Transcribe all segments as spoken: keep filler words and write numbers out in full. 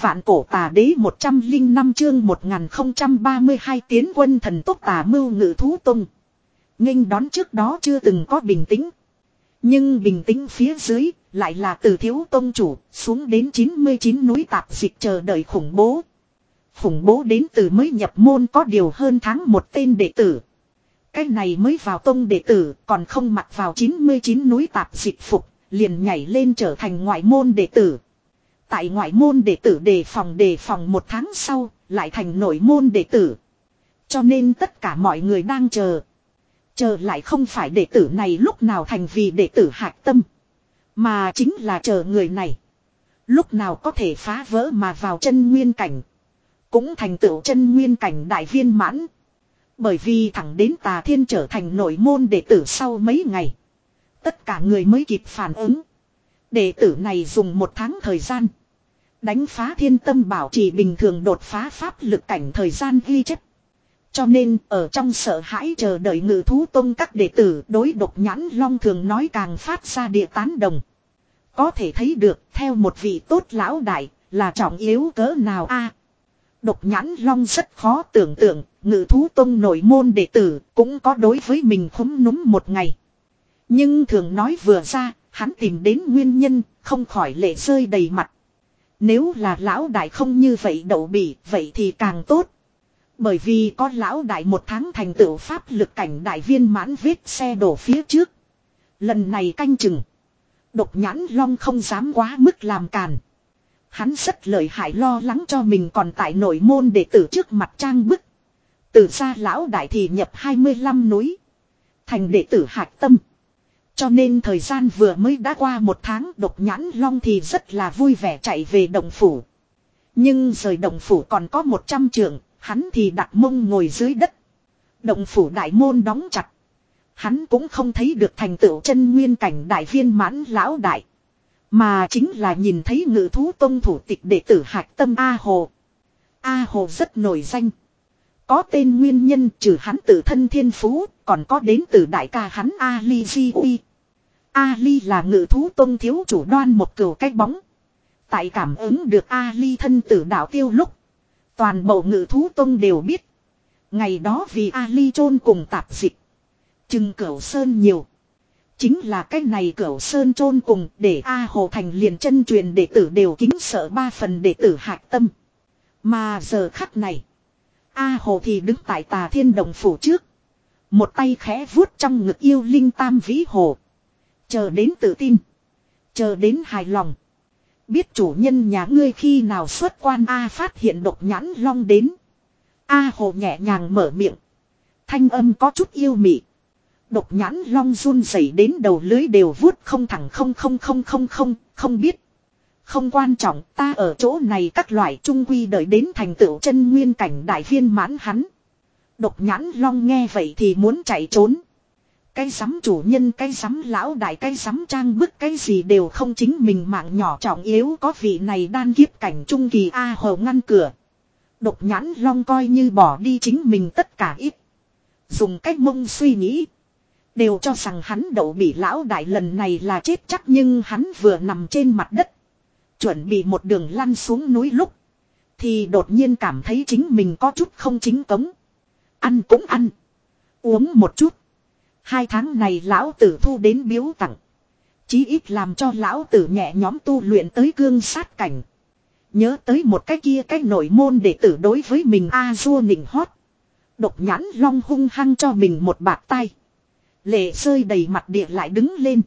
Vạn cổ tà đế một trăm linh năm chương một nghìn không trăm ba mươi hai tiến quân thần tốc tà mưu ngự thú tông. Nghênh đón trước đó chưa từng có bình tĩnh. Nhưng bình tĩnh phía dưới lại là từ thiếu tông chủ xuống đến chín mươi chín núi tạp dịch chờ đợi khủng bố. Khủng bố đến từ mới nhập môn có điều hơn tháng một tên đệ tử. Cái này mới vào tông đệ tử còn không mặc vào chín mươi chín núi tạp dịch phục, liền nhảy lên trở thành ngoại môn đệ tử. Tại ngoại môn đệ tử đề phòng đề phòng một tháng sau, lại thành nội môn đệ tử. Cho nên tất cả mọi người đang chờ. Chờ lại không phải đệ tử này lúc nào thành vì đệ tử hạch tâm. Mà chính là chờ người này. Lúc nào có thể phá vỡ mà vào chân nguyên cảnh. Cũng thành tựu chân nguyên cảnh đại viên mãn. Bởi vì thẳng đến Tà Thiên trở thành nội môn đệ tử sau mấy ngày. Tất cả người mới kịp phản ứng. Đệ tử này dùng một tháng thời gian. Đánh phá thiên tâm bảo trì bình thường đột phá pháp lực cảnh thời gian ghi chép. Cho nên ở trong sợ hãi chờ đợi ngự thú tông các đệ tử đối Độc Nhãn Long thường nói càng phát ra địa tán đồng. Có thể thấy được theo một vị tốt lão đại là trọng yếu cỡ nào a. Độc Nhãn Long rất khó tưởng tượng ngự thú tông nội môn đệ tử cũng có đối với mình khúm núm một ngày. Nhưng thường nói vừa ra, hắn tìm đến nguyên nhân, không khỏi lệ rơi đầy mặt. Nếu là lão đại không như vậy đậu bỉ, vậy thì càng tốt. Bởi vì có lão đại một tháng thành tựu pháp lực cảnh đại viên mãn vết xe đổ phía trước. Lần này canh chừng. Độc Nhãn Long không dám quá mức làm càn. Hắn rất lợi hại lo lắng cho mình còn tại nội môn đệ tử trước mặt trang bức. Từ ra lão đại thì nhập hai mươi lăm núi. Thành đệ tử hạch tâm. Cho nên thời gian vừa mới đã qua một tháng Độc Nhãn Long thì rất là vui vẻ chạy về động phủ. Nhưng rời động phủ còn có một trăm trượng, hắn thì đặt mông ngồi dưới đất. Động phủ đại môn đóng chặt. Hắn cũng không thấy được thành tựu chân nguyên cảnh đại viên mãn lão đại. Mà chính là nhìn thấy ngự thú tông thủ tịch đệ tử hạch tâm A Hồ. A Hồ rất nổi danh. Có tên nguyên nhân trừ hắn tự thân thiên phú, còn có đến từ đại ca hắn Ali Di Uy. Ali là ngự thú tông thiếu chủ Đoan một cừu cái bóng. Tại cảm ứng được Ali thân tử đạo tiêu lúc, toàn bộ ngự thú tông đều biết. Ngày đó vì Ali chôn cùng tạp dịch. Chừng Cửu Sơn nhiều. Chính là cái này Cửu Sơn chôn cùng để A Hồ thành liền chân truyền đệ tử đều kính sợ ba phần đệ tử hạch tâm. Mà giờ khắc này, A Hồ thì đứng tại Tà Thiên động phủ trước. Một tay khẽ vuốt trong ngực yêu linh tam vĩ hồ. Chờ đến tự tin. Chờ đến hài lòng. Biết chủ nhân nhà ngươi khi nào xuất quan A phát hiện Độc Nhãn Long đến. A Hồ nhẹ nhàng mở miệng. Thanh âm có chút yêu mị. Độc Nhãn Long run rẩy đến đầu lưới đều vuốt không thẳng không không không không không, không biết. Không quan trọng, ta ở chỗ này các loại trung quy đợi đến thành tựu chân nguyên cảnh đại viên mãn hắn. Độc Nhãn Long nghe vậy thì muốn chạy trốn. Cái sắm chủ nhân, cái sắm lão đại, cái sắm trang bức cái gì đều không chính mình mạng nhỏ trọng yếu có vị này đan kiếp cảnh trung kỳ A Hồ ngăn cửa. Độc Nhãn Long coi như bỏ đi chính mình tất cả ít. Dùng cách mông suy nghĩ. Đều cho rằng hắn đậu bị lão đại lần này là chết chắc nhưng hắn vừa nằm trên mặt đất. Chuẩn bị một đường lăn xuống núi lúc. Thì đột nhiên cảm thấy chính mình có chút không chính cống. Ăn cũng ăn. Uống một chút. Hai tháng này lão tử thu đến biếu tặng. Chí ít làm cho lão tử nhẹ nhóm tu luyện tới cương sát cảnh. Nhớ tới một cái kia cái nội môn đệ tử đối với mình A dua nịnh hót. Độc Nhãn Long hung hăng cho mình một bạt tay. Lệ rơi đầy mặt địa lại đứng lên.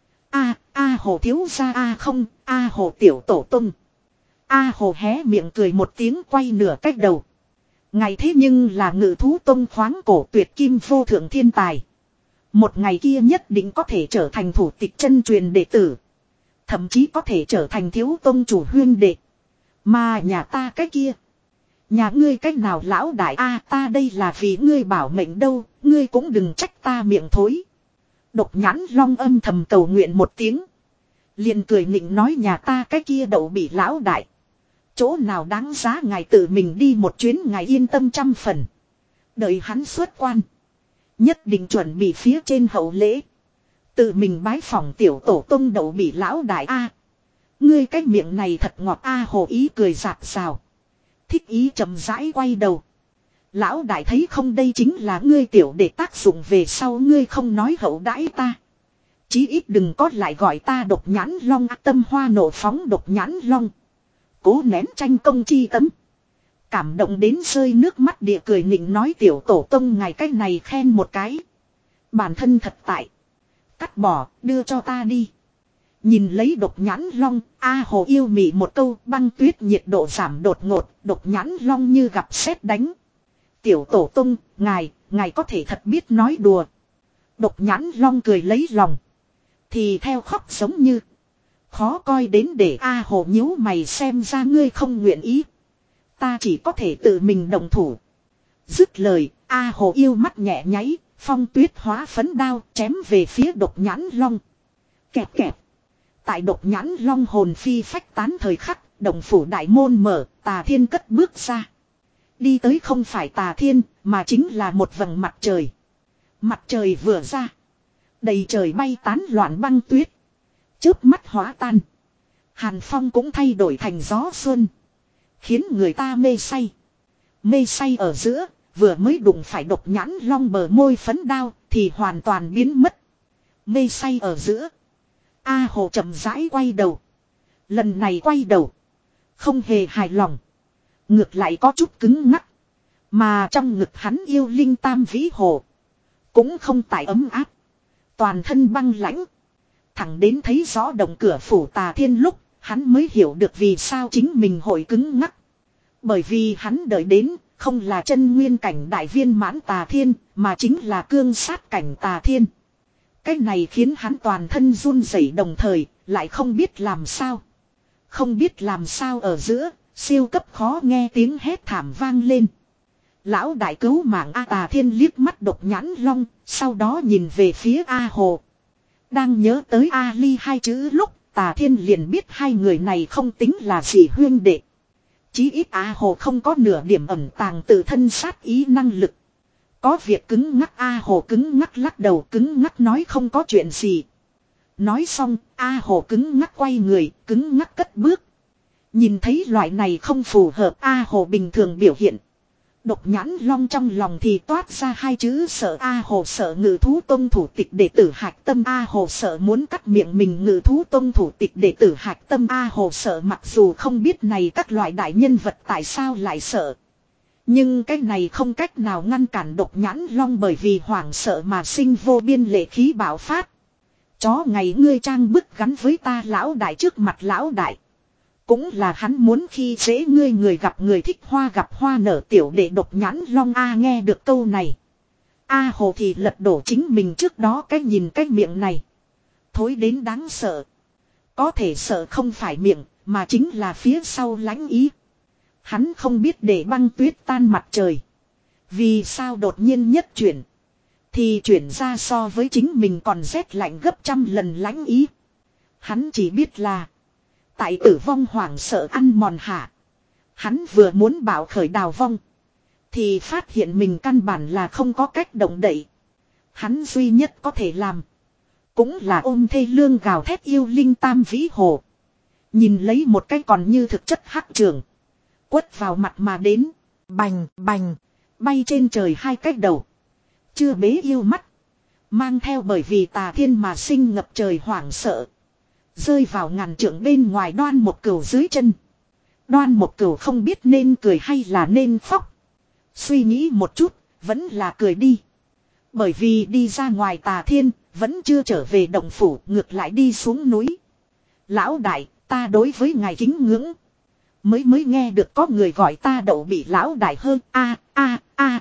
A, A Hồ thiếu gia A không, A Hồ tiểu tổ tung. A Hồ hé miệng cười một tiếng quay nửa cách đầu. Ngày thế nhưng là ngự thú tông khoáng cổ tuyệt kim vô thượng thiên tài. Một ngày kia nhất định có thể trở thành thủ tịch chân truyền đệ tử. Thậm chí có thể trở thành thiếu tông chủ huyên đệ. Mà nhà ta cái kia. Nhà ngươi cách nào lão đại A ta đây là vì ngươi bảo mệnh đâu. Ngươi cũng đừng trách ta miệng thối. Độc Nhãn Long âm thầm cầu nguyện một tiếng. Liền cười nịnh nói nhà ta cái kia đậu bị lão đại. Chỗ nào đáng giá ngài tự mình đi một chuyến ngài yên tâm trăm phần. Đợi hắn xuất quan. Nhất định chuẩn bị phía trên hậu lễ. Tự mình bái phỏng tiểu tổ tông đậu bị lão đại A. Ngươi cái miệng này thật ngọt. A Hồ ý cười rạc rào. Thích ý chậm rãi quay đầu. Lão đại thấy không, đây chính là ngươi tiểu để tác dụng về sau, ngươi không nói hậu đãi ta. Chí ít đừng có lại gọi ta độc nhãn long. Tâm Hoa nổ phóng độc nhãn long. Cố nén tranh công chi tấm. Cảm động đến rơi nước mắt địa cười nịnh nói, tiểu tổ tông ngài cách này khen một cái. Bản thân thật tại. Cắt bỏ, đưa cho ta đi. Nhìn lấy độc nhãn long, A Hồ yêu mị một câu. Băng tuyết nhiệt độ giảm đột ngột, độc nhãn long như gặp sét đánh. Tiểu tổ tông, ngài, ngài có thể thật biết nói đùa. Độc nhãn long cười lấy lòng. Thì theo khóc giống như. Khó coi đến để A Hồ nhíu mày, xem ra ngươi không nguyện ý. Ta chỉ có thể tự mình động thủ. Dứt lời, A Hồ yêu mắt nhẹ nháy, phong tuyết hóa phấn đao chém về phía độc nhãn long. Kẹp kẹp. Tại độc nhãn long hồn phi phách tán thời khắc, động phủ đại môn mở, Tà Thiên cất bước ra. Đi tới không phải Tà Thiên, mà chính là một vầng mặt trời. Mặt trời vừa ra. Đầy trời bay tán loạn băng tuyết. Chớp mắt hóa tan. Hàn phong cũng thay đổi thành gió xuân. Khiến người ta mê say. Mê say ở giữa, vừa mới đụng phải độc nhãn long bờ môi phấn đao, thì hoàn toàn biến mất. Mê say ở giữa. A Hồ chậm rãi quay đầu. Lần này quay đầu. Không hề hài lòng. Ngược lại có chút cứng ngắc. Mà trong ngực hắn yêu linh tam vĩ hồ. Cũng không tại ấm áp. Toàn thân băng lãnh. Thẳng đến thấy rõ động cửa phủ Tà Thiên lúc, hắn mới hiểu được vì sao chính mình hội cứng ngắc. Bởi vì hắn đợi đến, không là chân nguyên cảnh đại viên mãn Tà Thiên, mà chính là cương sát cảnh Tà Thiên. Cái này khiến hắn toàn thân run rẩy, đồng thời, lại không biết làm sao. Không biết làm sao ở giữa, siêu cấp khó nghe tiếng hét thảm vang lên. Lão đại cứu mạng A. Tà Thiên liếc mắt độc nhãn long, sau đó nhìn về phía A Hồ. Đang nhớ tới A Ly hai chữ lúc, Tà Thiên liền biết hai người này không tính là gì huyên đệ. Chí ít A Hồ không có nửa điểm ẩn tàng tự thân sát ý năng lực. Có việc cứng ngắc, A Hồ cứng ngắc lắc đầu, cứng ngắc nói không có chuyện gì. Nói xong, A Hồ cứng ngắc quay người, cứng ngắc cất bước. Nhìn thấy loại này không phù hợp A Hồ bình thường biểu hiện. Độc nhãn long trong lòng thì toát ra hai chữ sợ. A Hồ sợ ngự thú tông thủ tịch đệ tử Hạc Tâm. A Hồ sợ muốn cắt miệng mình ngự thú tông thủ tịch đệ tử Hạc Tâm. A Hồ sợ mặc dù không biết này các loại đại nhân vật tại sao lại sợ. Nhưng cái này không cách nào ngăn cản độc nhãn long bởi vì hoảng sợ mà sinh vô biên lệ khí bạo phát. Chó ngày ngươi trang bức gắn với ta lão đại trước mặt lão đại. Cũng là hắn muốn khi dễ ngươi, người gặp người thích hoa gặp hoa nở tiểu đệ độc nhãn long. A nghe được câu này. A Hồ thì lật đổ chính mình trước đó cái nhìn cái miệng này. Thối đến đáng sợ. Có thể sợ không phải miệng, mà chính là phía sau lãnh ý. Hắn không biết để băng tuyết tan mặt trời. Vì sao đột nhiên nhất chuyển. Thì chuyển ra so với chính mình còn rét lạnh gấp trăm lần lãnh ý. Hắn chỉ biết là. Tại tử vong hoảng sợ ăn mòn hạ. Hắn vừa muốn bảo khởi đào vong. Thì phát hiện mình căn bản là không có cách động đậy. Hắn duy nhất có thể làm. Cũng là ôm thê lương gào thét yêu linh tam vĩ hồ. Nhìn lấy một cái còn như thực chất hắc trường. Quất vào mặt mà đến. Bành bành. Bay trên trời hai cái đầu. Chưa bế yêu mắt. Mang theo bởi vì Tà Thiên mà sinh ngập trời hoảng sợ. Rơi vào ngàn trượng bên ngoài Đoan Một Cửu dưới chân. Đoan Một Cửu không biết nên cười hay là nên khóc. Suy nghĩ một chút, vẫn là cười đi. Bởi vì đi ra ngoài Tà Thiên, vẫn chưa trở về động phủ, ngược lại đi xuống núi. Lão đại, ta đối với ngài kính ngưỡng. Mới mới nghe được có người gọi ta đậu bị lão đại hơn. A a a.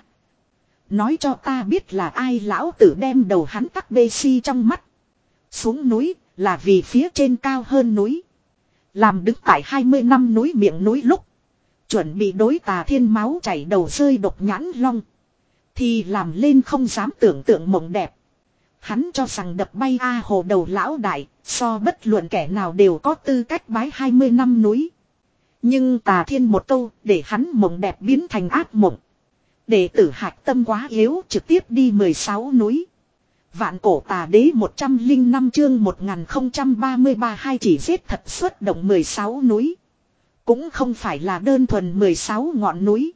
Nói cho ta biết là ai, lão tử đem đầu hắn tắc bê si trong mắt. Xuống núi là vì phía trên cao hơn núi. Làm đứng tại hai mươi năm núi miệng núi lúc. Chuẩn bị đối Tà Thiên máu chảy đầu rơi độc nhãn long. Thì làm lên không dám tưởng tượng mộng đẹp. Hắn cho rằng đập bay A Hồ đầu lão đại. So bất luận kẻ nào đều có tư cách bái hai mươi năm núi. Nhưng Tà Thiên một câu để hắn mộng đẹp biến thành ác mộng. Đệ tử Hạc Tâm quá yếu trực tiếp đi mười sáu núi. Vạn cổ tà đế một trăm linh năm chương một nghìn không trăm ba mươi ba hai chỉ giết thật xuất động mười sáu núi. Cũng không phải là đơn thuần mười sáu ngọn núi.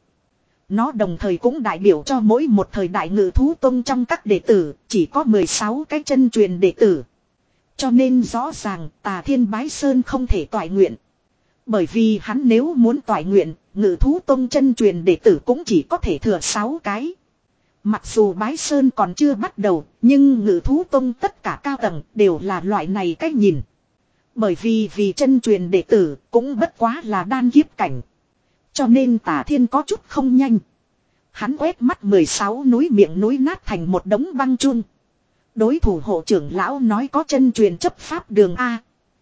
Nó đồng thời cũng đại biểu cho mỗi một thời đại ngự thú tông trong các đệ tử chỉ có mười sáu cái chân truyền đệ tử. Cho nên rõ ràng Tà Thiên Bái Sơn không thể toại nguyện. Bởi vì hắn nếu muốn toại nguyện, ngự thú tông chân truyền đệ tử cũng chỉ có thể thừa sáu cái. Mặc dù Bái Sơn còn chưa bắt đầu, nhưng ngự thú tông tất cả cao tầng đều là loại này cách nhìn. Bởi vì vì chân truyền đệ tử cũng bất quá là đan kiếp cảnh. Cho nên Tà Thiên có chút không nhanh. Hắn quét mắt mười sáu núi miệng núi nát thành một đống băng chun. Đối thủ hộ trưởng lão nói có chân truyền chấp pháp đường A.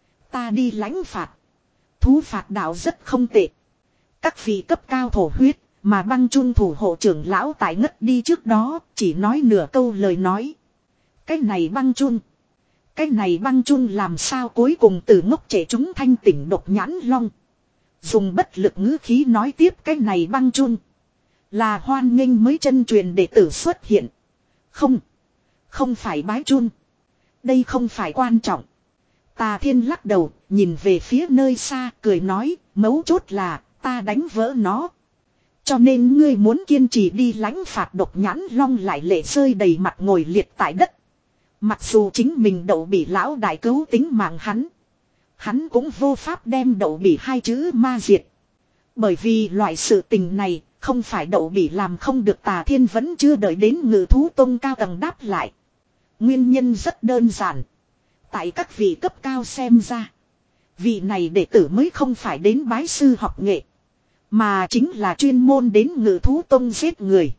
Ta đi lãnh phạt. Thú phạt đạo rất không tệ. Các vị cấp cao thổ huyết, mà băng chun thủ hộ trưởng lão tại ngất đi trước đó, chỉ nói nửa câu lời nói. Cái này băng chun. Cái này băng chun làm sao cuối cùng từ ngốc trẻ chúng thanh tỉnh độc nhãn long. Dùng bất lực ngữ khí nói tiếp cái này băng chun. Là hoan nghênh mới chân truyền đệ tử xuất hiện. Không. Không phải bái chun. Đây không phải quan trọng. Tà Thiên lắc đầu, nhìn về phía nơi xa, cười nói, mấu chốt là, ta đánh vỡ nó. Cho nên ngươi muốn kiên trì đi lãnh phạt độc nhãn long lại lệ rơi đầy mặt ngồi liệt tại đất. Mặc dù chính mình đậu bị lão đại cứu tính mạng hắn. Hắn cũng vô pháp đem đậu bị hai chữ ma diệt. Bởi vì loại sự tình này, không phải đậu bị làm không được. Tà Thiên vẫn chưa đợi đến ngự thú tông cao tầng đáp lại. Nguyên nhân rất đơn giản. Tại các vị cấp cao xem ra. Vị này đệ tử mới không phải đến bái sư học nghệ. Mà chính là chuyên môn đến ngự thú tông giết người.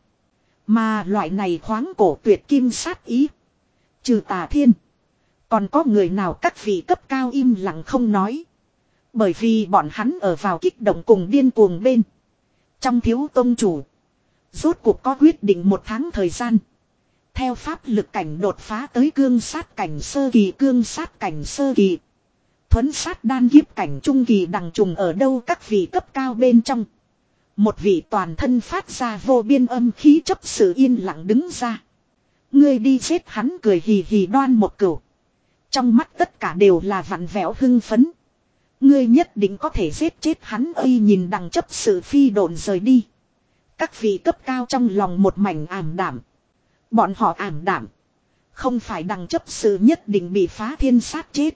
Mà loại này khoáng cổ tuyệt kim sát ý. Trừ Tà Thiên. Còn có người nào các vị cấp cao im lặng không nói. Bởi vì bọn hắn ở vào kích động cùng điên cuồng bên. Trong thiếu tông chủ. Rốt cuộc có quyết định một tháng thời gian. Theo pháp lực cảnh đột phá tới cương sát cảnh sơ kỳ, cương sát cảnh sơ kỳ. Thuấn sát đan kiếp cảnh trung kỳ đằng trùng ở đâu các vị cấp cao bên trong. Một vị toàn thân phát ra vô biên âm khí chấp sự yên lặng đứng ra. Ngươi đi giết hắn cười hì hì đoan một cửu. Trong mắt tất cả đều là vặn vẹo hưng phấn. Ngươi nhất định có thể giết chết hắn ơi nhìn đằng chấp sự phi độn rời đi. Các vị cấp cao trong lòng một mảnh ảm đảm. Bọn họ ảm đảm. Không phải đằng chấp sự nhất định bị phá thiên sát chết.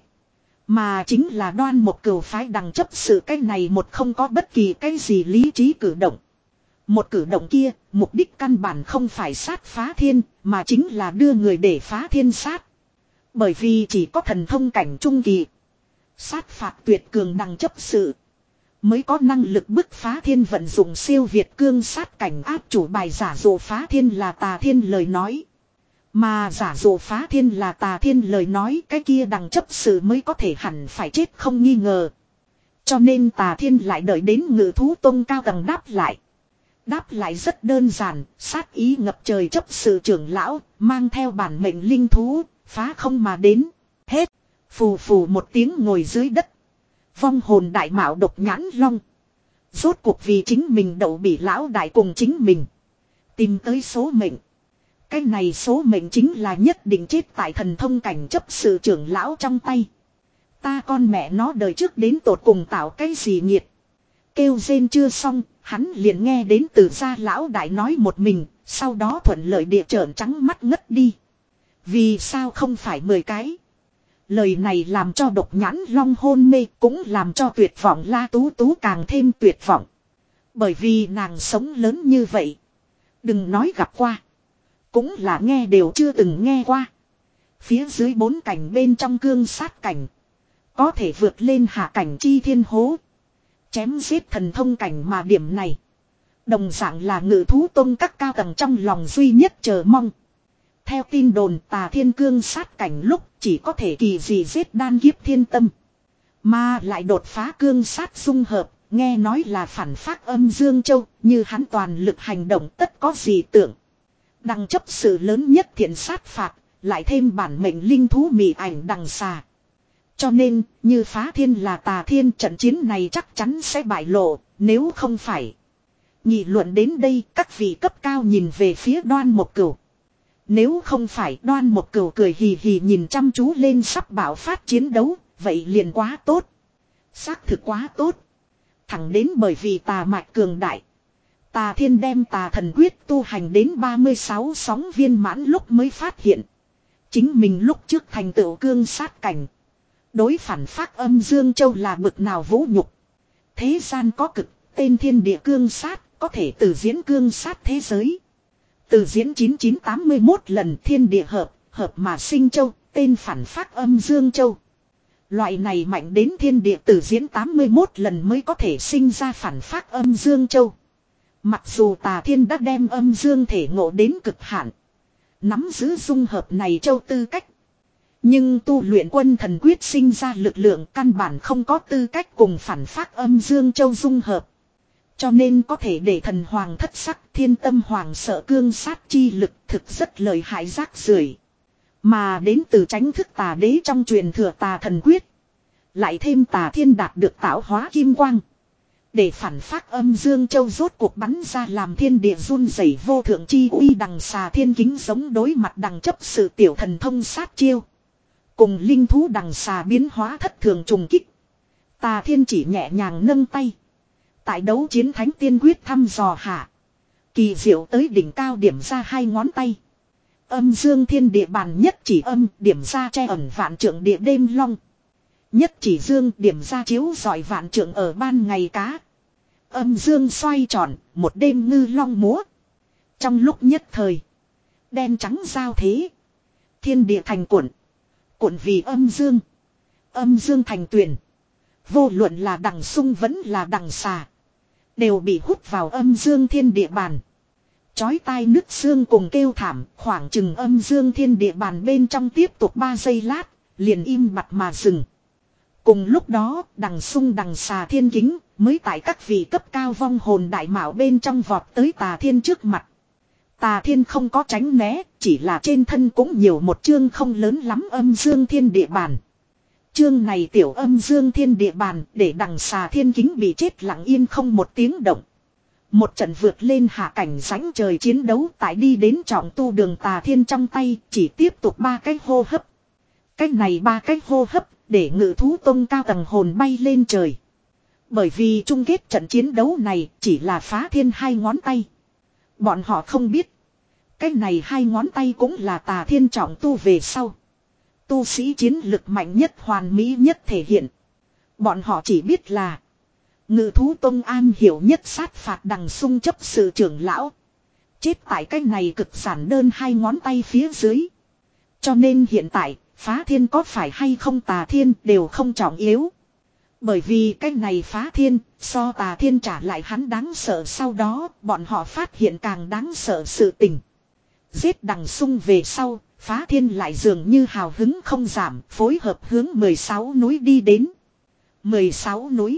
Mà chính là đoan một cửu phái đằng chấp sự cái này một không có bất kỳ cái gì lý trí cử động. Một cử động kia, mục đích căn bản không phải sát phá thiên, mà chính là đưa người để phá thiên sát. Bởi vì chỉ có thần thông cảnh trung kỳ. Sát phạt tuyệt cường đằng chấp sự. Mới có năng lực bức phá thiên vận dụng siêu việt cương sát cảnh áp chủ bài giả dụ phá thiên là Tà Thiên lời nói. Mà giả dụ phá thiên là Tà Thiên lời nói cái kia đằng chấp sự mới có thể hẳn phải chết không nghi ngờ. Cho nên Tà Thiên lại đợi đến ngự thú tông cao tầng đáp lại. Đáp lại rất đơn giản, sát ý ngập trời chấp sự trưởng lão, mang theo bản mệnh linh thú, phá không mà đến. Hết, phù phù một tiếng ngồi dưới đất. Vong hồn đại mạo độc nhãn long. Rốt cuộc vì chính mình đậu bị lão đại cùng chính mình. Tìm tới số mệnh. Cái này số mệnh chính là nhất định chết tại thần thông cảnh chấp sự trưởng lão trong tay. Ta con mẹ nó đời trước đến tột cùng tạo cái gì nghiệt. Kêu rên chưa xong, hắn liền nghe đến từ gia lão đại nói một mình, sau đó thuận lợi địa trợn trắng mắt ngất đi. Vì sao không phải mười cái? Lời này làm cho độc nhãn long hôn mê, cũng làm cho tuyệt vọng La Tú Tú càng thêm tuyệt vọng. Bởi vì nàng sống lớn như vậy. Đừng nói gặp qua. Cũng là nghe đều chưa từng nghe qua. Phía dưới bốn cảnh bên trong cương sát cảnh. Có thể vượt lên hạ cảnh chi thiên hố. Chém giết thần thông cảnh mà điểm này. Đồng dạng là ngự thú tông các cao tầng trong lòng duy nhất chờ mong. Theo tin đồn Tà Thiên cương sát cảnh lúc chỉ có thể kỳ gì giết đan kiếp thiên tâm. Mà lại đột phá cương sát dung hợp, nghe nói là phản phác âm Dương Châu, như hắn toàn lực hành động tất có gì tưởng. Đằng chấp sự lớn nhất thiện sát phạt, lại thêm bản mệnh linh thú mị ảnh đằng xà. Cho nên, như phá thiên là Tà Thiên trận chiến này chắc chắn sẽ bại lộ, nếu không phải. Nghị luận đến đây, các vị cấp cao nhìn về phía đoan một cửu. Nếu không phải Đoan Một Cửu cười hì hì nhìn chăm chú lên sắp bạo phát chiến đấu, vậy liền quá tốt. Xác thực quá tốt. Thẳng đến bởi vì tà mạch cường đại. Tà Thiên đem tà thần quyết tu hành đến ba mươi sáu sóng viên mãn lúc mới phát hiện. Chính mình lúc trước thành tựu cương sát cảnh. Đối phản phác âm Dương Châu là bực nào vũ nhục. Thế gian có cực, tên thiên địa cương sát, có thể từ diễn cương sát thế giới. Từ diễn chín chín tám mươi mốt lần thiên địa hợp, hợp mà sinh châu, tên phản phác âm Dương Châu. Loại này mạnh đến thiên địa từ diễn tám mươi mốt lần mới có thể sinh ra phản phác âm Dương Châu. Mặc dù Tà Thiên đã đem âm dương thể ngộ đến cực hạn. Nắm giữ dung hợp này châu tư cách. Nhưng tu luyện quân thần quyết sinh ra lực lượng căn bản không có tư cách cùng phản phác âm dương châu dung hợp. Cho nên có thể để thần hoàng thất sắc thiên tâm hoàng sợ cương sát chi lực thực rất lợi hại rác rưởi. Mà đến từ tránh thức tà đế trong truyền thừa tà thần quyết. Lại thêm Tà Thiên đạt được tạo hóa kim quang. Để phản phác âm dương châu rốt cuộc bắn ra làm thiên địa run rẩy vô thượng chi uy đằng xà thiên kính giống đối mặt đằng chấp sự tiểu thần thông sát chiêu. Cùng linh thú đằng xà biến hóa thất thường trùng kích. Tà Thiên chỉ nhẹ nhàng nâng tay. Tại đấu chiến thánh tiên quyết thăm dò hạ. Kỳ diệu tới đỉnh cao điểm ra hai ngón tay. Âm dương thiên địa bàn nhất chỉ âm điểm ra che ẩn vạn trượng địa đêm long. Nhất chỉ dương điểm ra chiếu rọi vạn trượng ở ban ngày cá. Âm dương xoay tròn, một đêm ngư long múa. Trong lúc nhất thời, đen trắng giao thế. Thiên địa thành cuộn. Cuộn vì âm dương. Âm dương thành tuyền. Vô luận là đằng sung vẫn là đằng xà. Đều bị hút vào âm dương thiên địa bàn. Chói tai nứt xương cùng kêu thảm, khoảng chừng âm dương thiên địa bàn bên trong tiếp tục ba giây lát, liền im bặt mà dừng. Cùng lúc đó, đằng sung đằng xà thiên kính, mới tại các vị cấp cao vong hồn đại mạo bên trong vọt tới Tà Thiên trước mặt. Tà Thiên không có tránh né, chỉ là trên thân cũng nhiều một chương không lớn lắm âm dương thiên địa bàn. Chương này tiểu âm dương thiên địa bàn để đằng xà thiên kính bị chết lặng yên không một tiếng động. Một trận vượt lên hạ cảnh rãnh trời chiến đấu tại đi đến trọng tu đường Tà Thiên trong tay chỉ tiếp tục ba cái hô hấp. Cách này ba cái hô hấp để ngự thú tông cao tầng hồn bay lên trời. Bởi vì chung kết trận chiến đấu này chỉ là phá thiên hai ngón tay. Bọn họ không biết. Cái này hai ngón tay cũng là Tà Thiên trọng tu về sau. Tu sĩ chiến lực mạnh nhất hoàn mỹ nhất thể hiện. Bọn họ chỉ biết là. Ngự thú tông an hiểu nhất sát phạt đằng sung chấp sự trưởng lão. Chết tại cái này cực giản đơn hai ngón tay phía dưới. Cho nên hiện tại phá thiên có phải hay không Tà Thiên đều không trọng yếu. Bởi vì cái này phá thiên, so Tà Thiên trả lại hắn đáng sợ sau đó, bọn họ phát hiện càng đáng sợ sự tình. Giết đằng sung về sau, phá thiên lại dường như hào hứng không giảm, phối hợp hướng mười sáu núi đi đến. mười sáu núi.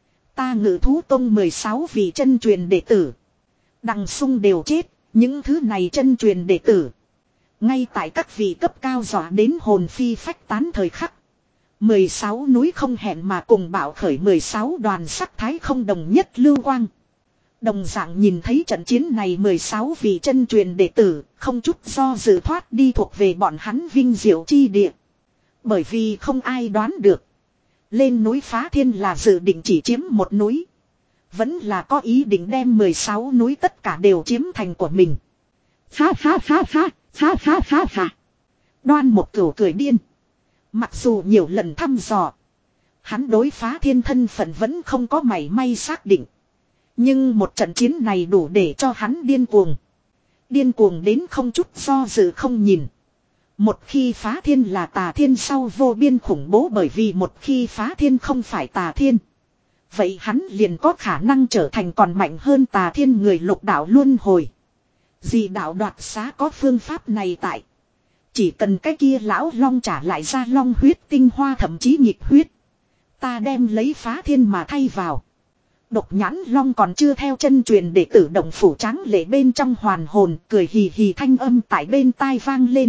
Ta ngự thú tông mười sáu vị chân truyền đệ tử. Đằng sung đều chết, những thứ này chân truyền đệ tử. Ngay tại các vị cấp cao dọa đến hồn phi phách tán thời khắc. mười sáu núi không hẹn mà cùng bạo khởi mười sáu đoàn sắc thái không đồng nhất lưu quang. Đồng dạng nhìn thấy trận chiến này mười sáu vị chân truyền đệ tử, không chút do dự thoát đi thuộc về bọn hắn vinh diệu chi địa. Bởi vì không ai đoán được. Lên núi phá thiên là dự định chỉ chiếm một núi. Vẫn là có ý định đem mười sáu núi tất cả đều chiếm thành của mình. Ha ha ha ha, ha ha ha ha. Đoan Một Cửu cười điên. Mặc dù nhiều lần thăm dò. Hắn đối phá thiên thân phận vẫn không có mảy may xác định. Nhưng một trận chiến này đủ để cho hắn điên cuồng. Điên cuồng đến không chút do dự không nhìn. Một khi phá thiên là Tà Thiên sau vô biên khủng bố bởi vì một khi phá thiên không phải Tà Thiên. Vậy hắn liền có khả năng trở thành còn mạnh hơn Tà Thiên người lục đạo luân hồi. Dị đạo đoạt xá có phương pháp này tại. Chỉ cần cái kia lão long trả lại ra long huyết tinh hoa thậm chí nhịp huyết. Ta đem lấy phá thiên mà thay vào. Độc nhãn long còn chưa theo chân truyền để tử động phủ trắng lệ bên trong hoàn hồn cười hì hì thanh âm tại bên tai vang lên.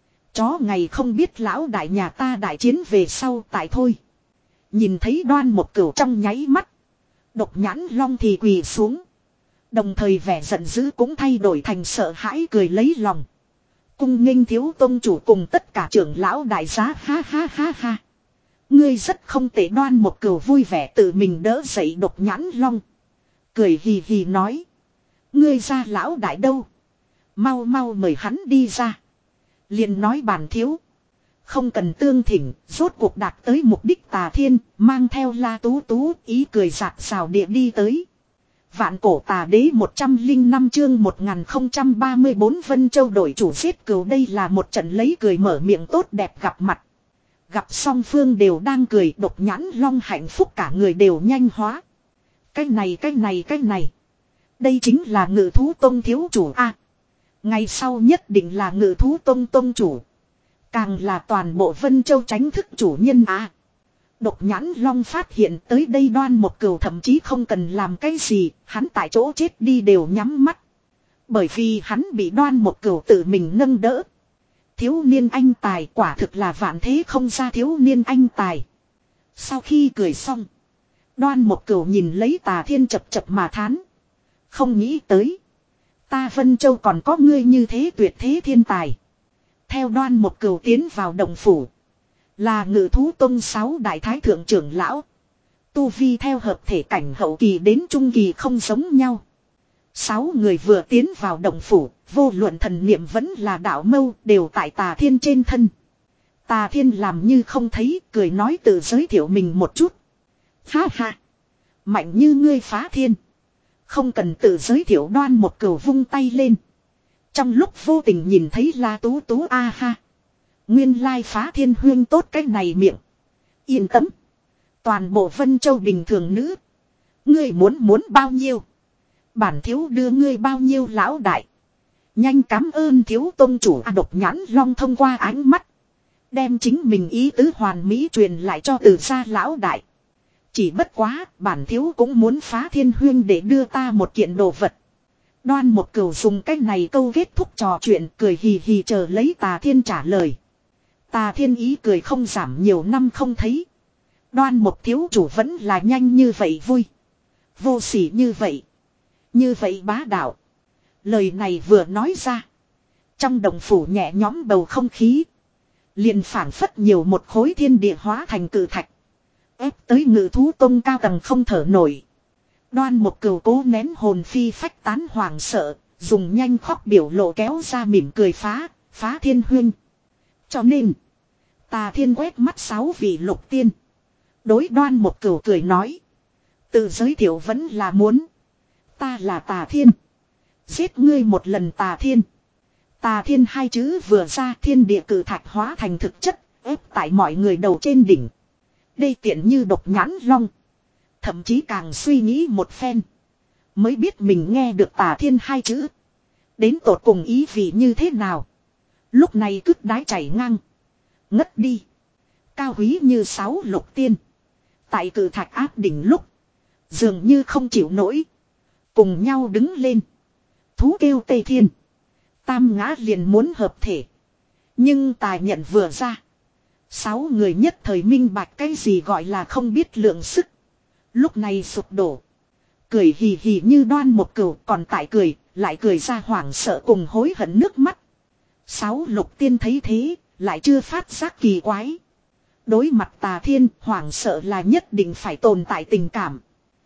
Chó ngày không biết lão đại nhà ta đại chiến về sau tại thôi. Nhìn thấy Đoan Một Cửu trong nháy mắt. Độc nhãn long thì quỳ xuống. Đồng thời vẻ giận dữ cũng thay đổi thành sợ hãi cười lấy lòng. Cung nghênh thiếu tông chủ cùng tất cả trưởng lão đại giá ha ha ha ha. Ngươi rất không tệ. Đoan Một Cửu vui vẻ tự mình đỡ dậy Độc Nhãn Long. Cười hì hì nói. Ngươi ra lão đại đâu? Mau mau mời hắn đi ra. Liền nói bản thiếu. Không cần tương thỉnh, rốt cuộc đạt tới mục đích Tà Thiên, mang theo La Tú Tú, ý cười rạc rào địa đi tới. Vạn Cổ Tà Đế một trăm linh năm chương một nghìn không trăm ba mươi bốn Vân Châu đổi chủ giết cừu. Đây là một trận lấy cười mở miệng tốt đẹp gặp mặt. Gặp song phương đều đang cười, Độc Nhãn Long hạnh phúc cả người đều nhanh hóa. Cái này cái này cái này. Đây chính là Ngự Thú Tông thiếu chủ a. Ngày sau nhất định là Ngự Thú Tông tông chủ. Càng là toàn bộ Vân Châu tránh thức chủ nhân a. Độc Nhãn Long phát hiện tới đây Đoan Một Cửu thậm chí không cần làm cái gì, hắn tại chỗ chết đi đều nhắm mắt. Bởi vì hắn bị Đoan Một Cửu tự mình nâng đỡ. Thiếu niên anh tài quả thực là vạn thế không ra thiếu niên anh tài. Sau khi cười xong, Đoan Một Cửu nhìn lấy Tà Thiên chập chập mà thán. Không nghĩ tới, ta Vân Châu còn có ngươi như thế tuyệt thế thiên tài. Theo Đoan Một Cửu tiến vào động phủ, là Ngự Thú Tông sáu đại thái thượng trưởng lão. Tu vi theo hợp thể cảnh hậu kỳ đến trung kỳ không giống nhau. Sáu người vừa tiến vào động phủ, vô luận thần niệm vẫn là đạo mâu đều tại Tà Thiên trên thân. Tà Thiên làm như không thấy, cười nói tự giới thiệu mình một chút. Ha ha, mạnh như ngươi phá thiên. Không cần tự giới thiệu. Đoan Một Cửu vung tay lên. Trong lúc vô tình nhìn thấy La Tú Tú a ha. Nguyên lai phá thiên huyên tốt cái này miệng. Yên tâm. Toàn bộ Vân Châu bình thường nữ. Ngươi muốn muốn bao nhiêu? Bản thiếu đưa ngươi bao nhiêu lão đại. Nhanh cảm ơn thiếu tông chủ. À, Độc Nhãn Long thông qua ánh mắt. Đem chính mình ý tứ hoàn mỹ truyền lại cho từ gia lão đại. Chỉ bất quá bản thiếu cũng muốn phá thiên huyên để đưa ta một kiện đồ vật. Đoan Một Cửu dùng cách này câu kết thúc trò chuyện, cười hì hì chờ lấy Tà Thiên trả lời. Tà Thiên ý cười không giảm, nhiều năm không thấy. Đoan Một thiếu chủ vẫn là nhanh như vậy vui. Vô sỉ như vậy. Như vậy bá đạo. Lời này vừa nói ra. Trong động phủ nhẹ nhõm bầu không khí. Liền phản phất nhiều một khối thiên địa hóa thành cự thạch. Ép tới Ngự Thú Tông cao tầng không thở nổi. Đoan Một Cửu cố nén hồn phi phách tán hoàng sợ, dùng nhanh khóc biểu lộ kéo ra mỉm cười phá, phá thiên huyên. Cho nên, Tà Thiên quét mắt sáu vị lục tiên. Đối Đoan Một Cửu cười nói. Tự giới thiệu vẫn là muốn. Ta là Tà Thiên. Giết ngươi một lần Tà Thiên. Tà Thiên hai chữ vừa ra, thiên địa cử thạch hóa thành thực chất, ép tại mọi người đầu trên đỉnh. Đây tiện như Độc Nhãn Long. Thậm chí càng suy nghĩ một phen. Mới biết mình nghe được Tà Thiên hai chữ. Đến tột cùng ý vị như thế nào. Lúc này cứt đái chảy ngang. Ngất đi. Cao quý như sáu lục tiên. Tại cử thạch áp đỉnh lúc. Dường như không chịu nổi. Cùng nhau đứng lên. Thú kêu Tây Thiên. Tam ngã liền muốn hợp thể. Nhưng tài nhận vừa ra. Sáu người nhất thời minh bạch cái gì gọi là không biết lượng sức. Lúc này sụp đổ. Cười hì hì như Đoan Một Cửu còn tại cười. Lại cười ra hoảng sợ cùng hối hận nước mắt. Sáu lục tiên thấy thế. Lại chưa phát giác kỳ quái. Đối mặt Tà Thiên hoảng sợ là nhất định phải tồn tại tình cảm.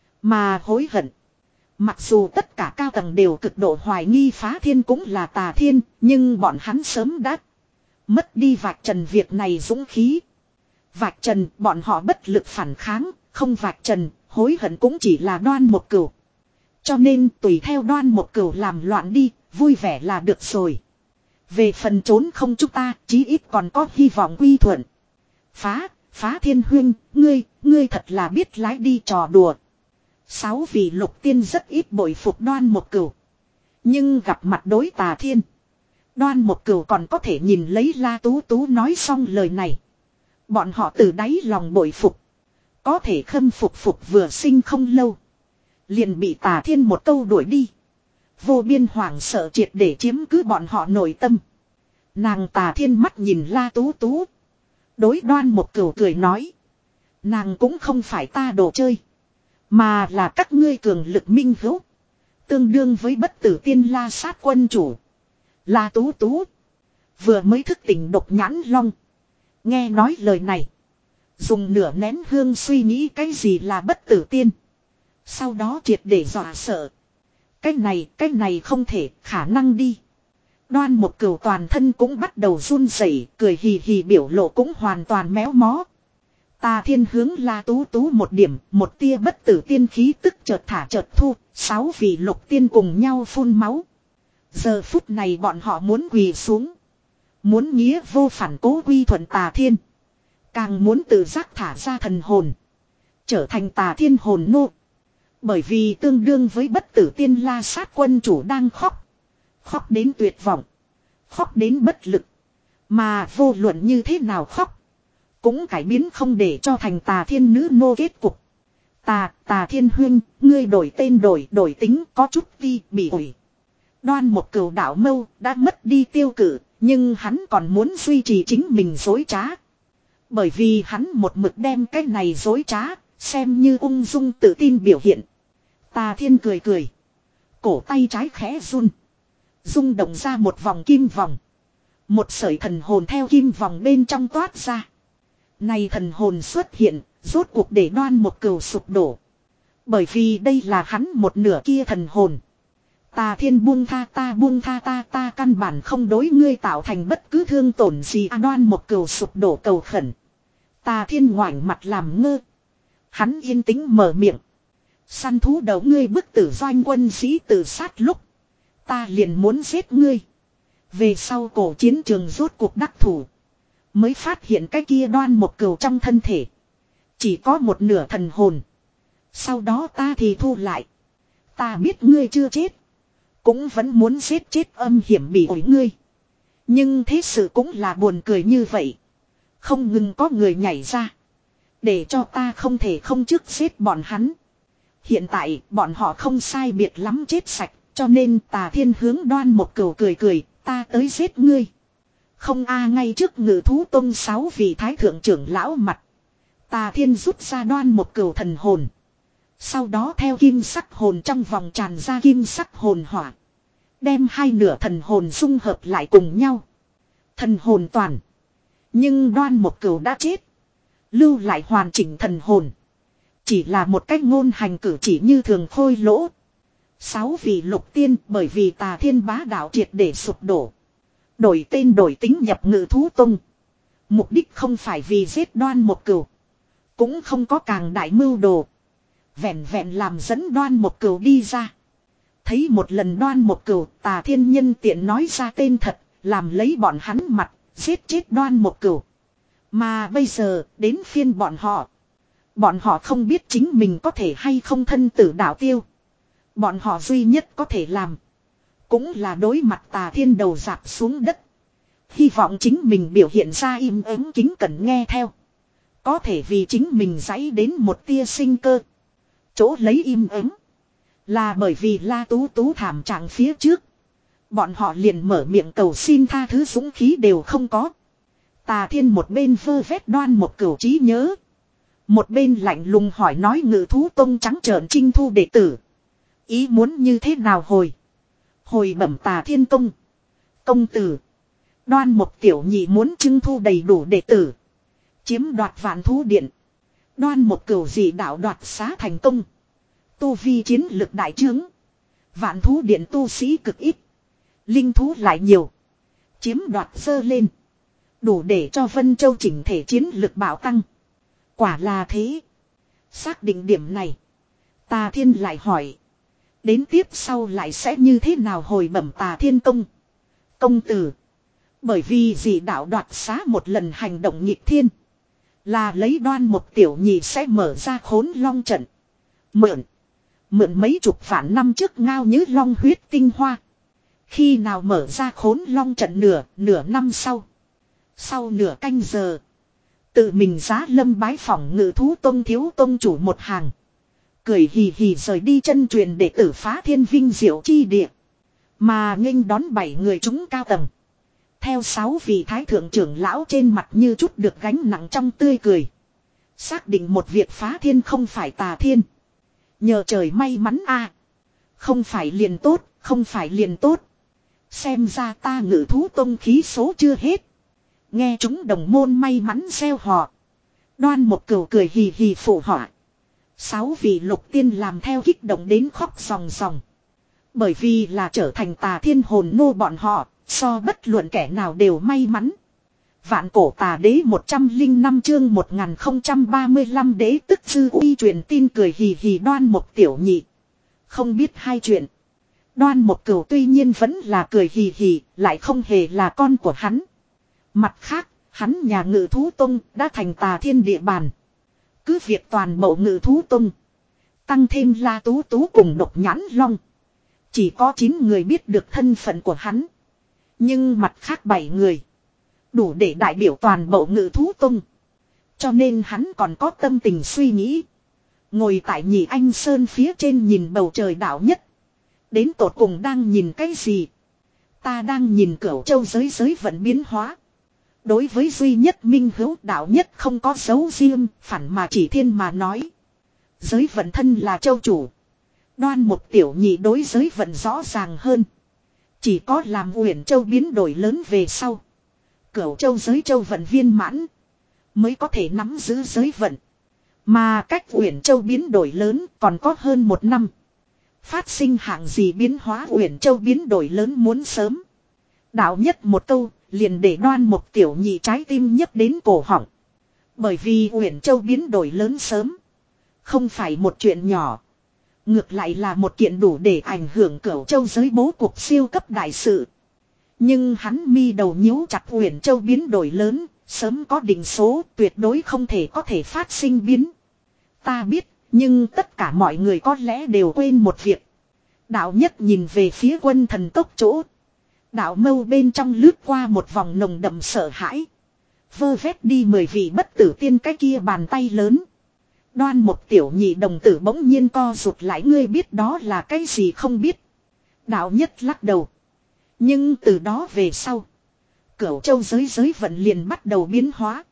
Mà hối hận. Mặc dù tất cả cao tầng đều cực độ hoài nghi phá thiên cũng là Tà Thiên. Nhưng bọn hắn sớm đã mất đi vạch trần việc này dũng khí. Vạch trần bọn họ bất lực phản kháng. Không vạch trần hối hận cũng chỉ là Đoan Một Cửu. Cho nên tùy theo Đoan Một Cửu làm loạn đi. Vui vẻ là được rồi. Về phần trốn không chúng ta chí ít còn có hy vọng quy thuận. Phá, phá thiên huyên, ngươi, ngươi thật là biết lái đi trò đùa. Sáu vị lục tiên rất ít bội phục Đoan Một Cửu. Nhưng gặp mặt đối Tà Thiên. Đoan Một Cửu còn có thể nhìn lấy La Tú Tú nói xong lời này. Bọn họ từ đáy lòng bội phục. Có thể khâm phục phục vừa sinh không lâu. Liền bị Tà Thiên một câu đuổi đi. Vô biên hoảng sợ triệt để chiếm cứ bọn họ nội tâm. Nàng Tà Thiên mắt nhìn La Tú Tú. Đối Đoan Một Cửu cười nói. Nàng cũng không phải ta đồ chơi. Mà là các ngươi cường lực minh hữu. Tương đương với bất tử tiên La Sát quân chủ. La Tú Tú. Vừa mới thức tỉnh độc nhãn long. Nghe nói lời này. Dùng nửa nén hương suy nghĩ cái gì là bất tử tiên. Sau đó triệt để dọa sợ. Cái này, cái này không thể, khả năng đi. Đoan một cửu toàn thân cũng bắt đầu run rẩy, cười hì hì biểu lộ cũng hoàn toàn méo mó. Tà Thiên hướng La Tú Tú một điểm, một tia bất tử tiên khí tức chợt thả chợt thu, sáu vị lục tiên cùng nhau phun máu. Giờ phút này bọn họ muốn quỳ xuống. Muốn nghĩa vô phản cố quy thuận Tà Thiên. Càng muốn tự giác thả ra thần hồn. Trở thành Tà Thiên hồn nô. Bởi vì tương đương với bất tử tiên La Sát quân chủ đang khóc. Khóc đến tuyệt vọng. Khóc đến bất lực. Mà vô luận như thế nào khóc. Cũng cải biến không để cho thành Tà Thiên nữ nô kết cục. Tà, Tà Thiên huynh, ngươi đổi tên đổi, đổi tính có chút vi bị ủi. Đoan một cửu đạo mâu đã mất đi tiêu cử, nhưng hắn còn muốn duy trì chính mình dối trá. Bởi vì hắn một mực đem cái này dối trá, xem như ung dung tự tin biểu hiện. Tà Thiên cười cười. Cổ tay trái khẽ run. Rung động ra một vòng kim vòng. Một sợi thần hồn theo kim vòng bên trong toát ra. Này thần hồn xuất hiện, rốt cuộc để Đoan một cửu sụp đổ. Bởi vì đây là hắn một nửa kia thần hồn. Tà Thiên buông tha ta buông tha ta ta căn bản không đối ngươi tạo thành bất cứ thương tổn gì. À, Đoan một cửu sụp đổ cầu khẩn. Tà Thiên ngoảnh mặt làm ngơ. Hắn yên tĩnh mở miệng. Săn thú đầu ngươi bức tử doanh quân sĩ tự sát lúc. Ta liền muốn giết ngươi. Về sau cổ chiến trường rốt cuộc đắc thủ. Mới phát hiện cái kia Đoan một cửu trong thân thể. Chỉ có một nửa thần hồn. Sau đó ta thì thu lại. Ta biết ngươi chưa chết. Cũng vẫn muốn giết chết âm hiểm bị ổi ngươi. Nhưng thế sự cũng là buồn cười như vậy. Không ngừng có người nhảy ra. Để cho ta không thể không trước giết bọn hắn. Hiện tại bọn họ không sai biệt lắm chết sạch. Cho nên Tà Thiên hướng Đoan một cửu cười cười. Ta tới giết ngươi. Không a ngay trước Ngự Thú Tông sáu vị thái thượng trưởng lão mặt. Tà Thiên rút ra Đoan một cửu thần hồn. Sau đó theo kim sắc hồn trong vòng tràn ra kim sắc hồn hỏa. Đem hai nửa thần hồn dung hợp lại cùng nhau. Thần hồn toàn. Nhưng Đoan một cửu đã chết. Lưu lại hoàn chỉnh thần hồn. Chỉ là một cách ngôn hành cử chỉ như thường khôi lỗ. Sáu vị lục tiên bởi vì Tà Thiên bá đạo triệt để sụp đổ. Đổi tên đổi tính nhập Ngự Thú Tông. Mục đích không phải vì giết Đoan một cửu. Cũng không có càng đại mưu đồ. Vẹn vẹn làm dẫn Đoan một cửu đi ra. Thấy một lần Đoan một cửu, Tà Thiên nhân tiện nói ra tên thật, làm lấy bọn hắn mặt, giết chết Đoan một cửu. Mà bây giờ, đến phiên bọn họ. Bọn họ không biết chính mình có thể hay không thân tử đạo tiêu. Bọn họ duy nhất có thể làm. Cũng là đối mặt Tà Thiên đầu rạp xuống đất. Hy vọng chính mình biểu hiện ra im ắng kính cẩn nghe theo. Có thể vì chính mình giãy đến một tia sinh cơ. Chỗ lấy im ắng. Là bởi vì La Tú Tú thảm trạng phía trước. Bọn họ liền mở miệng cầu xin tha thứ dũng khí đều không có. Tà Thiên một bên vơ vét Đoan một cửu trí nhớ. Một bên lạnh lùng hỏi nói Ngự Thú Tông trắng trợn trinh thu đệ tử. Ý muốn như thế nào hồi? Hồi bẩm Tà Thiên Công. Công tử. Đoan một tiểu nhị muốn trưng thu đầy đủ đệ tử. Chiếm đoạt vạn thú điện. Đoan một cửu dị đạo đoạt xá thành công. Tu vi chiến lực đại trướng. Vạn thú điện tu sĩ cực ít. Linh thú lại nhiều. Chiếm đoạt dơ lên. Đủ để cho Vân Châu chỉnh thể chiến lực bảo tăng. Quả là thế. Xác định điểm này. Tà Thiên lại hỏi. Đến tiếp sau lại sẽ như thế nào hồi bẩm Tà Thiên Công. Công tử. Bởi vì dị đạo đoạt xá một lần hành động nghịch thiên. Là lấy Đoan một tiểu nhị sẽ mở ra Khốn Long trận. Mượn. Mượn mấy chục vạn năm trước ngao như long huyết tinh hoa. Khi nào mở ra Khốn Long trận nửa, nửa năm sau. Sau nửa canh giờ. Tự mình giá lâm bái phỏng Ngự Thú Tông thiếu tông chủ một hàng. Cười hì hì rời đi chân truyền để tử phá thiên vinh diệu chi địa. Mà nghênh đón bảy người chúng cao tầng. Theo sáu vị thái thượng trưởng lão trên mặt như chút được gánh nặng trong tươi cười. Xác định một việc phá thiên không phải Tà Thiên. Nhờ trời may mắn a. Không phải liền tốt, không phải liền tốt. Xem ra ta ngự thú tông khí số chưa hết. Nghe chúng đồng môn may mắn gieo họ. Đoan một cửu cười hì hì phụ họa. Sáu vị lục tiên làm theo kích động đến khóc ròng ròng. Bởi vì là trở thành tà thiên hồn nô bọn họ, so bất luận kẻ nào đều may mắn. Vạn cổ tà đế một trăm linh năm chương một nghìn không trăm ba mươi lăm đế tức sư uy truyền tin cười hì hì đoan một tiểu nhị. Không biết hai chuyện. Đoan một cửu tuy nhiên vẫn là cười hì hì, lại không hề là con của hắn. Mặt khác, hắn nhà ngự thú tông đã thành tà thiên địa bàn. Cứ việc toàn bộ ngự thú tông. Tăng thêm La Tú Tú cùng Độc Nhãn Long. Chỉ có chín người biết được thân phận của hắn. Nhưng mặt khác bảy người. Đủ để đại biểu toàn bộ ngự thú tông. Cho nên hắn còn có tâm tình suy nghĩ. Ngồi tại nhị anh sơn phía trên nhìn bầu trời đảo nhất. Đến tột cùng đang nhìn cái gì? Ta đang nhìn Cửu Châu giới giới vận biến hóa. Đối với duy nhất minh hữu đạo nhất không có dấu riêng, phản mà chỉ thiên mà nói. Giới vận thân là châu chủ. Đoan một tiểu nhị đối giới vận rõ ràng hơn. Chỉ có làm Uyển Châu biến đổi lớn về sau. Cửu Châu giới châu vận viên mãn. Mới có thể nắm giữ giới vận. Mà cách Uyển Châu biến đổi lớn còn có hơn một năm. Phát sinh hạng gì biến hóa Uyển Châu biến đổi lớn muốn sớm. Đạo nhất một câu liền để Đoan một tiểu nhị trái tim nhấc đến cổ họng. Bởi vì Uyển Châu biến đổi lớn sớm. Không phải một chuyện nhỏ. Ngược lại là một kiện đủ để ảnh hưởng Cửu Châu giới bố cục siêu cấp đại sự. Nhưng hắn mi đầu nhíu chặt Uyển Châu biến đổi lớn. Sớm có định số tuyệt đối không thể có thể phát sinh biến. Ta biết, nhưng tất cả mọi người có lẽ đều quên một việc. Đạo nhất nhìn về phía quân thần tốc chỗ. Đạo mâu bên trong lướt qua một vòng nồng đậm sợ hãi. Vơ vét đi mười vị bất tử tiên cái kia bàn tay lớn. Đoan một tiểu nhị đồng tử bỗng nhiên co rụt lại ngươi biết đó là cái gì không biết. Đạo nhất lắc đầu. Nhưng từ đó về sau. Cửu Châu giới giới vận liền bắt đầu biến hóa.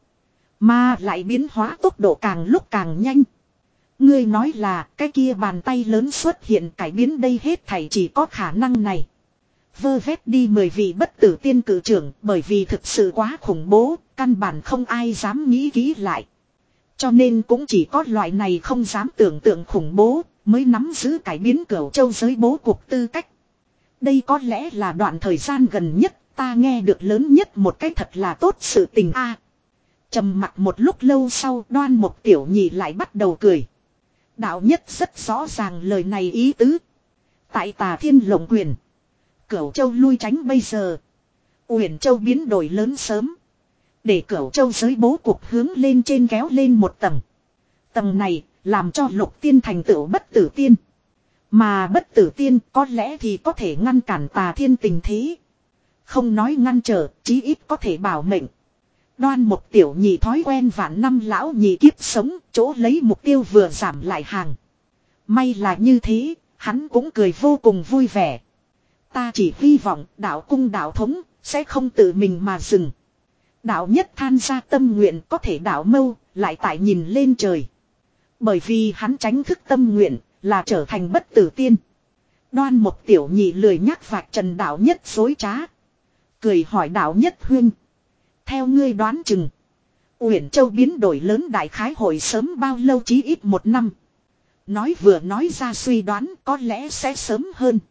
Mà lại biến hóa tốc độ càng lúc càng nhanh. Ngươi nói là cái kia bàn tay lớn xuất hiện cải biến đây hết thảy chỉ có khả năng này. Vơ vét đi mười vị bất tử tiên cử trưởng bởi vì thực sự quá khủng bố, căn bản không ai dám nghĩ kỹ lại. Cho nên cũng chỉ có loại này không dám tưởng tượng khủng bố mới nắm giữ cải biến Cửu Châu giới bố cục tư cách. Đây có lẽ là đoạn thời gian gần nhất ta nghe được lớn nhất một cách thật là tốt sự tình a. Trầm mặc một lúc lâu sau Đoan một tiểu nhị lại bắt đầu cười. Đạo nhất rất rõ ràng lời này ý tứ. Tại Tà Thiên lộng quyền. Cửu Châu lui tránh bây giờ. Uyển Châu biến đổi lớn sớm. Để Cửu Châu giới bố cục hướng lên trên kéo lên một tầng. Tầng này làm cho lục tiên thành tựu bất tử tiên. Mà bất tử tiên có lẽ thì có thể ngăn cản Tà Thiên tình thế. Không nói ngăn trở, chí ít có thể bảo mệnh. Đoan một tiểu nhị thói quen vạn năm lão nhị kiếp sống, chỗ lấy mục tiêu vừa giảm lại hàng. May là như thế, hắn cũng cười vô cùng vui vẻ. Ta chỉ hy vọng đạo cung đạo thống sẽ không tự mình mà dừng. Đạo nhất than ra tâm nguyện có thể đạo mâu, lại tại nhìn lên trời. Bởi vì hắn tránh thức tâm nguyện là trở thành bất tử tiên. Đoan một tiểu nhị lười nhắc vạch trần đạo nhất dối trá. Cười hỏi đạo nhất huynh. Theo ngươi đoán chừng. Uyển Châu biến đổi lớn đại khái hội sớm bao lâu chí ít một năm. Nói vừa nói ra suy đoán có lẽ sẽ sớm hơn.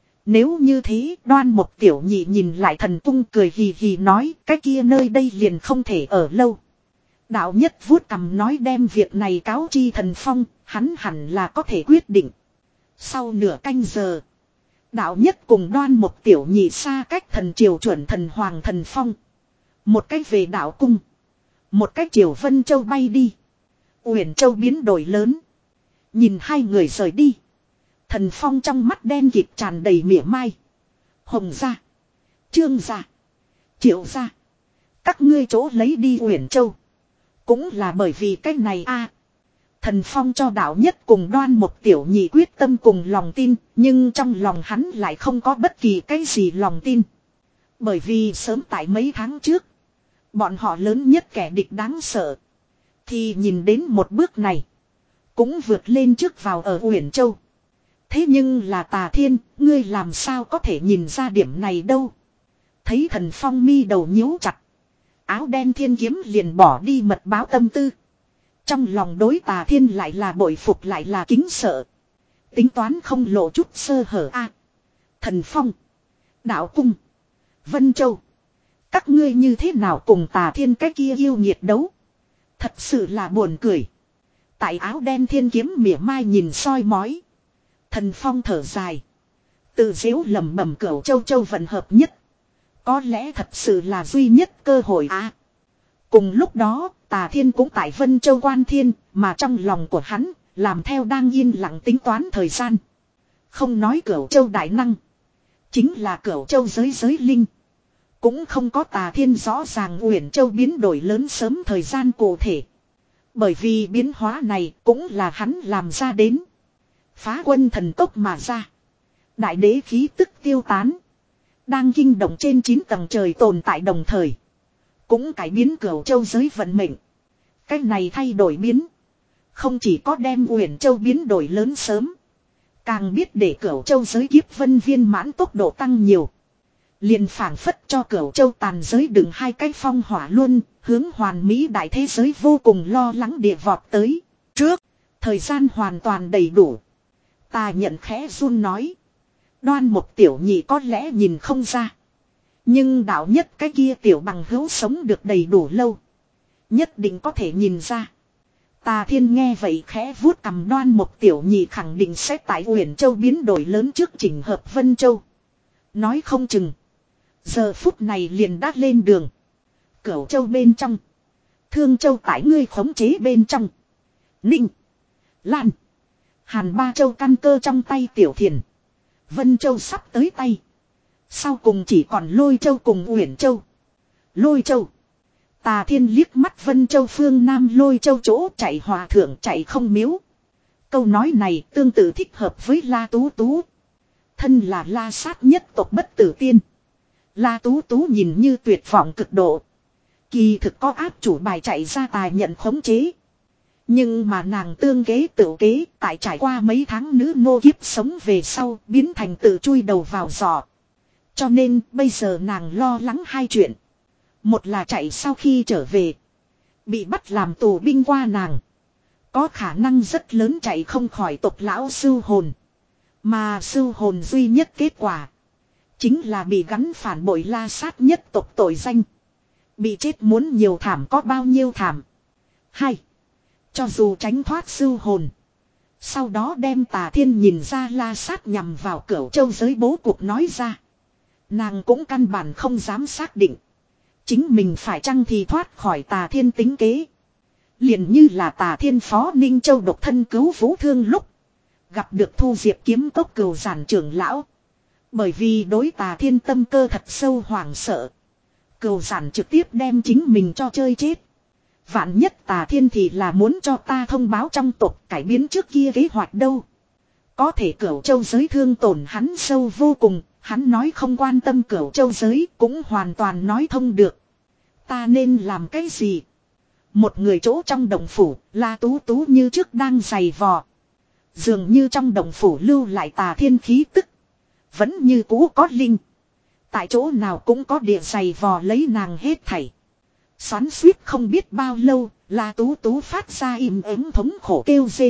Nếu như thế Đoan một tiểu nhị nhìn lại thần cung cười hì hì nói cái kia nơi đây liền không thể ở lâu. Đạo nhất vuốt cằm nói đem việc này cáo chi thần phong, hắn hẳn là có thể quyết định. Sau nửa canh giờ. Đạo nhất cùng Đoan một tiểu nhị xa cách thần triều chuẩn thần hoàng thần phong. Một cách về đạo cung. Một cách triều Vân Châu bay đi. Uyển Châu biến đổi lớn. Nhìn hai người rời đi. Thần phong trong mắt đen kịt tràn đầy mỉa mai. Hồng ra. Trương ra. Triệu ra. Các ngươi chỗ lấy đi Uyển Châu. Cũng là bởi vì cái này a. Thần phong cho đạo nhất cùng Đoan một tiểu nhị quyết tâm cùng lòng tin. Nhưng trong lòng hắn lại không có bất kỳ cái gì lòng tin. Bởi vì sớm tại mấy tháng trước. Bọn họ lớn nhất kẻ địch đáng sợ. Thì nhìn đến một bước này. Cũng vượt lên trước vào ở Uyển Châu. Thế nhưng là Tà Thiên, ngươi làm sao có thể nhìn ra điểm này đâu. Thấy Thần Phong mi đầu nhíu chặt. Áo đen thiên kiếm liền bỏ đi mật báo tâm tư. Trong lòng đối Tà Thiên lại là bội phục lại là kính sợ. Tính toán không lộ chút sơ hở a. Thần Phong, Đạo Cung, Vân Châu. Các ngươi như thế nào cùng Tà Thiên cái kia yêu nghiệt đấu. Thật sự là buồn cười. Tại áo đen thiên kiếm mỉa mai nhìn soi mói. Thần Phong thở dài. Tự dễu lẩm bẩm Cửu Châu Châu vận hợp nhất. Có lẽ thật sự là duy nhất cơ hội à. Cùng lúc đó, Tà Thiên cũng tại Vân Châu quan thiên, mà trong lòng của hắn, làm theo đang yên lặng tính toán thời gian. Không nói Cửu Châu đại năng. Chính là Cửu Châu giới giới linh. Cũng không có Tà Thiên rõ ràng Uyển Châu biến đổi lớn sớm thời gian cụ thể. Bởi vì biến hóa này cũng là hắn làm ra đến. Phá quân thần tốc mà ra. Đại đế khí tức tiêu tán. Đang kinh động trên chín tầng trời tồn tại đồng thời. Cũng cải biến Cửu Châu giới vận mệnh. Cách này thay đổi biến. Không chỉ có đem Uyển Châu biến đổi lớn sớm. Càng biết để Cửu Châu giới kiếp vân viên mãn tốc độ tăng nhiều. Liền phảng phất cho Cửu Châu tàn giới đựng hai cái phong hỏa luôn, hướng hoàn mỹ đại thế giới vô cùng lo lắng địa vọt tới. Trước, thời gian hoàn toàn đầy đủ. Tà nhận khẽ run nói. Đoan một tiểu nhị có lẽ nhìn không ra. Nhưng đạo nhất cái kia tiểu bằng hữu sống được đầy đủ lâu. Nhất định có thể nhìn ra. Tà Thiên nghe vậy khẽ vuốt cầm Đoan một tiểu nhị khẳng định sẽ tại Uyển Châu biến đổi lớn trước chỉnh hợp Vân Châu. Nói không chừng. Giờ phút này liền đã lên đường. Cửu Châu bên trong. Thương Châu tại ngươi khống chế bên trong. Ninh. Lan. Hàn ba châu căn cơ trong tay Tiểu Thiền. Vân Châu sắp tới tay. Sau cùng chỉ còn Lôi Châu cùng Uyển Châu. Lôi Châu. Tà Thiên liếc mắt Vân Châu phương Nam Lôi Châu chỗ chạy hòa thượng chạy không miếu. Câu nói này tương tự thích hợp với La Tú Tú. Thân là La Sát nhất tộc bất tử tiên. La Tú Tú nhìn như tuyệt vọng cực độ. Kỳ thực có áp chủ bài chạy ra tài nhận khống chế. Nhưng mà nàng tương kế tự kế tại trải qua mấy tháng nữ nô kiếp sống về sau biến thành tự chui đầu vào giỏ. Cho nên bây giờ nàng lo lắng hai chuyện. Một là chạy sau khi trở về. Bị bắt làm tù binh qua nàng. Có khả năng rất lớn chạy không khỏi tộc lão sưu hồn. Mà sưu hồn duy nhất kết quả. Chính là bị gắn phản bội La Sát nhất tộc tội danh. Bị chết muốn nhiều thảm có bao nhiêu thảm. Hai. Cho dù tránh thoát sưu hồn. Sau đó đem Tà Thiên nhìn ra La Sát nhằm vào Cửu Châu giới bố cục nói ra. Nàng cũng căn bản không dám xác định. Chính mình phải chăng thì thoát khỏi Tà Thiên tính kế. Liền như là Tà Thiên phó Ninh Châu độc thân cứu Vũ Thương lúc. Gặp được Thu Diệp kiếm cốc cừu giản trưởng lão. Bởi vì đối Tà Thiên tâm cơ thật sâu hoảng sợ. Cừu giản trực tiếp đem chính mình cho chơi chết. Vạn nhất Tà Thiên thì là muốn cho ta thông báo trong tộc cải biến trước kia kế hoạch đâu. Có thể Cửu Châu giới thương tổn hắn sâu vô cùng. Hắn nói không quan tâm Cửu Châu giới cũng hoàn toàn nói thông được. Ta nên làm cái gì? Một người chỗ trong đồng phủ, La Tú Tú như trước đang giày vò. Dường như trong đồng phủ lưu lại Tà Thiên khí tức. Vẫn như cũ có linh. Tại chỗ nào cũng có địa giày vò lấy nàng hết thảy. Xoắn suýt không biết bao lâu, La Tú Tú phát ra im ắng thống khổ kêu rên.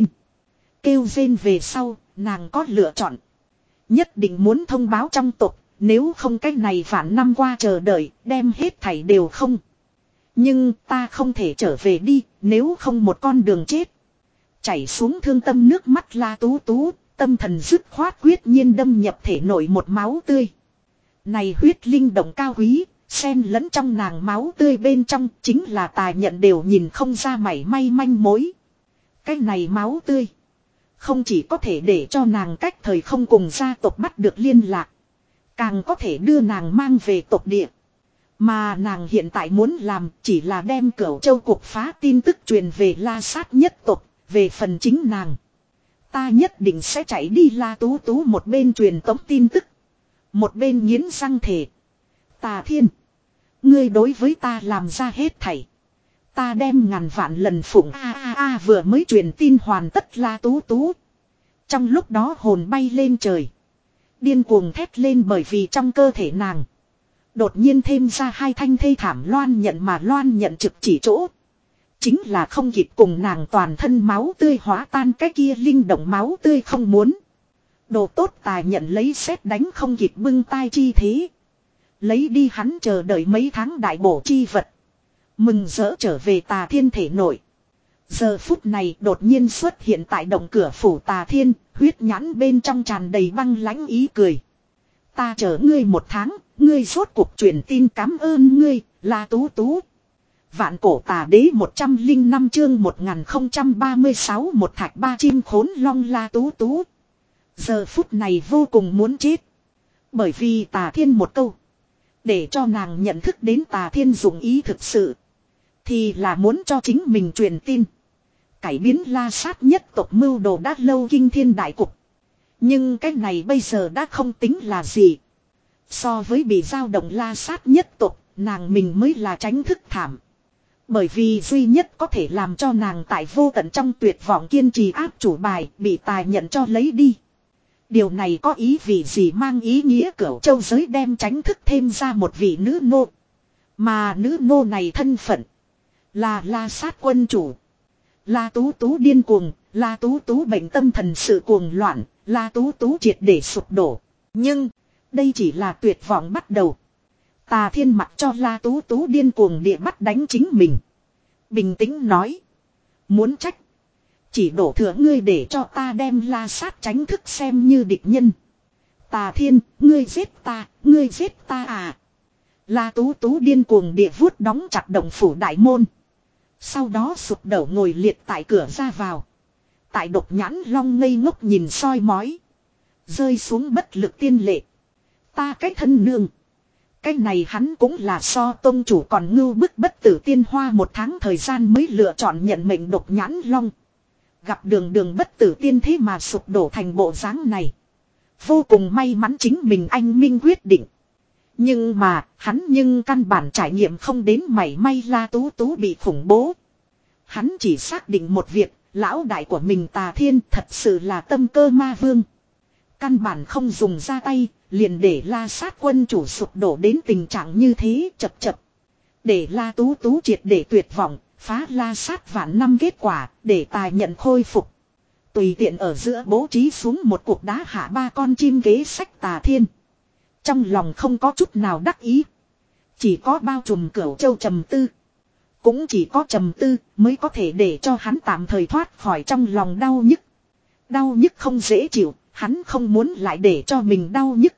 Kêu rên về sau, nàng có lựa chọn. Nhất định muốn thông báo trong tộc, nếu không cách này vạn năm qua chờ đợi, đem hết thảy đều không. Nhưng ta không thể trở về đi, nếu không một con đường chết. Chảy xuống thương tâm nước mắt La Tú Tú, tâm thần dứt khoát quyết nhiên đâm nhập thể nội một máu tươi. Này huyết linh động cao quý, xen lẫn trong nàng máu tươi bên trong chính là Tà nhận đều nhìn không ra mảy may manh mối. Cái này máu tươi. Không chỉ có thể để cho nàng cách thời không cùng gia tộc bắt được liên lạc. Càng có thể đưa nàng mang về tộc địa. Mà nàng hiện tại muốn làm chỉ là đem Cửu Châu cục phá tin tức truyền về La Sát nhất tộc. Về phần chính nàng. Ta nhất định sẽ chạy đi La Tú Tú một bên truyền tống tin tức. Một bên nghiến răng thề. Tà Thiên. Ngươi đối với ta làm ra hết thảy. Ta đem ngàn vạn lần phụng a a a vừa mới truyền tin hoàn tất La Tú Tú. Trong lúc đó hồn bay lên trời. Điên cuồng thét lên bởi vì trong cơ thể nàng. Đột nhiên thêm ra hai thanh thê thảm loan nhận mà loan nhận trực chỉ chỗ. Chính là không kịp cùng nàng toàn thân máu tươi hóa tan cái kia linh động máu tươi không muốn. Đồ tốt tài nhận lấy sét đánh không kịp bưng tay chi thế. Lấy đi hắn chờ đợi mấy tháng đại bổ chi vật. Mừng rỡ trở về Tà Thiên thể nội. Giờ phút này đột nhiên xuất hiện tại động cửa phủ Tà Thiên, huyết nhãn bên trong tràn đầy băng lãnh ý cười. Ta chờ ngươi một tháng, ngươi rốt cuộc truyền tin cảm ơn ngươi, La Tú Tú. Vạn cổ tà đế một trăm linh năm chương một nghìn không trăm ba mươi sáu một thạch ba chim khốn long La Tú Tú. Giờ phút này vô cùng muốn chết. Bởi vì Tà Thiên một câu. Để cho nàng nhận thức đến Tà Thiên dụng ý thực sự. Thì là muốn cho chính mình truyền tin. Cải biến La Sát nhất tộc mưu đồ đã lâu kinh thiên đại cục. Nhưng cái này bây giờ đã không tính là gì. So với bị dao động La Sát nhất tộc, nàng mình mới là tránh thức thảm. Bởi vì duy nhất có thể làm cho nàng tại vô tận trong tuyệt vọng kiên trì áp chủ bài bị tài nhận cho lấy đi. Điều này có ý vì gì mang ý nghĩa Cửu Châu giới đem tránh thức thêm ra một vị nữ nô. Mà nữ nô này thân phận là La Sát quân chủ. La Tú Tú điên cuồng, La Tú Tú bệnh tâm thần sự cuồng loạn, La Tú Tú triệt để sụp đổ. Nhưng, đây chỉ là tuyệt vọng bắt đầu. Tà Thiên mặc cho La Tú Tú điên cuồng địa bắt đánh chính mình. Bình tĩnh nói. Muốn trách. Chỉ đổ thừa ngươi để cho ta đem La Sát tránh thức xem như địch nhân. Tà Thiên, ngươi giết ta, ngươi giết ta à. La Tú Tú điên cuồng địa vuốt đóng chặt động phủ đại môn. Sau đó sụp đổ ngồi liệt tại cửa ra vào. Tại Độc Nhãn Long ngây ngốc nhìn soi mói. Rơi xuống bất lực tiên lệ. Ta cái thân nương. Cái này hắn cũng là so tông chủ còn ngưu bức bất tử tiên hoa một tháng thời gian mới lựa chọn nhận mệnh Độc Nhãn Long. Gặp đường đường bất tử tiên thế mà sụp đổ thành bộ dáng này. Vô cùng may mắn chính mình anh minh quyết định. Nhưng mà hắn nhưng căn bản trải nghiệm không đến mảy may La Tú Tú bị khủng bố. Hắn chỉ xác định một việc, lão đại của mình Tà Thiên thật sự là tâm cơ ma vương. Căn bản không dùng ra tay, liền để La Sát quân chủ sụp đổ đến tình trạng như thế chập chập. Để La Tú Tú triệt để tuyệt vọng, phá La Sát vạn năm kết quả, để tài nhận khôi phục. Tùy tiện ở giữa bố trí xuống một cục đá hạ ba con chim kế sách Tà Thiên. Trong lòng không có chút nào đắc ý. Chỉ có bao trùm Cửu Châu trầm tư. Cũng chỉ có trầm tư mới có thể để cho hắn tạm thời thoát khỏi trong lòng đau nhức. Đau nhức không dễ chịu, hắn không muốn lại để cho mình đau nhức.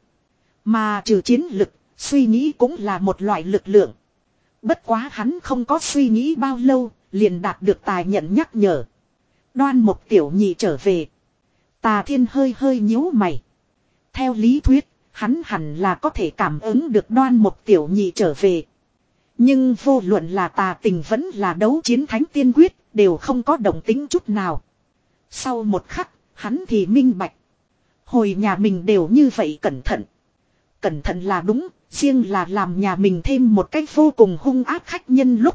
Mà trừ chiến lực, suy nghĩ cũng là một loại lực lượng. Bất quá hắn không có suy nghĩ bao lâu, liền đạt được tài nhận nhắc nhở. Đoan Mục tiểu nhị trở về. Tà Thiên hơi hơi nhíu mày. Theo lý thuyết, hắn hẳn là có thể cảm ứng được Đoan Mục tiểu nhị trở về. Nhưng vô luận là Tà Tình vẫn là đấu chiến thánh tiên quyết, đều không có động tính chút nào. Sau một khắc, hắn thì minh bạch. Hồi nhà mình đều như vậy cẩn thận. Cẩn thận là đúng, riêng là làm nhà mình thêm một cách vô cùng hung ác khách nhân lúc.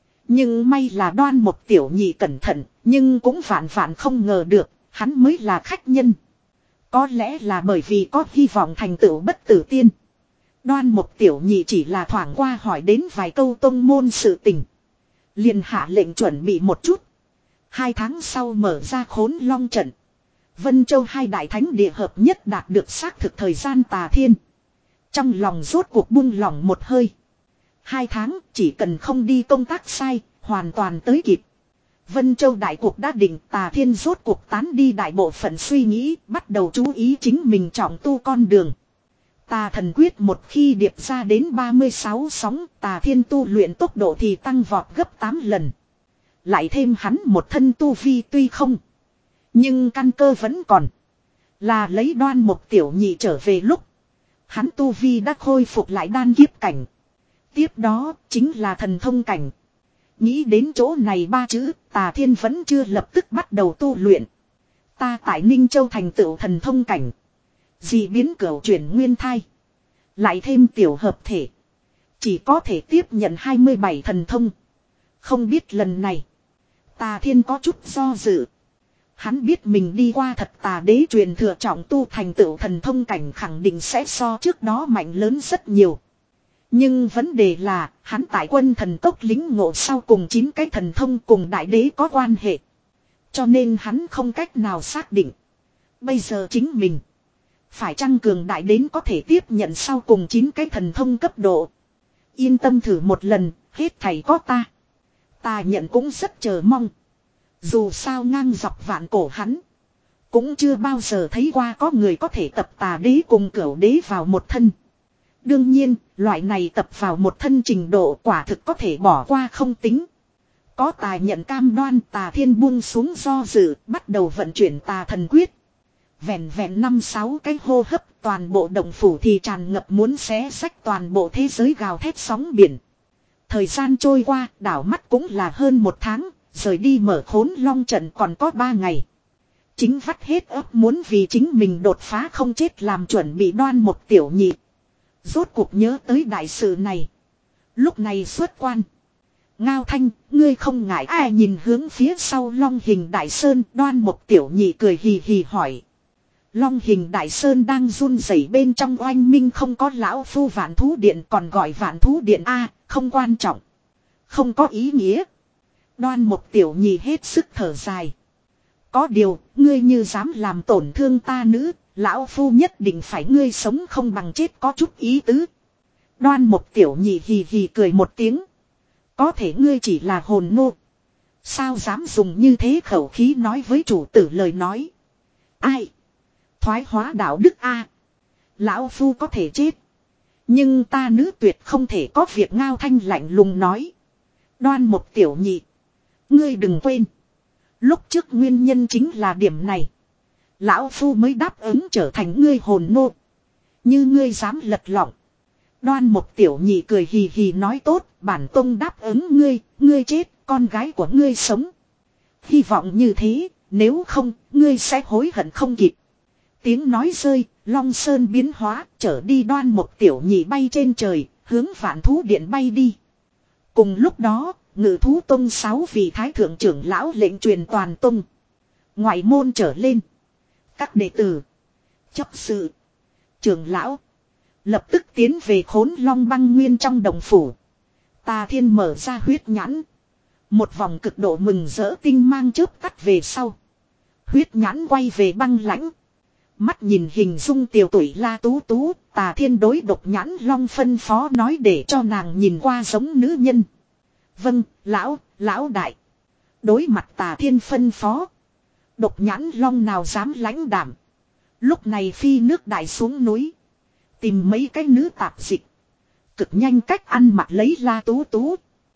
Nhưng may là Đoan Mục tiểu nhị cẩn thận, nhưng cũng vạn vạn không ngờ được, hắn mới là khách nhân. Có lẽ là bởi vì có hy vọng thành tựu bất tử tiên. Đoan Mục tiểu nhị chỉ là thoảng qua hỏi đến vài câu tông môn sự tình. Liền hạ lệnh chuẩn bị một chút. Hai tháng sau mở ra Khốn Long trận. Vân Châu hai đại thánh địa hợp nhất đạt được xác thực thời gian Tà Thiên. Trong lòng rốt cuộc buông lỏng một hơi. Hai tháng chỉ cần không đi công tác sai, hoàn toàn tới kịp. Vân Châu đại cuộc đã định, Tà Thiên rốt cuộc tán đi đại bộ phận suy nghĩ, bắt đầu chú ý chính mình trọng tu con đường. Tà thần quyết một khi điệp ra đến ba mươi sáu sóng, Tà Thiên tu luyện tốc độ thì tăng vọt gấp tám lần. Lại thêm hắn một thân tu vi tuy không, nhưng căn cơ vẫn còn. Là lấy Đoan Mục tiểu nhị trở về lúc, hắn tu vi đã khôi phục lại đan kiếp cảnh. Tiếp đó chính là thần thông cảnh. Nghĩ đến chỗ này ba chữ, Tà Thiên vẫn chưa lập tức bắt đầu tu luyện. Ta tại Ninh Châu thành tựu thần thông cảnh. Dị biến cửu chuyển nguyên thai. Lại thêm tiểu hợp thể. Chỉ có thể tiếp nhận hai mươi bảy thần thông. Không biết lần này, Tà Thiên có chút do dự. Hắn biết mình đi qua thật tà đế truyền thừa trọng tu thành tựu thần thông cảnh khẳng định sẽ so trước đó mạnh lớn rất nhiều. Nhưng vấn đề là, hắn tại quân thần tốc lính ngộ sau cùng chín cái thần thông cùng đại đế có quan hệ. Cho nên hắn không cách nào xác định. Bây giờ chính mình phải chăng cường đại đến có thể tiếp nhận sau cùng chín cái thần thông cấp độ. Yên tâm thử một lần, hết thảy có ta. Ta nhận cũng rất chờ mong. Dù sao ngang dọc vạn cổ hắn cũng chưa bao giờ thấy qua có người có thể tập tà đế cùng cửu đế vào một thân. Đương nhiên, loại này tập vào một thân trình độ quả thực có thể bỏ qua không tính. Có tài nhận cam đoan Tà Thiên buông xuống do dự, bắt đầu vận chuyển tà thần quyết. Vẹn vẹn năm sáu cái hô hấp, toàn bộ động phủ thì tràn ngập muốn xé xách toàn bộ thế giới gào thét sóng biển. Thời gian trôi qua, đảo mắt cũng là hơn một tháng, rời đi mở khốn long trận còn có ba ngày. Chính vắt hết ấp muốn vì chính mình đột phá không chết làm chuẩn bị Đoan Một tiểu nhị. Rốt cuộc nhớ tới đại sự này. Lúc này xuất quan. Ngao Thanh, ngươi không ngại ai nhìn hướng phía sau Long Hình Đại Sơn, Đoan Một tiểu nhị cười hì hì hỏi. Long Hình Đại Sơn đang run rẩy bên trong oanh minh không có lão phu Vạn Thú Điện còn gọi Vạn Thú Điện A, không quan trọng. Không có ý nghĩa. Đoan Một tiểu nhị hết sức thở dài. Có điều, ngươi như dám làm tổn thương ta nữ, lão phu nhất định phải ngươi sống không bằng chết có chút ý tứ. Đoan Một tiểu nhị hì hì cười một tiếng. Có thể ngươi chỉ là hồn nô. Sao dám dùng như thế khẩu khí nói với chủ tử lời nói. Ai? Thoái hóa đạo đức A. Lão phu có thể chết. Nhưng ta nữ tuyệt không thể có việc. Ngao Thanh lạnh lùng nói. Đoan Một tiểu nhị. Ngươi đừng quên. Lúc trước nguyên nhân chính là điểm này. Lão phu mới đáp ứng trở thành ngươi hồn nô. Như ngươi dám lật lọng. Đoan Một tiểu nhị cười hì hì nói tốt, bản tông đáp ứng ngươi, ngươi chết, con gái của ngươi sống. Hy vọng như thế, nếu không, ngươi sẽ hối hận không kịp. Tiếng nói rơi, Long Sơn biến hóa, trở đi Đoan Một tiểu nhị bay trên trời, hướng Vạn Thú Điện bay đi. Cùng lúc đó, Ngự Thú Tông sáu vị thái thượng trưởng lão lệnh truyền toàn tông. Ngoại môn trở lên. Các đệ tử, chấp sự, trưởng lão lập tức tiến về Khốn Long Băng Nguyên trong đồng phủ. Tà Thiên mở ra huyết nhãn. Một vòng cực độ mừng rỡ tinh mang chớp tắt về sau. Huyết nhãn quay về băng lãnh. Mắt nhìn hình dung tiểu tuổi La Tú Tú, Tà Thiên đối Độc Nhãn Long phân phó nói để cho nàng nhìn qua giống nữ nhân. Vâng, lão, lão đại. Đối mặt Tà Thiên phân phó. Độc Nhãn Long nào dám lãnh đảm. Lúc này phi nước đại xuống núi. Tìm mấy cái nữ tạp dịch. Cực nhanh cách ăn mặc lấy La Tú Tú.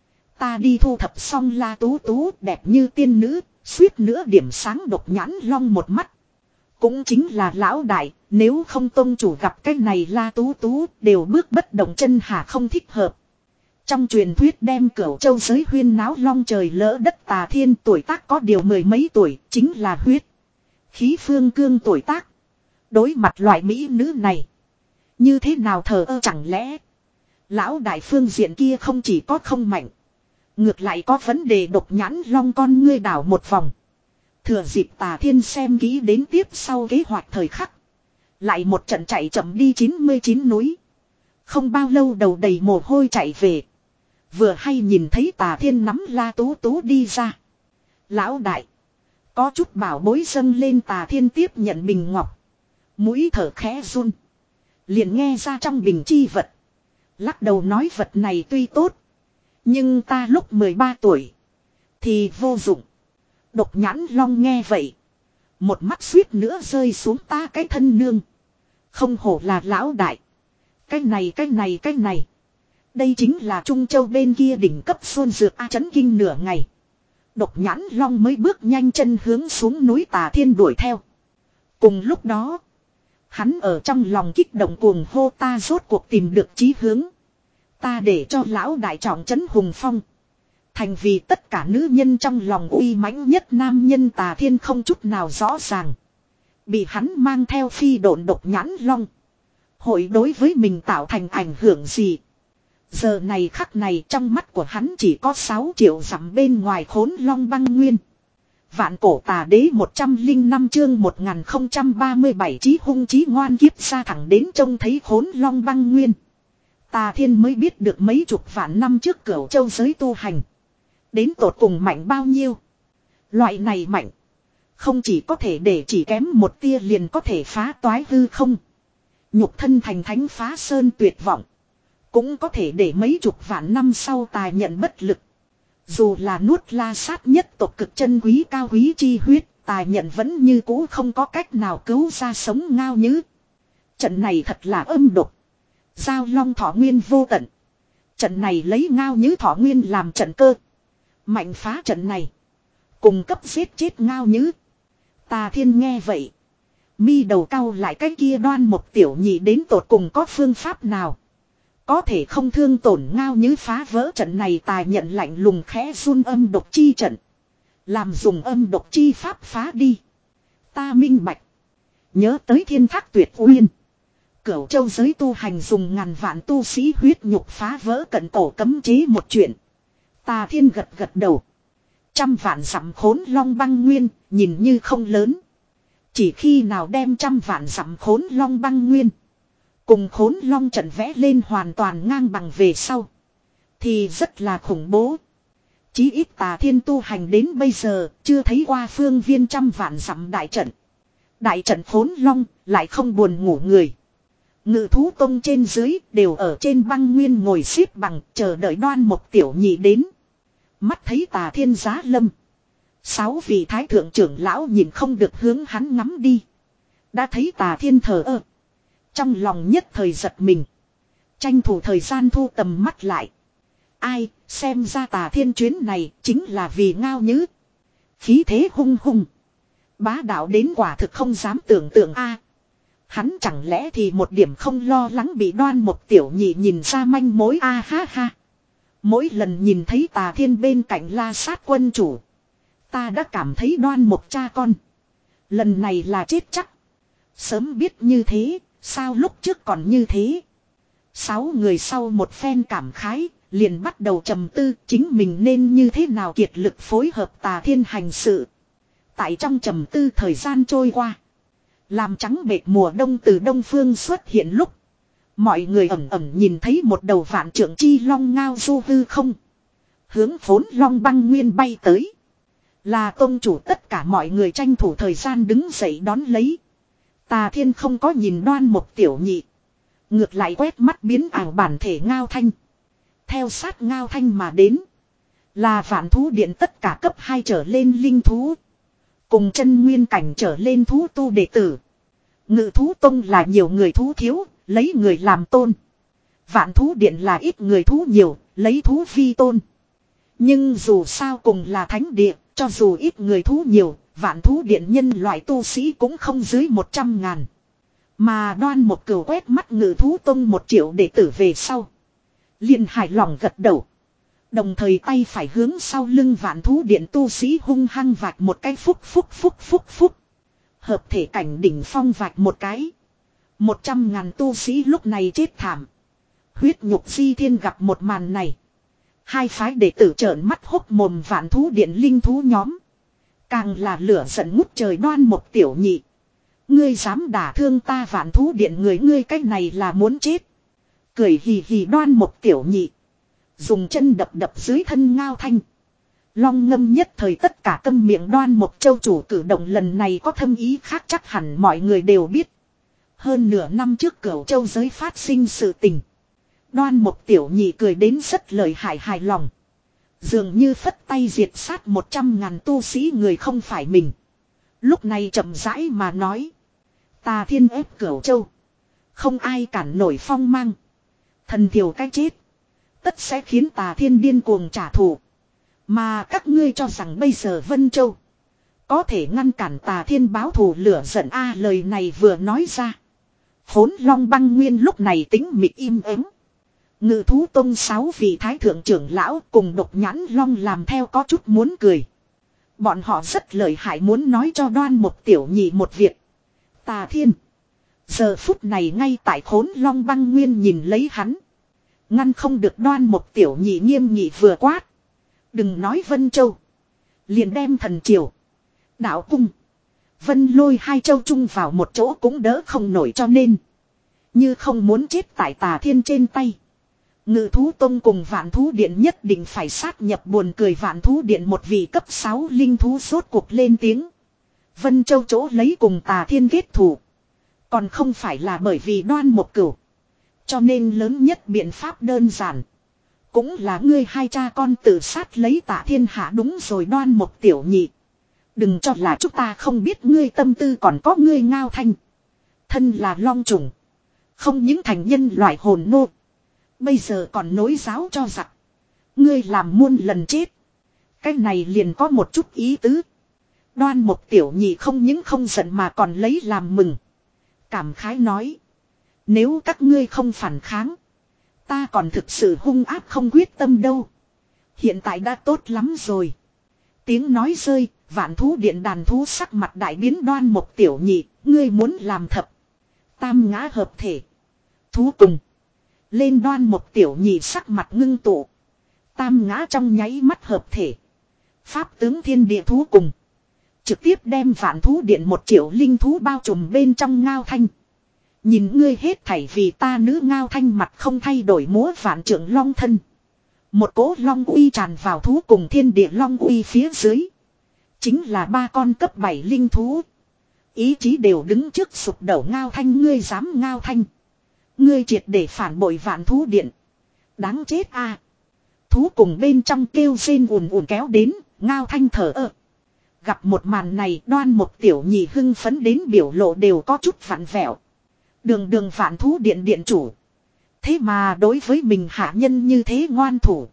Ta đi thu thập xong La Tú Tú đẹp như tiên nữ. Suýt nữa điểm sáng Độc Nhãn Long một mắt. Cũng chính là lão đại. Nếu không tông chủ gặp cái này La Tú Tú đều bước bất động chân hà không thích hợp. Trong truyền thuyết đem Cửu Châu giới huyên náo long trời lỡ đất Tà Thiên tuổi tác có điều mười mấy tuổi. Chính là huyết khí phương cương tuổi tác. Đối mặt loại mỹ nữ này. Như thế nào thờ ơ chẳng lẽ. Lão đại phương diện kia không chỉ có không mạnh. Ngược lại có vấn đề. Độc Nhãn Long con ngươi đảo một vòng. Thừa dịp Tà Thiên xem kỹ đến tiếp sau kế hoạch thời khắc. Lại một trận chạy chậm đi chín mươi chín núi. Không bao lâu đầu đầy mồ hôi chạy về. Vừa hay nhìn thấy Tà Thiên nắm La Tú Tú đi ra. Lão đại. Có chút bảo bối dâng lên. Tà Thiên tiếp nhận bình ngọc. Mũi thở khẽ run. Liền nghe ra trong bình chi vật. Lắc đầu nói vật này tuy tốt. Nhưng ta lúc mười ba tuổi. Thì vô dụng. Độc Nhãn Long nghe vậy. Một mắt suýt nữa rơi xuống ta cái thân nương. Không hổ là lão đại. Cái này cái này cái này. Đây chính là Trung Châu bên kia đỉnh cấp xuân dược A chấn kinh nửa ngày. Độc Nhãn Long mới bước nhanh chân hướng xuống núi. Tà Thiên đuổi theo. Cùng lúc đó. Hắn ở trong lòng kích động cuồng hô ta rốt cuộc tìm được chí hướng. Ta để cho lão đại trọng trấn hùng phong. Thành vì tất cả nữ nhân trong lòng uy mãnh nhất nam nhân. Tà Thiên không chút nào rõ ràng. Bị hắn mang theo phi độn Độc Nhãn Long. Hội đối với mình tạo thành ảnh hưởng gì. Giờ này khắc này trong mắt của hắn chỉ có sáu triệu dặm bên ngoài Khốn Long Băng Nguyên. Vạn cổ tà đế một trăm linh năm chương một nghìn không trăm ba mươi bảy chí hung chí ngoan kiếp ra thẳng đến trông thấy Khốn Long Băng Nguyên. Tà Thiên mới biết được mấy chục vạn năm trước Cửu Châu giới tu hành. Đến tột cùng mạnh bao nhiêu. Loại này mạnh. Không chỉ có thể để chỉ kém một tia liền có thể phá toái hư không. Nhục thân thành thánh phá sơn tuyệt vọng. Cũng có thể để mấy chục vạn năm sau tài nhận bất lực. Dù là nuốt la sát nhất tộc cực chân quý cao quý chi huyết, tài nhận vẫn như cũ không có cách nào cứu ra sống Ngao Nhứ. Trận này thật là âm độc. Giao long thọ nguyên vô tận. Trận này lấy Ngao Nhứ thọ nguyên làm trận cơ. Mạnh phá trận này. Cùng cấp giết chết Ngao Nhứ. Tà Thiên nghe vậy. Mi đầu cau lại cái kia Đoan một tiểu nhị đến tột cùng có phương pháp nào. Có thể không thương tổn Ngao Nhứ phá vỡ trận này tài nhận lạnh lùng khẽ run âm độc chi trận. Làm dùng âm độc chi pháp phá đi. Ta minh bạch. Nhớ tới thiên thác tuyệt uyên. Cửu Châu giới tu hành dùng ngàn vạn tu sĩ huyết nhục phá vỡ cận cổ cấm chế một chuyện. Tà Thiên gật gật đầu. Trăm vạn dặm Khốn Long Băng Nguyên, nhìn như không lớn. Chỉ khi nào đem trăm vạn dặm Khốn Long Băng Nguyên. Cùng Khốn Long trận vẽ lên hoàn toàn ngang bằng về sau. Thì rất là khủng bố. Chí ít Tà Thiên tu hành đến bây giờ, chưa thấy qua phương viên trăm vạn dặm đại trận. Đại trận Khốn Long, lại không buồn ngủ người. Ngự thú tông trên dưới, đều ở trên băng nguyên ngồi xếp bằng, chờ đợi Đoan một tiểu nhị đến. Mắt thấy Tà Thiên giá lâm. Sáu vị thái thượng trưởng lão nhìn không được hướng hắn ngắm đi. Đã thấy Tà Thiên thờ ơ. Trong lòng nhất thời giật mình. Tranh thủ thời gian thu tầm mắt lại. Ai, xem ra Tà Thiên chuyến này chính là vì Ngao Nhứ. Khí thế hung hung. Bá đạo đến quả thực không dám tưởng tượng a. Hắn chẳng lẽ thì một điểm không lo lắng bị Đoan một tiểu nhị nhìn ra manh mối a ha ha. Mỗi lần nhìn thấy Tà Thiên bên cạnh la sát quân chủ. Ta đã cảm thấy Đoan một cha con. Lần này là chết chắc. Sớm biết như thế, sao lúc trước còn như thế. Sáu người sau một phen cảm khái, liền bắt đầu trầm tư chính mình nên như thế nào kiệt lực phối hợp Tà Thiên hành sự. Tại trong trầm tư thời gian trôi qua. Làm trắng bệt mùa đông từ đông phương xuất hiện lúc. Mọi người ẩm ẩm nhìn thấy một đầu vạn trượng chi long ngao du hư không. Hướng Khốn Long Băng Nguyên bay tới. Là tông chủ tất cả mọi người tranh thủ thời gian đứng dậy đón lấy. Tà Thiên không có nhìn Đoan một tiểu nhị. Ngược lại quét mắt biến ảo bản thể Ngao Thanh. Theo sát Ngao Thanh mà đến. Là vạn thú điện tất cả cấp hai trở lên linh thú. Cùng chân nguyên cảnh trở lên thú tu đệ tử. Ngự thú tông là nhiều người thú thiếu, lấy người làm tôn. Vạn thú điện là ít người thú nhiều, lấy thú vi tôn. Nhưng dù sao cùng là thánh địa, cho dù ít người thú nhiều, vạn thú điện nhân loại tu sĩ cũng không dưới một trăm ngàn. Mà Đoan một cửu quét mắt ngự thú tông một triệu đệ tử về sau. Liền hài lòng gật đầu. Đồng thời tay phải hướng sau lưng vạn thú điện tu sĩ hung hăng vạch một cái phúc phúc phúc phúc phúc. Hợp thể cảnh đỉnh phong vạch một cái. Một trăm ngàn tu sĩ lúc này chết thảm. Huyết nhục di thiên gặp một màn này. Hai phái đệ tử trợn mắt hốc mồm vạn thú điện linh thú nhóm. Càng là lửa giận ngút trời Đoan một tiểu nhị. Ngươi dám đả thương ta vạn thú điện người ngươi cách này là muốn chết. Cười hì hì Đoan một tiểu nhị. Dùng chân đập đập dưới thân Ngao Thanh. Long ngâm nhất thời tất cả câm miệng Đoan một châu chủ cử động lần này có thâm ý khác chắc hẳn mọi người đều biết. Hơn nửa năm trước Cửu Châu giới phát sinh sự tình. Đoan một tiểu nhị cười đến rất lợi hại hài lòng. Dường như phất tay diệt sát một trăm ngàn tu sĩ người không phải mình. Lúc này chậm rãi mà nói. Tà Thiên ép Cửu Châu. Không ai cản nổi phong mang. Thần thiểu cái chết. Tất sẽ khiến Tà Thiên điên cuồng trả thù. Mà các ngươi cho rằng bây giờ Vân Châu. Có thể ngăn cản Tà Thiên báo thù lửa giận a lời này vừa nói ra. Khốn Long Băng Nguyên lúc này tính mịt im ắng. Ngự thú tông sáu vị thái thượng trưởng lão cùng Độc Nhãn Long làm theo có chút muốn cười. Bọn họ rất lợi hại muốn nói cho Đoan một tiểu nhị một việc. Tà Thiên. Giờ phút này ngay tại Khốn Long Băng Nguyên nhìn lấy hắn. Ngăn không được Đoan một tiểu nhị nghiêm nghị vừa quát. Đừng nói Vân Châu. Liền đem thần triều. Đạo cung. Vân Lôi hai châu chung vào một chỗ cũng đỡ không nổi cho nên. Như không muốn chết tại Tà Thiên trên tay. Ngự thú tông cùng Vạn Thú Điện nhất định phải sát nhập. Buồn cười Vạn Thú Điện một vị cấp sáu linh thú rốt cuộc lên tiếng. Vân Châu chỗ lấy cùng Tà Thiên kết thù. Còn không phải là bởi vì Đoan Mộc Cửu. Cho nên lớn nhất biện pháp đơn giản. Cũng là ngươi hai cha con tự sát lấy Tà Thiên hạ. Đúng rồi Đoan Mộc tiểu nhị. Đừng cho là chúng ta không biết ngươi tâm tư còn có ngươi Ngao Thanh. Thân là long trùng. Không những thành nhân loại hồn nô. Bây giờ còn nối giáo cho giặc. Ngươi làm muôn lần chết. Cái này liền có một chút ý tứ. Đoan Mộc tiểu nhị không những không giận mà còn lấy làm mừng. Cảm khái nói. Nếu các ngươi không phản kháng. Ta còn thực sự hung ác không quyết tâm đâu. Hiện tại đã tốt lắm rồi. Tiếng nói rơi. Vạn Thú Điện đàn thú sắc mặt đại biến. Đoan Mộc tiểu nhị. Ngươi muốn làm thập. Tam ngã hợp thể. Thú cùng. Lên Đoan Mộc tiểu nhị sắc mặt ngưng tụ. Tam ngã trong nháy mắt hợp thể. Pháp tướng thiên địa thú cùng. Trực tiếp đem Vạn Thú Điện một triệu linh thú bao trùm bên trong Ngao Thanh. Nhìn ngươi hết thảy vì ta nữ Ngao Thanh mặt không thay đổi múa vạn trượng long thân. Một cỗ long uy tràn vào thú cùng thiên địa long uy phía dưới. Chính là ba con cấp bảy linh thú. Ý chí đều đứng trước sụp đổ. Ngao Thanh ngươi dám Ngao Thanh. Ngươi triệt để phản bội Vạn Thú Điện. Đáng chết a à. Thú cùng bên trong kêu rên ùn ùn kéo đến. Ngao Thanh thở ơ. Gặp một màn này Đoan Mộc tiểu nhị hưng phấn đến biểu lộ đều có chút vặn vẹo. Đường đường Vạn Thú Điện điện chủ. Thế mà đối với mình hạ nhân như thế ngoan thủ.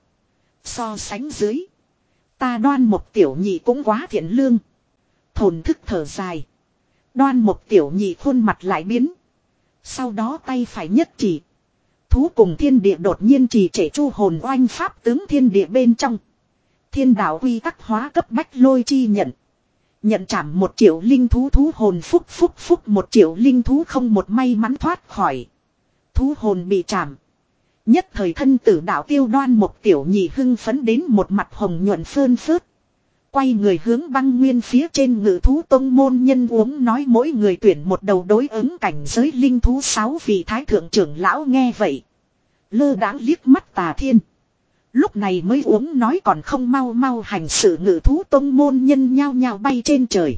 So sánh dưới. Ta Đoan Mộc tiểu nhị cũng quá thiện lương. Thổn thức thở dài. Đoan Mộc tiểu nhị khuôn mặt lại biến. Sau đó tay phải nhất chỉ. Thú cùng thiên địa đột nhiên trì trệ chu hồn oanh pháp tướng thiên địa bên trong. Thiên đạo quy tắc hóa cấp bách lôi chi nhận. Nhận chảm một triệu linh thú thú hồn phúc phúc phúc một triệu linh thú không một may mắn thoát khỏi. Thú hồn bị chảm. Nhất thời thân tử đạo tiêu. Đoan Mộc tiểu nhị hưng phấn đến một mặt hồng nhuận phơn phớt. Quay người hướng băng nguyên phía trên Ngự thú tông môn nhân uống nói mỗi người tuyển một đầu đối ứng cảnh giới linh thú. Sáu vị thái thượng trưởng lão nghe vậy. Lơ đãng liếc mắt Tà Thiên. Lúc này mới uống nói còn không mau mau hành sự. Ngự thú tông môn nhân nhao nhao bay trên trời.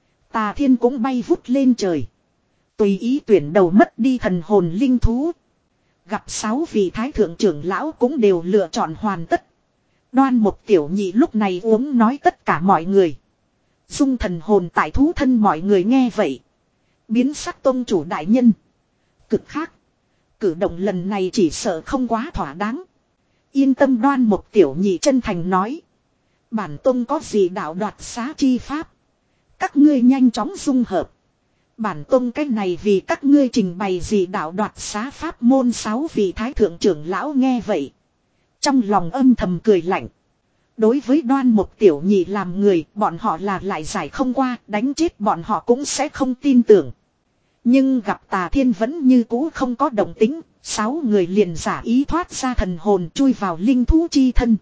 Tà Thiên cũng bay vút lên trời. Tùy ý tuyển đầu mất đi thần hồn linh thú. Gặp sáu vị thái thượng trưởng lão cũng đều lựa chọn hoàn tất. Đoan Mộc tiểu nhị lúc này uống nói tất cả mọi người. Dung thần hồn tại thú thân mọi người nghe vậy. Biến sắc tông chủ đại nhân. Cực khác. Cử động lần này chỉ sợ không quá thỏa đáng. Yên tâm Đoan Mộc tiểu nhị chân thành nói. Bản tông có gì đạo đoạt xá chi pháp. Các ngươi nhanh chóng dung hợp. Bản tông cách này vì các ngươi trình bày gì đạo đoạt xá pháp môn. Sáu vị thái thượng trưởng lão nghe vậy. Trong lòng âm thầm cười lạnh. Đối với Đoan Mộc tiểu nhị làm người, bọn họ là lại giải không qua, đánh chết bọn họ cũng sẽ không tin tưởng. Nhưng gặp Tà Thiên vẫn như cũ không có động tính, sáu người liền giả ý thoát ra thần hồn chui vào linh thú chi thân.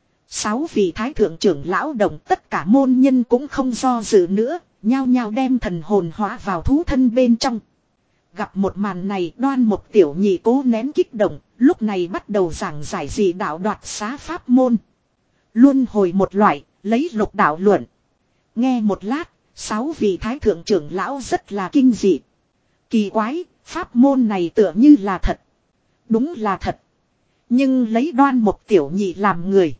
Sáu vị thái thượng trưởng lão động, tất cả môn nhân cũng không do dự nữa, nhao nhao đem thần hồn hóa vào thú thân bên trong. Gặp một màn này Đoan Mộc tiểu nhị cố nén kích động, lúc này bắt đầu giảng giải dị đạo đoạt xá pháp môn. Luân hồi một loại, lấy lục đạo luận. Nghe một lát, sáu vị thái thượng trưởng lão rất là kinh dị. Kỳ quái, pháp môn này tựa như là thật. Đúng là thật. Nhưng lấy Đoan Mộc tiểu nhị làm người.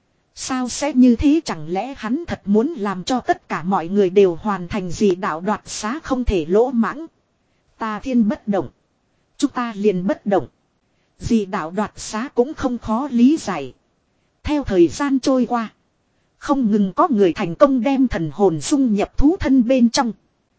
Sao sẽ như thế, chẳng lẽ hắn thật muốn làm cho tất cả mọi người đều hoàn thành dị đạo đoạt xá không thể lỗ mãng. Tà Thiên bất động. Chúng ta liền bất động. Dị đạo đoạt xá cũng không khó lý giải. Theo thời gian trôi qua. Không ngừng có người thành công đem thần hồn dung nhập thú thân bên trong.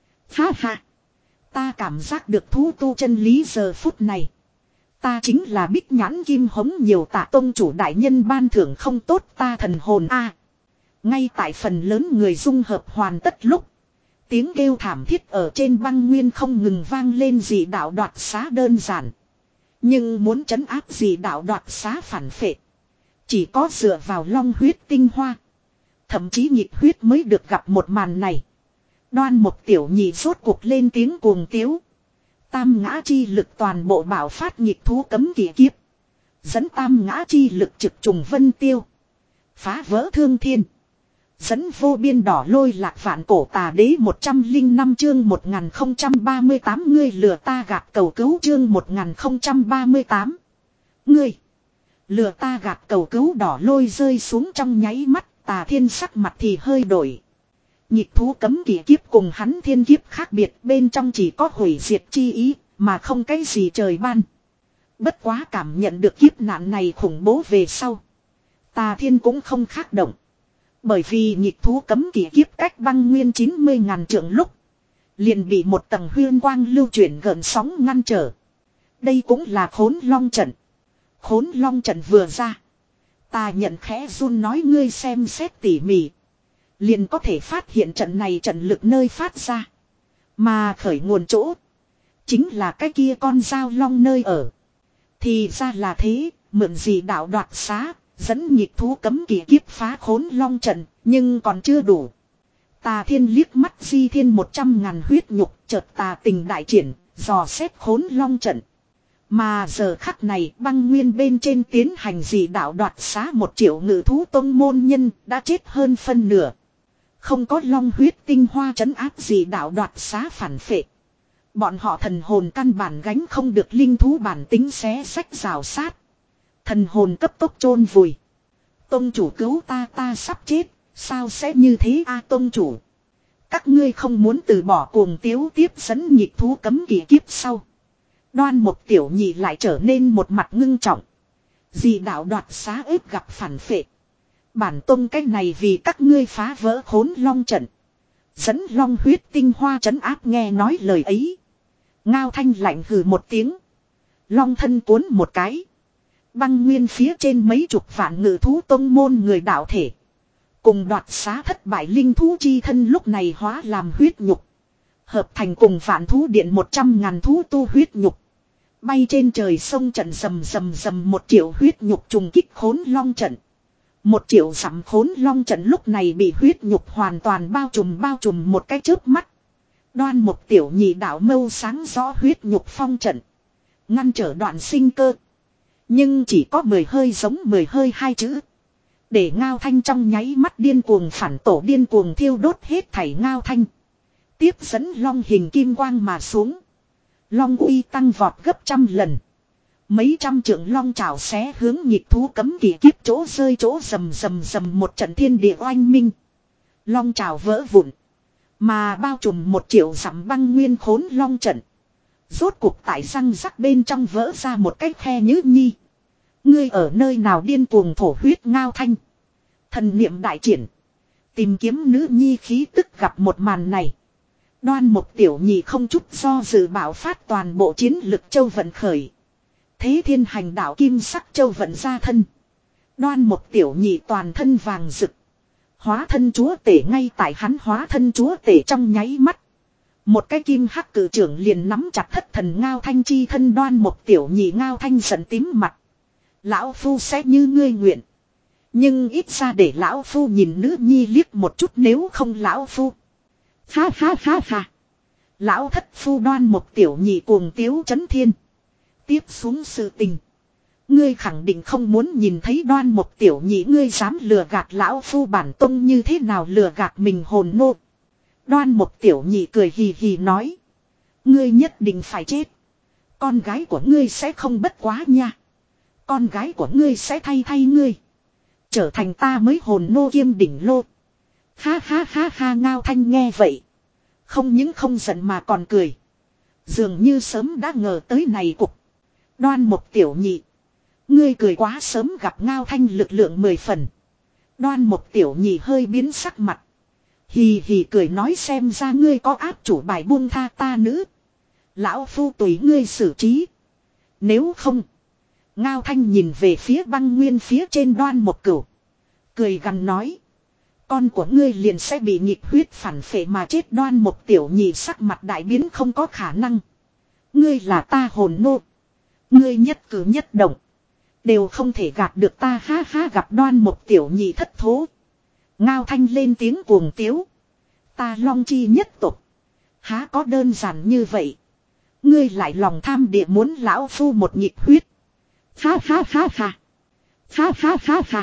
Ha ha. Ta cảm giác được thú tu chân lý giờ phút này. Ta chính là Bích Nhãn Kim Hống nhiều Tạ tông chủ đại nhân ban thưởng không tốt ta thần hồn a. Ngay tại phần lớn người dung hợp hoàn tất lúc. Tiếng kêu thảm thiết ở trên băng nguyên không ngừng vang lên. Dị đạo đoạt xá đơn giản. Nhưng muốn trấn áp dị đạo đoạt xá phản phệ. Chỉ có dựa vào long huyết tinh hoa. Thậm chí nhịp huyết mới được gặp một màn này. Đoan một tiểu nhị rốt cuộc lên tiếng cuồng tiếu. Tam ngã chi lực toàn bộ bảo phát nhịp thú cấm kỵ kiếp. Dẫn tam ngã chi lực trực trùng vân tiêu. Phá vỡ thương thiên. Dẫn vô biên đỏ lôi lạc vạn cổ tà đế một trăm linh năm chương một nghìn không trăm ba mươi tám ngươi lừa ta gạt cầu cứu chương một nghìn không trăm ba mươi tám. Ngươi lừa ta gạt cầu cứu đỏ lôi rơi xuống trong nháy mắt, Tà Thiên sắc mặt thì hơi đổi. Nhịp thú cấm kỵ kiếp cùng hắn thiên kiếp khác biệt, bên trong chỉ có hủy diệt chi ý, mà không cái gì trời ban. Bất quá cảm nhận được kiếp nạn này khủng bố về sau, Tà Thiên cũng không khác động. Bởi vì nhịp thú cấm kỵ kiếp cách băng nguyên chín mươi ngàn trượng lúc, liền bị một tầng huyên quang lưu chuyển gợn sóng ngăn trở. Đây cũng là Khốn Long trận. Khốn Long trận vừa ra, Tà nhận khẽ run nói ngươi xem xét tỉ mỉ, liền có thể phát hiện trận này trận lực nơi phát ra. Mà khởi nguồn chỗ, chính là cái kia con dao long nơi ở. Thì ra là thế, mượn gì đạo đoạt xá, dẫn nhịp thú cấm kỵ kiếp phá Khốn Long trận, nhưng còn chưa đủ. Tà Thiên liếc mắt di thiên một trăm ngàn huyết nhục, chợt tà tình đại triển, dò xét Khốn Long trận. Mà giờ khắc này băng nguyên bên trên tiến hành gì đạo đoạt xá một triệu ngự thú tông môn nhân đã chết hơn phân nửa. Không có long huyết tinh hoa trấn áp gì đạo đoạt xá phản phệ. Bọn họ thần hồn căn bản gánh không được linh thú bản tính xé sách rào sát. Thần hồn cấp tốc chôn vùi. Tông chủ cứu ta, ta sắp chết, sao sẽ như thế a tông chủ. Các ngươi không muốn từ bỏ cuồng tiếu tiếp dẫn nhịp thú cấm kỵ kiếp sau. Đoan một tiểu nhị lại trở nên một mặt ngưng trọng. Dì đạo đoạt xá ếp gặp phản phệ. Bản tông cách này vì các ngươi phá vỡ Khốn Long trận. Dẫn long huyết tinh hoa trấn áp nghe nói lời ấy. Ngao Thanh lạnh hừ một tiếng. Long thân cuốn một cái. Băng nguyên phía trên mấy chục vạn ngự thú tông môn người đạo thể. Cùng đoạt xá thất bại linh thú chi thân lúc này hóa làm huyết nhục. Hợp thành cùng vạn thú điện một trăm ngàn thú tu huyết nhục. Bay trên trời sông trận rầm rầm rầm một triệu huyết nhục trùng kích Khốn Long trận. Một triệu dặm Khốn Long trận lúc này bị huyết nhục hoàn toàn bao trùm bao trùm một cái chớp mắt. Đoan một tiểu nhị đạo mâu sáng rõ huyết nhục phong trận. Ngăn trở đoạn sinh cơ. Nhưng chỉ có mười hơi giống mười hơi hai chữ. Để Ngao Thanh trong nháy mắt điên cuồng phản tổ điên cuồng thiêu đốt hết thảy Ngao Thanh. Tiếp dẫn long hình kim quang mà xuống. Long uy tăng vọt gấp trăm lần. Mấy trăm trượng long trảo xé hướng nhịp thú cấm kỵ kiếp chỗ rơi chỗ rầm rầm rầm một trận thiên địa oanh minh. Long trảo vỡ vụn. Mà bao trùm một triệu dặm băng nguyên Khốn Long trận. Rốt cuộc tại răng rắc bên trong vỡ ra một cái khe nhứ nhi. Ngươi ở nơi nào điên cuồng thổ huyết Ngao Thanh. Thần niệm đại triển. Tìm kiếm nữ nhi khí tức gặp một màn này. Đoan một tiểu nhị không chút do dự bảo phát toàn bộ chiến lực châu vận khởi. Thế thiên hành đạo kim sắc châu vận ra thân. Đoan một tiểu nhị toàn thân vàng rực. Hóa thân chúa tể ngay tại hắn hóa thân chúa tể trong nháy mắt. Một cái kim hắc cử trưởng liền nắm chặt thất thần Ngao Thanh chi thân Đoan một tiểu nhị Ngao Thanh giận tím mặt. Lão phu sẽ như ngươi nguyện. Nhưng ít ra để lão phu nhìn nữ nhi liếc một chút nếu không lão phu. Ha ha ha ha. Lão thất phu Đoan một tiểu nhị cuồng tiếu chấn thiên. Tiếp xuống sự tình. Ngươi khẳng định không muốn nhìn thấy Đoan một tiểu nhị ngươi dám lừa gạt lão phu bản tông như thế nào lừa gạt mình hồn nô. Đoan một tiểu nhị cười hì hì nói. Ngươi nhất định phải chết. Con gái của ngươi sẽ không bất quá nha. Con gái của ngươi sẽ thay thay ngươi. Trở thành ta mới hồn nô kiêm đỉnh lô. Ha ha ha ha Ngao Thanh nghe vậy. Không những không giận mà còn cười. Dường như sớm đã ngờ tới này cục. Đoan một tiểu nhị. Ngươi cười quá sớm gặp Ngao Thanh lực lượng mười phần. Đoan một tiểu nhị hơi biến sắc mặt. Hì hì cười nói xem ra ngươi có áp chủ bài buông tha ta nữ. Lão phu tùy ngươi xử trí. Nếu không. Ngao Thanh nhìn về phía băng nguyên phía trên Đoan một cửu. Cười gằn nói. Con của ngươi liền sẽ bị nhịp huyết phản phệ mà chết Đoan một tiểu nhị sắc mặt đại biến không có khả năng. Ngươi là ta hồn nô. Ngươi nhất cử nhất động. Đều không thể gạt được ta ha ha gặp Đoan một tiểu nhị thất thố. Ngao Thanh lên tiếng cuồng tiếu. Ta Long Chi nhất tục. Há có đơn giản như vậy. Ngươi lại lòng tham địa muốn lão phu một nhịp huyết. Ha ha ha ha. Ha ha ha ha.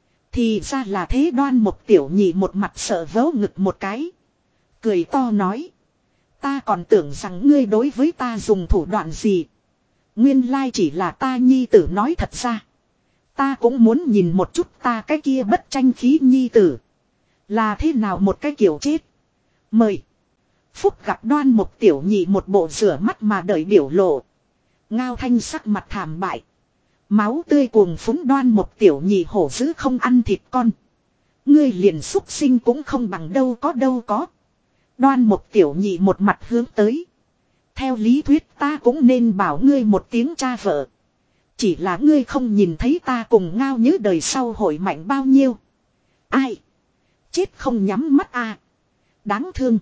Thì ra là thế. Đoan Mục Tiểu Nhị một mặt sợ vớ ngực một cái. Cười to nói. Ta còn tưởng rằng ngươi đối với ta dùng thủ đoạn gì. Nguyên lai chỉ là ta nhi tử nói thật ra. Ta cũng muốn nhìn một chút ta cái kia bất tranh khí nhi tử. Là thế nào một cái kiểu chết. Mời. Phúc gặp Đoan Mục Tiểu Nhị một bộ rửa mắt mà đợi biểu lộ. Ngao Thanh sắc mặt thảm bại. Máu tươi cuồng phúng. Đoan Mục Tiểu Nhị hổ dữ không ăn thịt con. Ngươi liền xúc sinh cũng không bằng đâu có đâu có. Đoan Mục Tiểu Nhị một mặt hướng tới. Theo lý thuyết ta cũng nên bảo ngươi một tiếng cha vợ. Chỉ là ngươi không nhìn thấy ta cùng Ngao Nhớ đời sau hội mạnh bao nhiêu. Ai? Chết không nhắm mắt à. Đáng thương.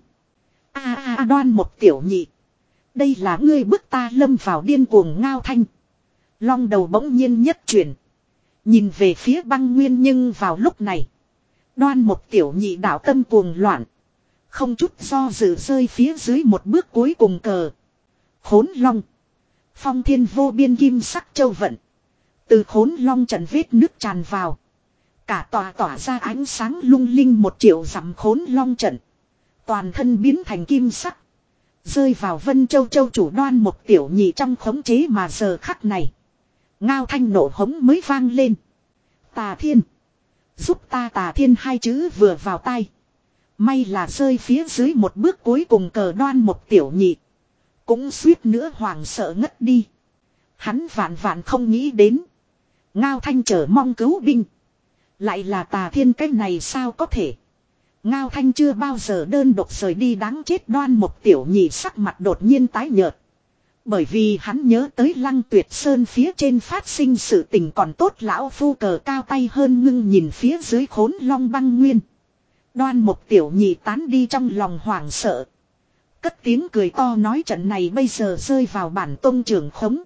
A a a Đoan Mục Tiểu Nhị. Đây là ngươi bức ta lâm vào điên cuồng. Ngao Thanh. Long đầu bỗng nhiên nhất chuyển. Nhìn về phía Băng Nguyên, nhưng vào lúc này. Đoan Mục Tiểu Nhị đạo tâm cuồng loạn. Không chút do dự rơi phía dưới một bước cuối cùng cờ. Khốn Long. Phong thiên vô biên kim sắc châu vận. Từ Khốn Long trận vết nước tràn vào. Cả tòa tỏa ra ánh sáng lung linh một triệu dặm Khốn Long trận. Toàn thân biến thành kim sắc. Rơi vào Vân Châu Châu chủ Đoan Mục Tiểu Nhị trong khống chế. Mà giờ khắc này. Ngao Thanh nổ hống mới vang lên. Tà Thiên. Giúp ta. Tà Thiên hai chữ vừa vào tai. May là rơi phía dưới một bước cuối cùng cờ. Đoan Mục Tiểu Nhị cũng suýt nữa hoảng sợ ngất đi. Hắn vạn vạn không nghĩ đến. Ngao Thanh chờ mong cứu binh. Lại là Tà Thiên. Cái này sao có thể. Ngao Thanh chưa bao giờ đơn độc rời đi. Đáng chết. Đoan Mục Tiểu Nhị sắc mặt đột nhiên tái nhợt. Bởi vì hắn nhớ tới Lăng Tuyệt Sơn phía trên phát sinh sự tình. Còn tốt lão phu cờ cao tay hơn ngưng nhìn phía dưới Khốn Long Băng Nguyên. Đoan Mục Tiểu Nhị tán đi trong lòng hoảng sợ. Cất tiếng cười to nói trận này bây giờ rơi vào bản tông trưởng khống.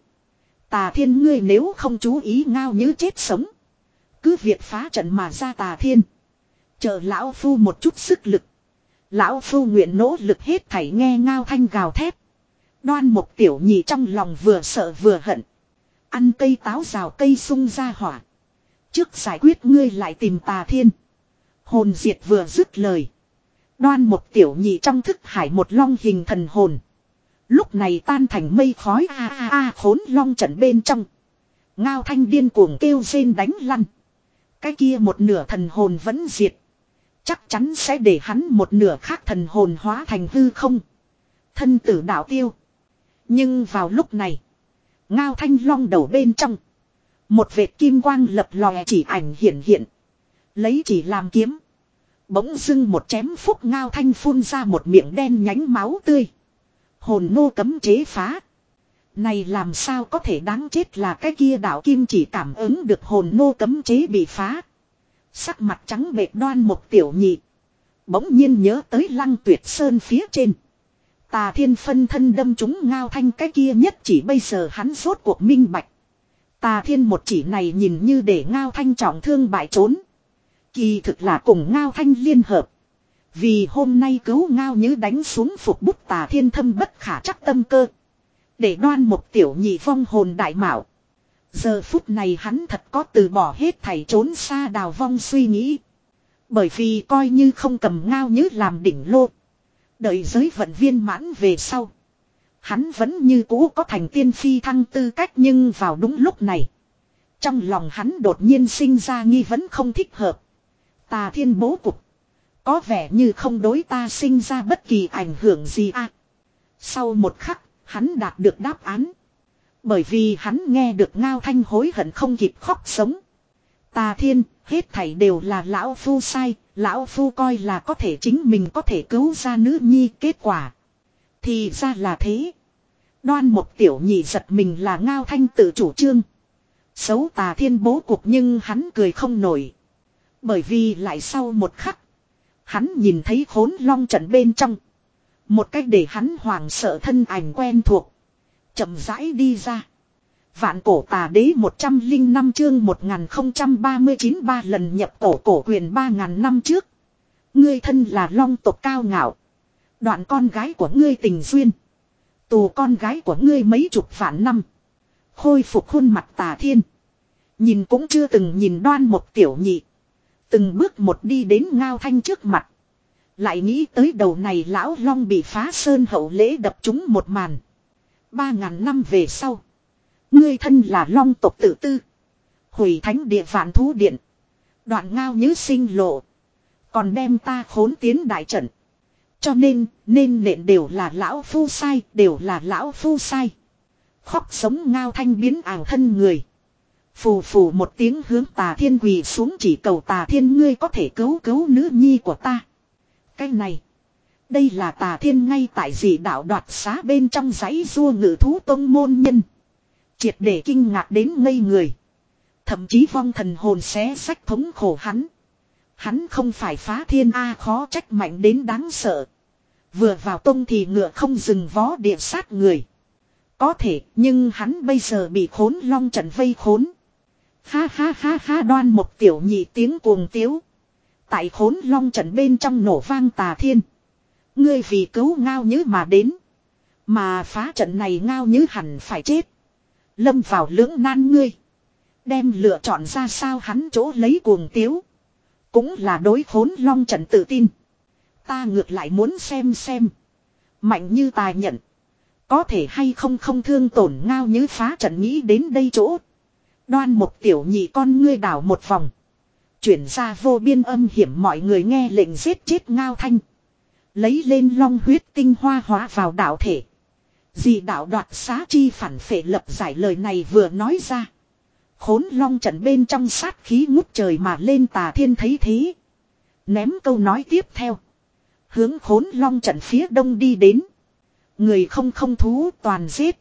Tà Thiên ngươi nếu không chú ý Ngao Nhớ chết sống. Cứ việc phá trận mà ra. Tà Thiên. Chờ lão phu một chút sức lực. Lão phu nguyện nỗ lực hết thảy. Nghe Ngao Thanh gào thét. Đoan Mục Tiểu Nhị trong lòng vừa sợ vừa hận. Ăn cây táo rào cây sung ra hỏa. Trước giải quyết ngươi lại tìm Tà Thiên. Hồn diệt vừa dứt lời. Đoan Mục Tiểu Nhị trong thức hải một long hình thần hồn. Lúc này tan thành mây khói. A a a Khốn Long trận bên trong. Ngao Thanh điên cuồng kêu rên đánh lăn. Cái kia một nửa thần hồn vẫn diệt. Chắc chắn sẽ để hắn một nửa khác thần hồn hóa thành hư không. Thân tử đạo tiêu. Nhưng vào lúc này. Ngao Thanh long đầu bên trong. Một vệt kim quang lập lòe chỉ ảnh hiện hiện. Lấy chỉ làm kiếm. Bỗng dưng một chém phúc. Ngao Thanh phun ra một miệng đen nhánh máu tươi. Hồn nô cấm chế phá. Này làm sao có thể đáng chết là cái kia đạo kim chỉ cảm ứng được hồn nô cấm chế bị phá. Sắc mặt trắng bệch. Đoan Mục Tiểu Nhị bỗng nhiên nhớ tới Lăng Tuyệt Sơn phía trên. Tà Thiên phân thân đâm trúng Ngao Thanh cái kia nhất chỉ. Bây giờ hắn rốt cuộc minh bạch. Tà Thiên một chỉ này nhìn như để Ngao Thanh trọng thương bại trốn. Kỳ thực là cùng Ngao Thanh liên hợp. Vì hôm nay cứu Ngao Nhớ đánh xuống phục bút Tà Thiên thâm bất khả trắc tâm cơ. Để Đoan Mục Tiểu Nhị vong hồn đại mạo. Giờ phút này hắn thật có từ bỏ hết thảy trốn xa đào vong suy nghĩ. Bởi vì coi như không cầm Ngao Nhớ làm đỉnh lô. Đợi giới vận viên mãn về sau. Hắn vẫn như cũ có thành tiên phi thăng tư cách. Nhưng vào đúng lúc này. Trong lòng hắn đột nhiên sinh ra nghi vấn không thích hợp. Tà Thiên bố cục. Có vẻ như không đối ta sinh ra bất kỳ ảnh hưởng gì à. Sau một khắc. Hắn đạt được đáp án. Bởi vì hắn nghe được Ngao Thanh hối hận không kịp khóc sống. Tà Thiên, hết thảy đều là lão phu sai. Lão phu coi là có thể chính mình có thể cứu ra nữ nhi. Kết quả thì ra là thế. Đoan Mục Tiểu Nhị giật mình là Ngao Thanh tự chủ trương. Xấu Tà Thiên bố cục nhưng hắn cười không nổi. Bởi vì lại sau một khắc. Hắn nhìn thấy Khốn Long trận bên trong. Một cách để hắn hoảng sợ thân ảnh quen thuộc. Chậm rãi đi ra. Vạn Cổ Tà Đế một trăm lẻ năm chương một nghìn không trăm ba mươi chín ba lần nhập cổ cổ quyền ba ngàn năm trước. Ngươi thân là long tộc cao ngạo. Đoạn con gái của ngươi tình duyên. Tù con gái của ngươi mấy chục vạn năm. Khôi phục khuôn mặt Tà Thiên. Nhìn cũng chưa từng nhìn Đoan Mộc Tiểu Nhị. Từng bước một đi đến Ngao Thanh trước mặt. Lại nghĩ tới đầu này lão long bị phá sơn hậu lễ đập trúng một màn. Ba ngàn năm về sau. Ngươi thân là long tộc tự tư. Hủy thánh địa vạn thú điện. Đoạn Ngao Nhứ sinh lộ. Còn đem ta khốn tiến đại trận. Cho nên, nên nện đều là lão phu sai, đều là lão phu sai. Khóc sống Ngao Thanh biến ảo thân người. Phù phù một tiếng hướng Tà Thiên quỳ xuống, chỉ cầu Tà Thiên ngươi có thể cứu cứu nữ nhi của ta. Cái này, đây là Tà Thiên ngay tại dị đạo đoạt xá bên trong dãy rua ngự thú tông môn nhân. Triệt để kinh ngạc đến ngây người. Thậm chí vong thần hồn xé sách thống khổ hắn. Hắn không phải phá thiên A, khó trách mạnh đến đáng sợ. Vừa vào tông thì ngựa không dừng vó địa sát người. Có thể, nhưng hắn bây giờ bị khốn long trận vây khốn. Ha ha ha ha, Đoan Mộc Tiểu Nhị tiếng cuồng tiếu. Tại khốn long trận bên trong nổ vang Tà Thiên. Ngươi vì cứu Ngao Nhứ mà đến. Mà phá trận này Ngao Nhứ hẳn phải chết. Lâm vào lưỡng nan ngươi. Đem lựa chọn ra sao, hắn chỗ lấy cuồng tiếu. Cũng là đối khốn long trận tự tin. Ta ngược lại muốn xem xem. Mạnh như tài nhận. Có thể hay không không thương tổn Ngao Nhứ phá trận, nghĩ đến đây chỗ. Đoan Mộc Tiểu Nhị con ngươi đảo một vòng. Chuyển ra vô biên âm hiểm, mọi người nghe lệnh giết chết Ngao Thanh. Lấy lên long huyết tinh hoa hóa vào đạo thể. Dị đạo đoạt xá chi phản phệ lập giải, lời này vừa nói ra. Khốn long trận bên trong sát khí ngút trời mà lên. Tà Thiên thấy thế. Ném câu nói tiếp theo. Hướng khốn long trận phía đông đi đến. Người không không thú toàn giết.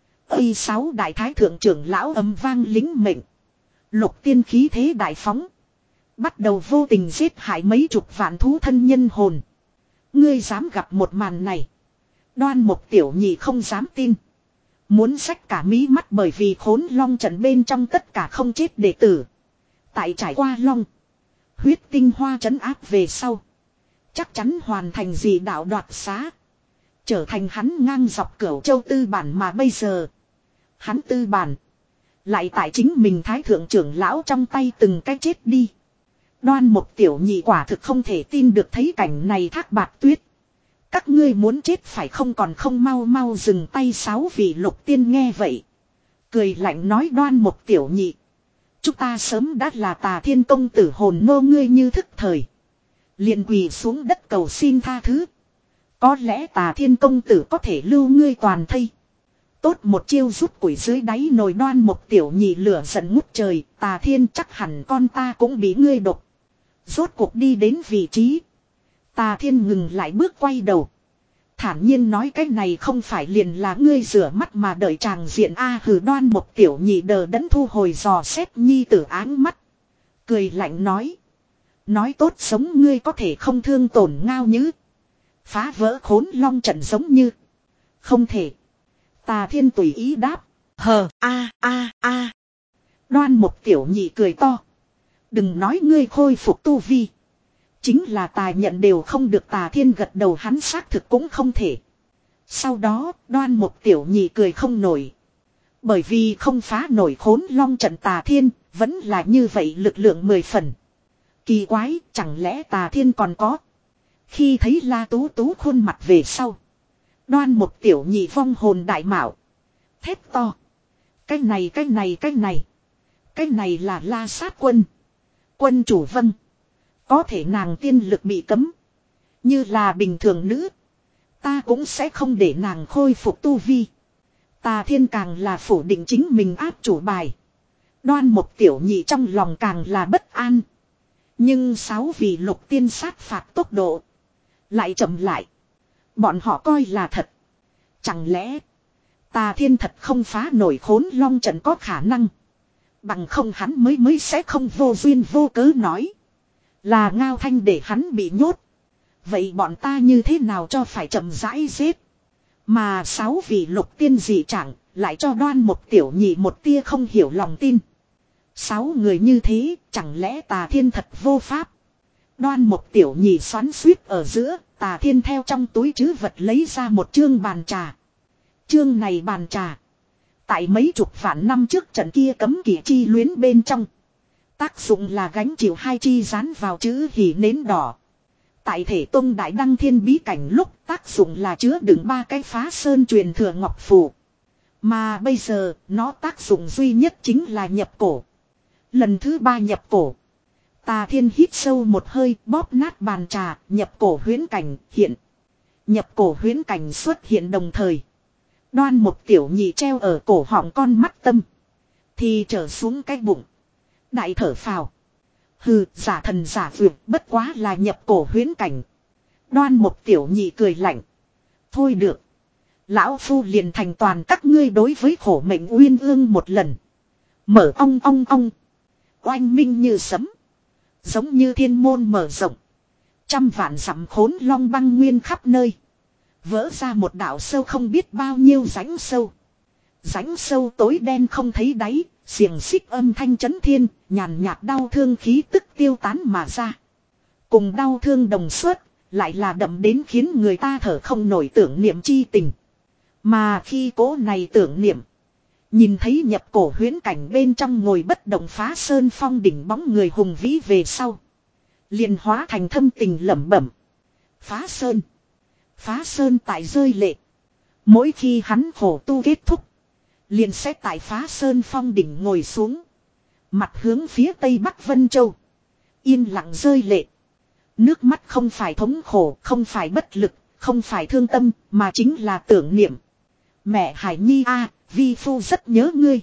Ây sáu đại thái thượng trưởng lão âm vang lính mệnh. Lục tiên khí thế đại phóng. Bắt đầu vô tình giết hại mấy chục vạn thú thân nhân hồn. Ngươi dám gặp một màn này. Đoan Mộc Tiểu Nhị không dám tin. Muốn xách cả mí mắt, bởi vì khốn long trận bên trong tất cả không chết đệ tử. Tại trải qua long. Huyết tinh hoa trấn áp về sau. Chắc chắn hoàn thành dị đạo đoạt xá. Trở thành hắn ngang dọc Cửu Châu tư bản, mà bây giờ. Hắn tư bản. Lại tại chính mình thái thượng trưởng lão trong tay từng cái chết đi. Đoan Mộc Tiểu Nhị quả thực không thể tin được thấy cảnh này. Thác Bạt Tuyết. Các ngươi muốn chết phải không, còn không mau mau dừng tay. Sáu vị lục tiên nghe vậy. Cười lạnh nói, Đoan Mộc Tiểu Nhị. Chúng ta sớm đã là Tà Thiên công tử hồn nô, ngươi như thức thời. Liền quỳ xuống đất cầu xin tha thứ. Có lẽ Tà Thiên công tử có thể lưu ngươi toàn thây. Tốt một chiêu rút củi dưới đáy nồi. Đoan Mộc Tiểu Nhị lửa giận ngút trời. Tà Thiên chắc hẳn con ta cũng bị ngươi độc. Rốt cuộc đi đến vị trí. Tà Thiên ngừng lại bước, quay đầu. Thản nhiên nói, cái này không phải liền là ngươi rửa mắt mà đợi tràng diện a. Hừ. Đoan Mộc Tiểu Nhị đờ đẫn thu hồi dò xét nhi tử áng mắt. Cười lạnh nói. Nói tốt sống ngươi có thể không thương tổn Ngao Nhứ. Phá vỡ khốn long trận giống như. Không thể. Tà Thiên tùy ý đáp. Hờ a a a. Đoan Mộc Tiểu Nhị cười to. Đừng nói ngươi khôi phục tu vi. Chính là tài nhận đều không được. Tà Thiên gật đầu, hắn xác thực cũng không thể. Sau đó Đoan Mộc Tiểu Nhị cười không nổi. Bởi vì không phá nổi khốn long trận, Tà Thiên vẫn là như vậy lực lượng mười phần. Kỳ quái, chẳng lẽ Tà Thiên còn có. Khi thấy La Tú Tú khuôn mặt về sau. Đoan Mộc Tiểu Nhị vong hồn đại mạo. Thét to. Cái này cái này cái này. Cái này là La Sát Quân. Quân chủ vâng. Có thể nàng tiên lực bị cấm. Như là bình thường nữ. Ta cũng sẽ không để nàng khôi phục tu vi. Tà Thiên càng là phủ định chính mình áp chủ bài. Đoan Mộc Tiểu Nhị trong lòng càng là bất an. Nhưng sáu vị lục tiên sát phạt tốc độ. Lại chậm lại. Bọn họ coi là thật. Chẳng lẽ. Tà Thiên thật không phá nổi khốn long trận, có khả năng. Bằng không hắn mới mới sẽ không vô duyên vô cớ nói. Là Ngao Thanh để hắn bị nhốt. Vậy bọn ta như thế nào cho phải chậm rãi giết. Mà sáu vị lục tiên dị trạng lại cho Đoan Mộc Tiểu Nhị một tia không hiểu lòng tin. Sáu người như thế, chẳng lẽ Tà Thiên thật vô pháp. Đoan Mục Tiểu Nhị xoắn xuýt ở giữa, Tà Thiên theo trong túi trữ vật lấy ra một chương bàn trà. Chương này bàn trà, tại mấy chục vạn năm trước trận kia cấm kỵ chi luyến bên trong, tác dụng là gánh chịu hai chi dán vào chữ hỉ nến đỏ. Tại Thể Tông Đại Đăng Thiên bí cảnh lúc tác dụng là chứa đựng ba cái phá sơn truyền thừa ngọc phù. Mà bây giờ nó tác dụng duy nhất chính là nhập cổ. Lần thứ ba nhập cổ, Tà Thiên hít sâu một hơi, bóp nát bàn trà, nhập cổ huyễn cảnh hiện. Nhập cổ huyễn cảnh xuất hiện đồng thời, Đoan Mục Tiểu Nhị treo ở cổ họng con mắt tâm thì trở xuống cái bụng, đại thở phào. Hừ, giả thần giả vượt, bất quá là nhập cổ huyễn cảnh. Đoan Mục Tiểu Nhị cười lạnh. Thôi được, lão phu liền thành toàn các ngươi đối với khổ mệnh uyên ương một lần. Mở ong ong ong, oanh minh như sấm, giống như thiên môn mở rộng. Trăm vạn dặm khốn long băng nguyên khắp nơi, vỡ ra một đạo sâu không biết bao nhiêu rãnh sâu. Rãnh sâu tối đen không thấy đáy, xiềng xích âm thanh chấn thiên, nhàn nhạt đau thương khí tức tiêu tán mà ra. Cùng đau thương đồng suất, lại là đậm đến khiến người ta thở không nổi tưởng niệm chi tình. Mà khi cố này tưởng niệm, nhìn thấy nhập cổ huyễn cảnh bên trong ngồi bất động phá sơn phong đỉnh bóng người hùng vĩ về sau, liền hóa thành thâm tình lẩm bẩm. Phá sơn, phá sơn tại rơi lệ. Mỗi khi hắn khổ tu kết thúc, liền sẽ tại phá sơn phong đỉnh ngồi xuống, mặt hướng phía tây bắc Vân Châu, yên lặng rơi lệ. Nước mắt không phải thống khổ, không phải bất lực, không phải thương tâm, mà chính là tưởng niệm. Mẹ Hải Nhi a, vi phu rất nhớ ngươi.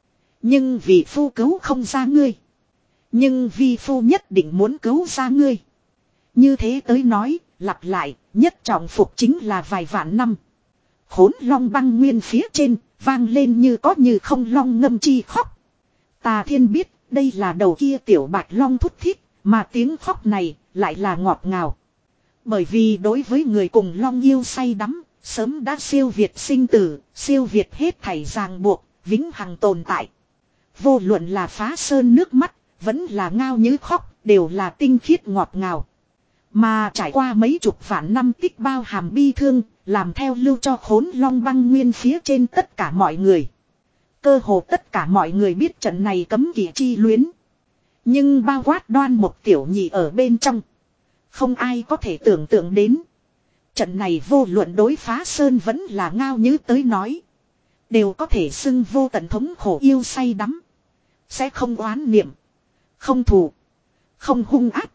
Nhưng vì phu cứu không ra ngươi, nhưng vi phu nhất định muốn cứu ra ngươi. Như thế tới nói, lặp lại, nhất trọng phục chính là vài vạn năm. Khốn long băng nguyên phía trên, vang lên như có như không long ngâm chi khóc. Tà Thiên biết, đây là đầu kia tiểu bạch long thút thít, mà tiếng khóc này lại là ngọt ngào. Bởi vì đối với người cùng long yêu say đắm, sớm đã siêu việt sinh tử, siêu việt hết thảy ràng buộc, vĩnh hằng tồn tại. Vô luận là phá sơn nước mắt, vẫn là ngao nhứ khóc, đều là tinh khiết ngọt ngào. Mà trải qua mấy chục vạn năm tích bao hàm bi thương, làm theo lưu cho khốn long băng nguyên phía trên tất cả mọi người. Cơ hồ tất cả mọi người biết trận này cấm kỵ chi luyến. Nhưng bao quát Đoan Mục Tiểu Nhị ở bên trong, không ai có thể tưởng tượng đến. Trận này vô luận đối phá sơn vẫn là ngao nhứ tới nói, đều có thể xưng vô tận thống khổ yêu say đắm. Sẽ không oán niệm, không thù, không hung ác.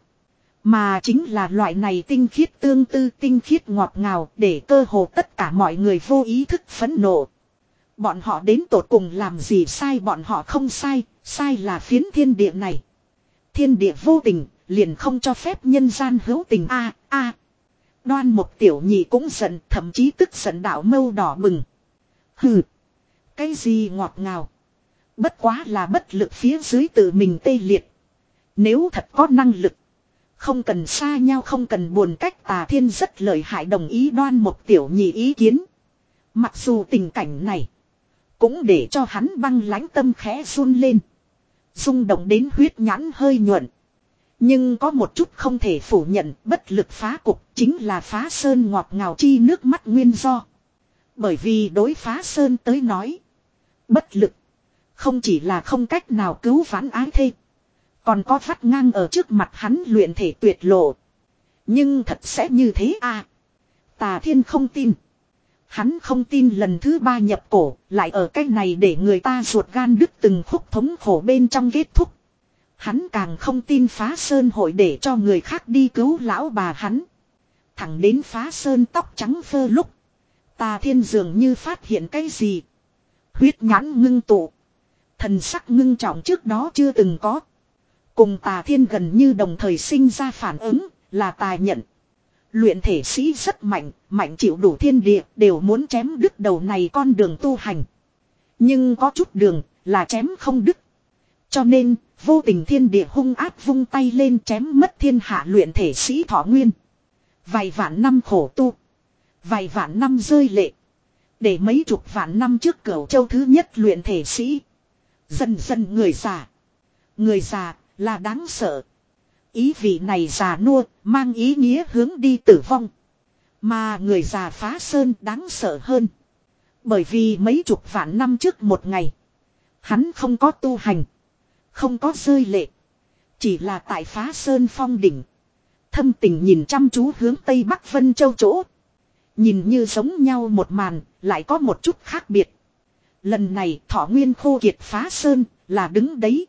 Mà chính là loại này tinh khiết tương tư, tinh khiết ngọt ngào, để cơ hồ tất cả mọi người vô ý thức phẫn nộ. Bọn họ đến tột cùng làm gì sai, bọn họ không sai, sai là phiến thiên địa này. Thiên địa vô tình, liền không cho phép nhân gian hữu tình a a. Đoan Mục Tiểu Nhị cũng giận, thậm chí tức giận đạo mâu đỏ bừng. Hừ, cái gì ngọt ngào, bất quá là bất lực phía dưới tự mình tê liệt. Nếu thật có năng lực, không cần xa nhau, không cần buồn cách. Tà Thiên rất lợi hại đồng ý Đoan Mục Tiểu Nhị ý kiến. Mặc dù tình cảnh này cũng để cho hắn băng lãnh tâm khẽ run lên, rung động đến huyết nhãn hơi nhuận. Nhưng có một chút không thể phủ nhận, bất lực phá cục chính là phá sơn ngọt ngào chi nước mắt nguyên do. Bởi vì đối phá sơn tới nói, bất lực không chỉ là không cách nào cứu vãn ái thê, còn có vắt ngang ở trước mặt hắn luyện thể tuyệt lộ. Nhưng thật sẽ như thế à? Tà Thiên không tin. Hắn không tin lần thứ ba nhập cổ, lại ở cách này để người ta ruột gan đứt từng khúc thống khổ bên trong kết thúc. Hắn càng không tin phá sơn hội để cho người khác đi cứu lão bà hắn. Thẳng đến phá sơn tóc trắng phơ lúc, Tà Thiên dường như phát hiện cái gì. Huyết nhãn ngưng tụ, thần sắc ngưng trọng trước đó chưa từng có. Cùng Tà Thiên gần như đồng thời sinh ra phản ứng, là Tà Nhận. Luyện thể sĩ rất mạnh, mạnh chịu đủ thiên địa, đều muốn chém đứt đầu này con đường tu hành. Nhưng có chút đường, là chém không đứt. Cho nên, vô tình thiên địa hung ác vung tay lên chém mất thiên hạ luyện thể sĩ thọ nguyên. Vài vạn năm khổ tu, vài vạn năm rơi lệ, để mấy chục vạn năm trước Cửu Châu thứ nhất luyện thể sĩ dần dần người già. Người già là đáng sợ. Ý vị này già nua, mang ý nghĩa hướng đi tử vong. Mà người già phá sơn đáng sợ hơn. Bởi vì mấy chục vạn năm trước một ngày, hắn không có tu hành, không có rơi lệ. Chỉ là tại phá sơn phong đỉnh, thâm tình nhìn chăm chú hướng Tây Bắc Vân Châu chỗ. Nhìn như giống nhau một màn, lại có một chút khác biệt. Lần này thọ nguyên khô kiệt phá sơn, là đứng đấy.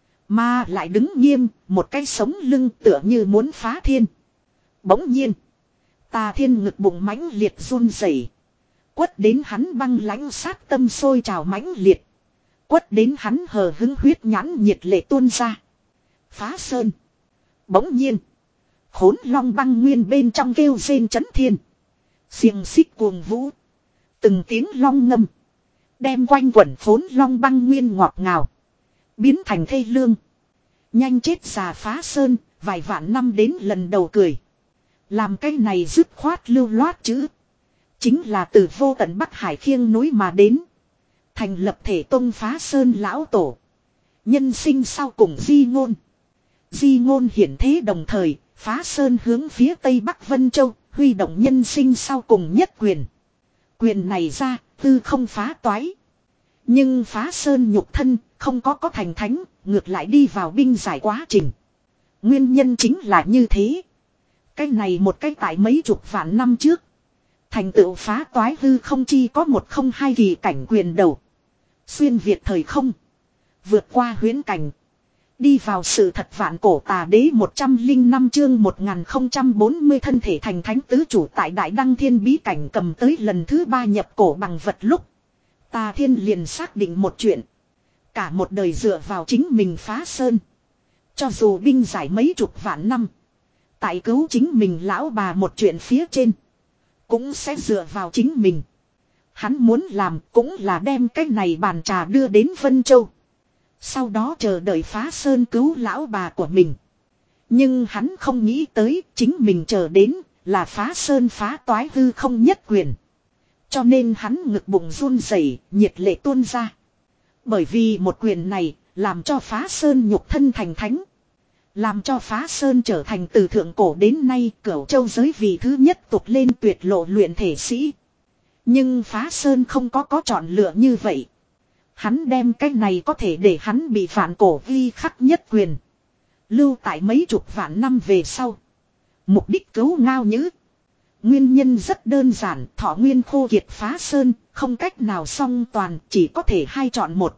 Mà lại đứng nghiêm, một cái sống lưng tựa như muốn phá thiên. Bỗng nhiên, Tà Thiên ngực bụng mãnh liệt run rẩy, quất đến hắn băng lãnh sát tâm sôi trào mãnh liệt. Quất đến hắn hờ hứng huyết nhãn nhiệt lệ tuôn ra. Phá sơn. Bỗng nhiên, Khốn Long băng nguyên bên trong kêu rên chấn thiên. Xiềng xích cuồng vũ. Từng tiếng long ngâm, đem quanh quẩn Khốn Long băng nguyên ngọt ngào biến thành thê lương. Nhanh chết già phá sơn, vài vạn năm đến lần đầu cười. Làm cái này dứt khoát lưu loát chữ. Chính là từ vô tận Bắc Hải khiêng núi mà đến. Thành lập thể tông phá sơn lão tổ. Nhân sinh sau cùng di ngôn. Di ngôn hiển thế đồng thời, phá sơn hướng phía Tây Bắc Vân Châu, huy động nhân sinh sau cùng nhất quyền. Quyền này ra, tư không phá toái. Nhưng phá sơn nhục thân, không có có thành thánh, ngược lại đi vào binh giải quá trình. Nguyên nhân chính là như thế. Cái này một cái tại mấy chục vạn năm trước. Thành tựu phá toái hư không chi có một không hai kỳ cảnh quyền đầu. Xuyên Việt thời không. Vượt qua huyễn cảnh. Đi vào sự thật vạn cổ tà đế một trăm linh năm chương một nghìn không trăm bốn mươi thân thể thành thánh tứ chủ tại Đại Đăng Thiên bí cảnh cầm tới lần thứ ba nhập cổ bằng vật lúc. Tà Thiên liền xác định một chuyện. Cả một đời dựa vào chính mình phá sơn. Cho dù binh giải mấy chục vạn năm. Tại cứu chính mình lão bà một chuyện phía trên. Cũng sẽ dựa vào chính mình. Hắn muốn làm cũng là đem cái này bàn trà đưa đến Vân Châu. Sau đó chờ đợi phá sơn cứu lão bà của mình. Nhưng hắn không nghĩ tới chính mình chờ đến là phá sơn phá toái hư không nhất quyền. Cho nên hắn ngực bụng run rẩy, nhiệt lệ tuôn ra. Bởi vì một quyền này làm cho phá sơn nhục thân thành thánh. Làm cho phá sơn trở thành từ thượng cổ đến nay Cửu Châu giới vị thứ nhất tục lên tuyệt lộ luyện thể sĩ. Nhưng phá sơn không có có chọn lựa như vậy. Hắn đem cái này có thể để hắn bị vạn cổ ghi khắc nhất quyền. Lưu tại mấy chục vạn năm về sau. Mục đích cứu Ngao Nhữ. Nguyên nhân rất đơn giản, thọ nguyên khô kiệt phá sơn, không cách nào song toàn, chỉ có thể hai chọn một.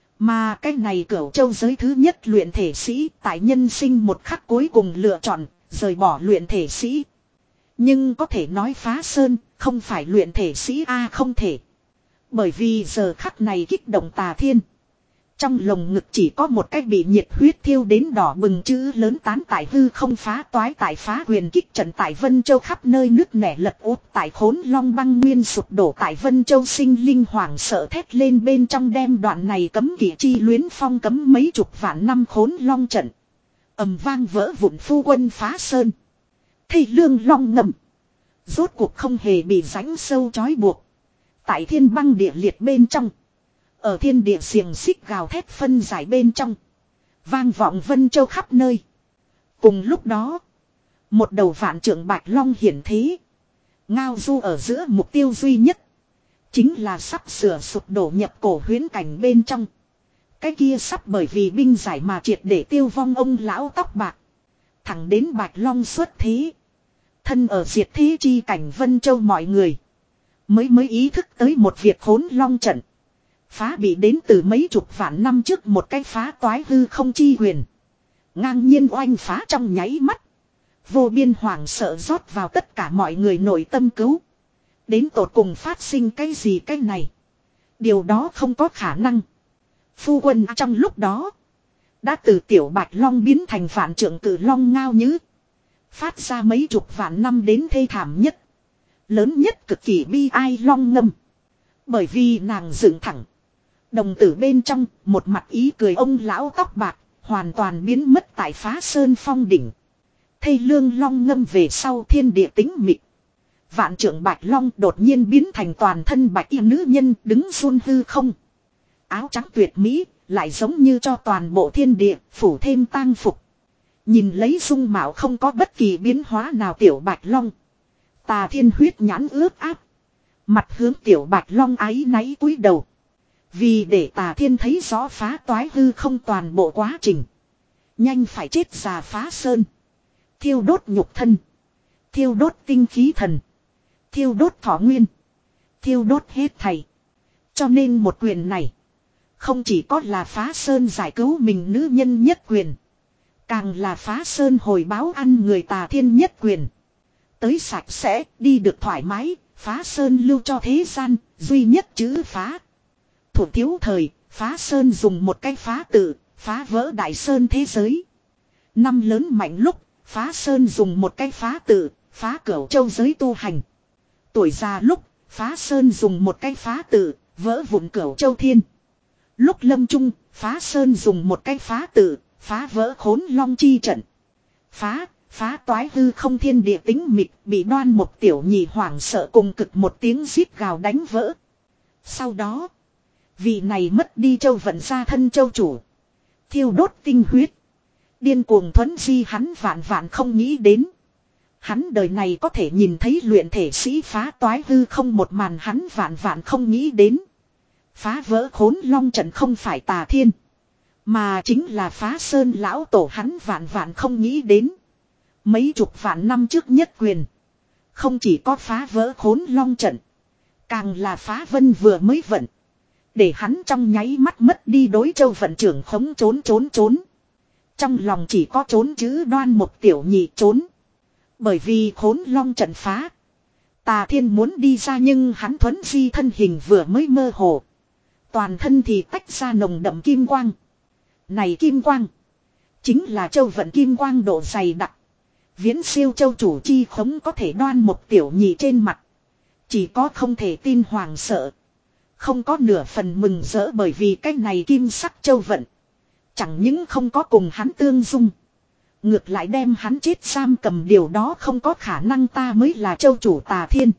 Mà cái này Cửu Châu giới thứ nhất luyện thể sĩ tại nhân sinh một khắc cuối cùng lựa chọn, rời bỏ luyện thể sĩ. Nhưng có thể nói phá sơn, không phải luyện thể sĩ a không thể. Bởi vì giờ khắc này kích động Tà Thiên. Trong lồng ngực chỉ có một cái bị nhiệt huyết thiêu đến đỏ bừng chữ lớn tán tại hư không phá toái tại phá huyền kích trận tại Vân Châu khắp nơi nước nẻ lật út tại Khốn Long băng nguyên sụp đổ tại Vân Châu sinh linh hoảng sợ thét lên bên trong đem đoạn này cấm kỵ chi luyến phong cấm mấy chục vạn năm Khốn Long trận. Ầm vang vỡ vụn phu quân phá sơn. Thây lương long ngầm. Rốt cuộc không hề bị rãnh sâu trói buộc. Tại thiên băng địa liệt bên trong. Ở thiên địa xiềng xích gào thét phân giải bên trong. Vang vọng Vân Châu khắp nơi. Cùng lúc đó. Một đầu vạn trượng bạch long hiển thế. Ngao du ở giữa mục tiêu duy nhất. Chính là sắp sửa sụp đổ nhập cổ huyễn cảnh bên trong. Cái kia sắp bởi vì binh giải mà triệt để tiêu vong ông lão tóc bạc. Thẳng đến bạch long xuất thế. Thân ở diệt thế chi cảnh Vân Châu mọi người. Mới mới ý thức tới một việc Khốn Long trận. Phá bị đến từ mấy chục vạn năm trước một cái phá toái hư không chi huyền. Ngang nhiên oanh phá trong nháy mắt. Vô biên hoàng sợ rót vào tất cả mọi người nội tâm cứu. Đến tột cùng phát sinh cái gì cái này. Điều đó không có khả năng. Phu quân trong lúc đó. Đã từ tiểu bạch long biến thành vạn trượng cử long Ngao Nhữ. Phát ra mấy chục vạn năm đến thê thảm nhất. Lớn nhất cực kỳ bi ai long ngâm. Bởi vì nàng dựng thẳng. Đồng tử bên trong, một mặt ý cười ông lão tóc bạc, hoàn toàn biến mất tại phá sơn phong đỉnh. Thây lương long ngâm về sau thiên địa tĩnh mịch. Vạn trượng bạch long đột nhiên biến thành toàn thân bạch y nữ nhân đứng run hư không. Áo trắng tuyệt mỹ, lại giống như cho toàn bộ thiên địa, phủ thêm tang phục. Nhìn lấy dung mạo không có bất kỳ biến hóa nào tiểu Bạch Long. Tà Thiên huyết nhãn ướt áp. Mặt hướng tiểu Bạch Long áy náy cúi đầu. Vì để Tà Thiên thấy rõ phá toái hư không toàn bộ quá trình. Nhanh phải chết già phá sơn. Thiêu đốt nhục thân. Thiêu đốt tinh khí thần. Thiêu đốt thọ nguyên. Thiêu đốt hết thảy. Cho nên một quyền này. Không chỉ có là phá sơn giải cứu mình nữ nhân nhất quyền. Càng là phá sơn hồi báo ăn người Tà Thiên nhất quyền. Tới sạch sẽ, đi được thoải mái, phá sơn lưu cho thế gian, duy nhất chữ phá. Thủ thiếu thời, phá sơn dùng một cái phá tự, phá vỡ đại sơn thế giới. Năm lớn mạnh lúc, phá sơn dùng một cái phá tự, phá cửu châu giới tu hành. Tuổi già lúc, phá sơn dùng một cái phá tự, vỡ vụn cửu châu thiên. Lúc lâm trung, phá sơn dùng một cái phá tự, phá vỡ khốn long chi trận. Phá, phá toái hư không thiên địa tính mịt bị Đoan Mục Tiểu Nhị hoảng sợ cùng cực một tiếng rít gào đánh vỡ. Sau đó, vị này mất đi châu vận ra thân châu chủ. Thiêu đốt tinh huyết. Điên cuồng thuấn di hắn vạn vạn không nghĩ đến. Hắn đời này có thể nhìn thấy luyện thể sĩ phá toái hư không một màn hắn vạn vạn không nghĩ đến. Phá vỡ khốn long trận không phải Tà Thiên. Mà chính là phá sơn lão tổ hắn vạn vạn không nghĩ đến. Mấy chục vạn năm trước nhất quyền. Không chỉ có phá vỡ khốn long trận. Càng là phá vân vừa mới vận. Để hắn trong nháy mắt mất đi đối châu vận trưởng khống trốn trốn trốn. Trong lòng chỉ có trốn chữ Đoan Mục Tiểu Nhị trốn. Bởi vì khốn long trận phá. Tà Thiên muốn đi ra nhưng hắn thuấn di thân hình vừa mới mơ hồ. Toàn thân thì tách ra nồng đậm kim quang. Này kim quang. Chính là châu vận kim quang độ dày đặc. Viễn siêu châu chủ chi khống có thể Đoan Mục Tiểu Nhị trên mặt. Chỉ có không thể tin hoàng sợ. Không có nửa phần mừng rỡ bởi vì cái này kim sắc châu vận. Chẳng những không có cùng hắn tương dung. Ngược lại đem hắn chết giam cầm điều đó không có khả năng ta mới là châu chủ Tà Thiên.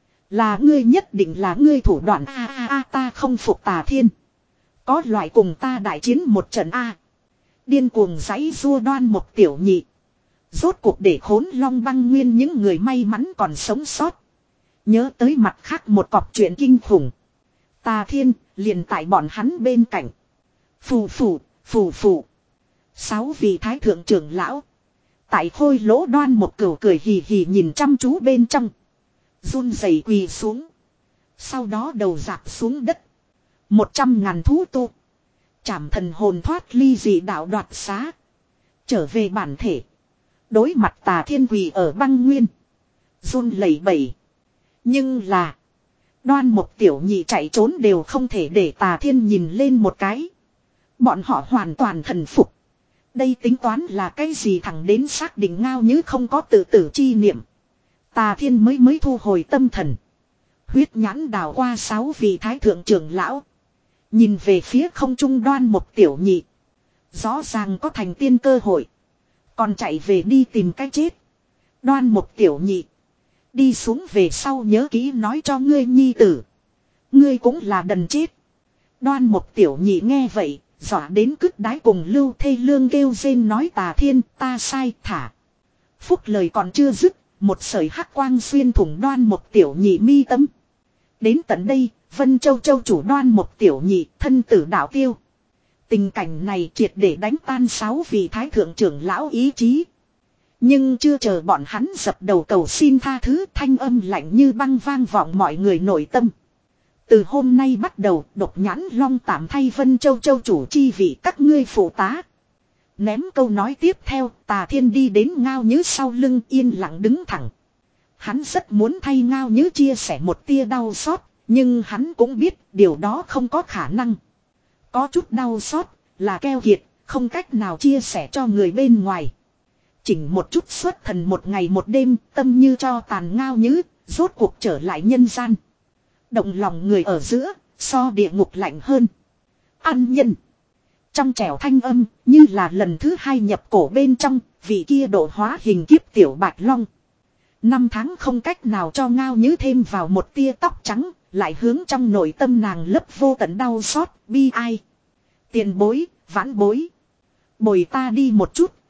Là ngươi nhất định là ngươi thủ đoạn a a a ta không phục Tà Thiên. Có loại cùng ta đại chiến một trận a. Điên cuồng giãy rua Đoan Mục Tiểu Nhị. Rốt cuộc để khốn long băng nguyên những người may mắn còn sống sót. Nhớ tới mặt khác một cọc chuyện kinh khủng. Tà Thiên liền tại bọn hắn bên cạnh. Phù phù, phù phù. Sáu vị thái thượng trưởng lão. Tại khôi lỗ Đoan Mục Cửu cười hì hì nhìn chăm chú bên trong. Run rẩy quỳ xuống. Sau đó đầu dạp xuống đất. Một trăm ngàn thú tu. Chảm thần hồn thoát ly dị đạo đoạt xá. Trở về bản thể. Đối mặt Tà Thiên quỳ ở băng nguyên. Run lẩy bẩy. Nhưng là. Đoan Mục Tiểu Nhị chạy trốn đều không thể để Tà Thiên nhìn lên một cái. Bọn họ hoàn toàn thần phục. Đây tính toán là cái gì thẳng đến xác định Ngao Nhứ không có tự tử chi niệm. Tà Thiên mới mới thu hồi tâm thần. Huyết nhãn đào qua sáu vị thái thượng trưởng lão. Nhìn về phía không trung Đoan Mục Tiểu Nhị. Rõ ràng có thành tiên cơ hội. Còn chạy về đi tìm cái chết. Đoan Mục Tiểu Nhị. Đi xuống về sau nhớ kỹ nói cho ngươi nhi tử. Ngươi cũng là đần chết. Đoan Mục Tiểu Nhị nghe vậy. Dọa đến cứt đái cùng Lưu Thê Lương kêu rên nói Tà Thiên ta sai thả. Phúc lời còn chưa dứt. Một sợi hắc quang xuyên thủng Đoan Mục Tiểu Nhị mi tâm. Đến tận đây, Vân Châu Châu chủ Đoan Mục Tiểu Nhị thân tử đạo tiêu. Tình cảnh này triệt để đánh tan sáu vị thái thượng trưởng lão ý chí. Nhưng chưa chờ bọn hắn dập đầu cầu xin tha thứ, thanh âm lạnh như băng vang vọng mọi người nội tâm. Từ hôm nay bắt đầu, Độc Nhãn Long tạm thay Vân Châu Châu chủ chi vị các ngươi phụ tá. Ném câu nói tiếp theo, Tà Thiên đi đến Ngao Nhứ sau lưng yên lặng đứng thẳng. Hắn rất muốn thay Ngao Nhứ chia sẻ một tia đau xót, nhưng hắn cũng biết điều đó không có khả năng. Có chút đau xót, là keo kiệt, không cách nào chia sẻ cho người bên ngoài. Chỉnh một chút xuất thần một ngày một đêm, tâm như cho tàn Ngao Nhứ, rốt cuộc trở lại nhân gian. Động lòng người ở giữa, so địa ngục lạnh hơn. Ăn nhân. Trong trẻo thanh âm, như là lần thứ hai nhập cổ bên trong, vị kia độ hóa hình kiếp tiểu Bạch Long. Năm tháng không cách nào cho Ngao Nhứ thêm vào một tia tóc trắng, lại hướng trong nội tâm nàng lấp vô tận đau xót, bi ai. Tiền bối, vãn bối. Bồi ta đi một chút,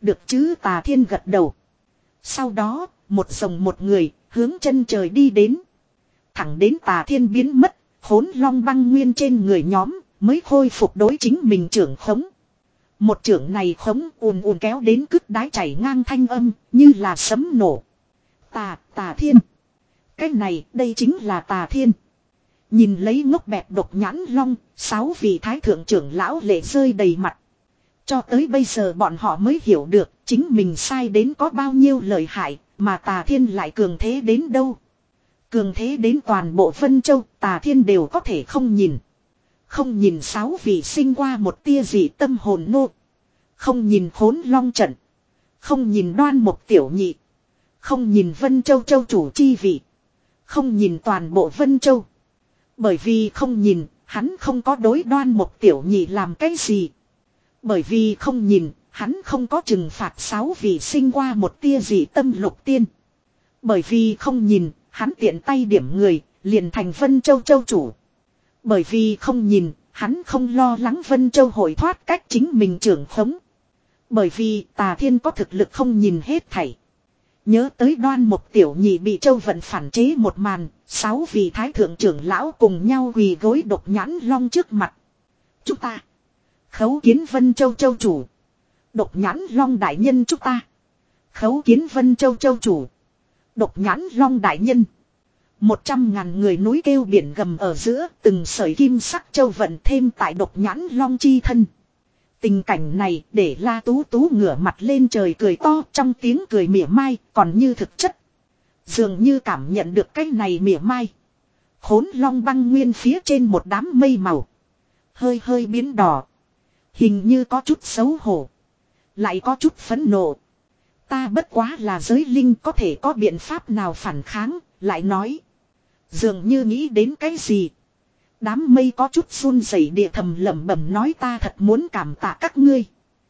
Được chứ, Tà Thiên gật đầu. Sau đó, một dòng một người, hướng chân trời đi đến. Thẳng đến Tà Thiên biến mất, Khốn Long băng nguyên trên người nhóm, mới khôi phục đối chính mình trưởng khống. Một trưởng này khống ùn ùn kéo đến cứt đái chảy ngang thanh âm, như là sấm nổ. Tà, Tà Thiên. Cái này, đây chính là Tà Thiên. Nhìn lấy ngốc bẹp độc nhãn long, sáu vị thái thượng trưởng lão lệ rơi đầy mặt. Cho tới bây giờ bọn họ mới hiểu được, chính mình sai đến có bao nhiêu lợi hại, mà Tà Thiên lại cường thế đến đâu. Cường thế đến toàn bộ Vân Châu, Tà Thiên đều có thể không nhìn. Không nhìn sáu vị sinh qua một tia dị tâm hồn nô. Không nhìn Khốn Long trận. Không nhìn Đoan Mộc tiểu nhị. Không nhìn Vân Châu châu chủ chi vị. Không nhìn toàn bộ Vân Châu. Bởi vì không nhìn, hắn không có đối Đoan Mộc tiểu nhị làm cái gì. Bởi vì không nhìn, hắn không có trừng phạt sáu vị sinh qua một tia dị tâm lục tiên. Bởi vì không nhìn, hắn tiện tay điểm người, liền thành Vân Châu châu chủ. Bởi vì không nhìn, hắn không lo lắng Vân Châu hội thoát cách chính mình trưởng khống. Bởi vì Tà Thiên có thực lực không nhìn hết thảy. Nhớ tới Đoan Mộc tiểu nhị bị Châu Vận phản chế một màn, sáu vị thái thượng trưởng lão cùng nhau quỳ gối độc nhãn long trước mặt. Chúng ta khấu kiến Vân Châu châu chủ. Độc nhãn long đại nhân chúng ta khấu kiến Vân Châu châu chủ. Độc nhãn long đại nhân. Một trăm ngàn người núi kêu biển gầm ở giữa, từng sợi kim sắc châu vận thêm tại độc nhãn long chi thân. Tình cảnh này để La Tú Tú ngửa mặt lên trời cười to, trong tiếng cười mỉa mai, còn như thực chất. Dường như cảm nhận được cái này mỉa mai. Khốn Long băng nguyên phía trên một đám mây màu. Hơi hơi biến đỏ. Hình như có chút xấu hổ. Lại có chút phẫn nộ. Ta bất quá là giới linh, có thể có biện pháp nào phản kháng, lại nói. Dường như nghĩ đến cái gì. Đám mây có chút run rẩy địa thầm lẩm bẩm nói, ta thật muốn cảm tạ các ngươi.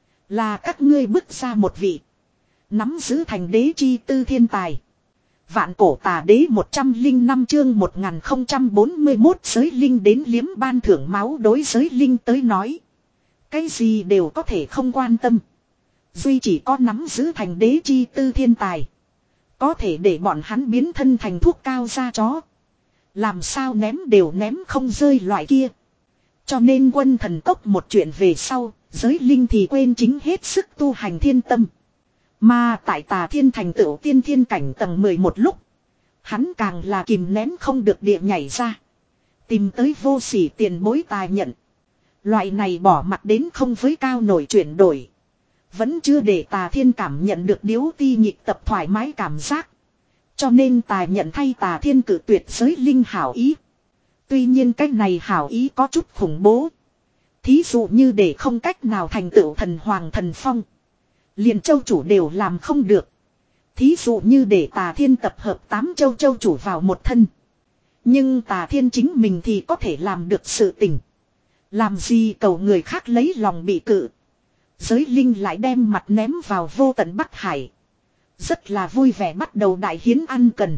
Là các ngươi bước ra một vị. Nắm giữ thành đế chi tư thiên tài. Vạn cổ tà đế một trăm linh năm chương một nghìn không trăm bốn mươi mốt giới linh đến liếm ban thưởng máu đối giới linh tới nói. Cái gì đều có thể không quan tâm. Duy chỉ có nắm giữ thành đế chi tư thiên tài. Có thể để bọn hắn biến thân thành thuốc cao da chó. Làm sao ném đều ném không rơi loại kia. Cho nên quân thần cốc một chuyện về sau, giới linh thì quên chính hết sức tu hành thiên tâm. Mà tại Tà Thiên thành tựu tiên thiên cảnh tầng mười một lúc, hắn càng là kìm nén không được địa nhảy ra. Tìm tới vô sỉ tiền bối tài nhận. Loại này bỏ mặt đến không với cao nổi chuyển đổi. Vẫn chưa để Tà Thiên cảm nhận được điếu ti nhịp tập thoải mái cảm giác. Cho nên Tà nhận thay Tà Thiên cử tuyệt giới linh hảo ý. Tuy nhiên cách này hảo ý có chút khủng bố. Thí dụ như để không cách nào thành tựu thần hoàng thần phong. Liền châu chủ đều làm không được. Thí dụ như để Tà Thiên tập hợp tám châu châu chủ vào một thân. Nhưng Tà Thiên chính mình thì có thể làm được sự tình. Làm gì cầu người khác lấy lòng bị cự. Giới linh lại đem mặt ném vào vô tận Bắc Hải. Rất là vui vẻ bắt đầu đại hiến ăn cần.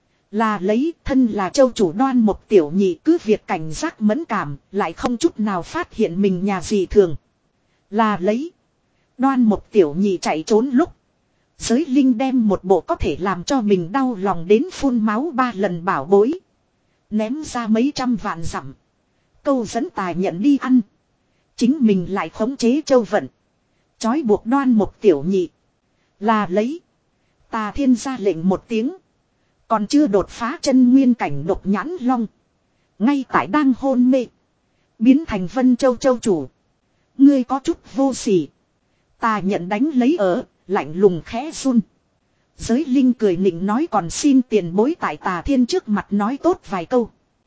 Là lấy thân là châu chủ Đoan Mộc tiểu nhị cứ việc cảnh giác mẫn cảm, lại không chút nào phát hiện mình nhà gì thường. Là lấy Đoan Mộc tiểu nhị chạy trốn lúc, giới linh đem một bộ có thể làm cho mình đau lòng đến phun máu ba lần bảo bối. Ném ra mấy trăm vạn dặm. Câu dẫn Tài nhận đi ăn. Chính mình lại khống chế châu vận. Chói buộc Đoan Mộc tiểu nhị. Là lấy Tà Thiên ra lệnh một tiếng. Còn chưa đột phá chân nguyên cảnh độc nhãn long. Ngay tại đang hôn mê. Biến thành Vân Châu châu chủ. Ngươi có chút vô sỉ. Tà nhận đánh lấy ở, lạnh lùng khẽ run. Giới linh cười nịnh nói, còn xin tiền bối tại Tà Thiên trước mặt nói tốt vài câu.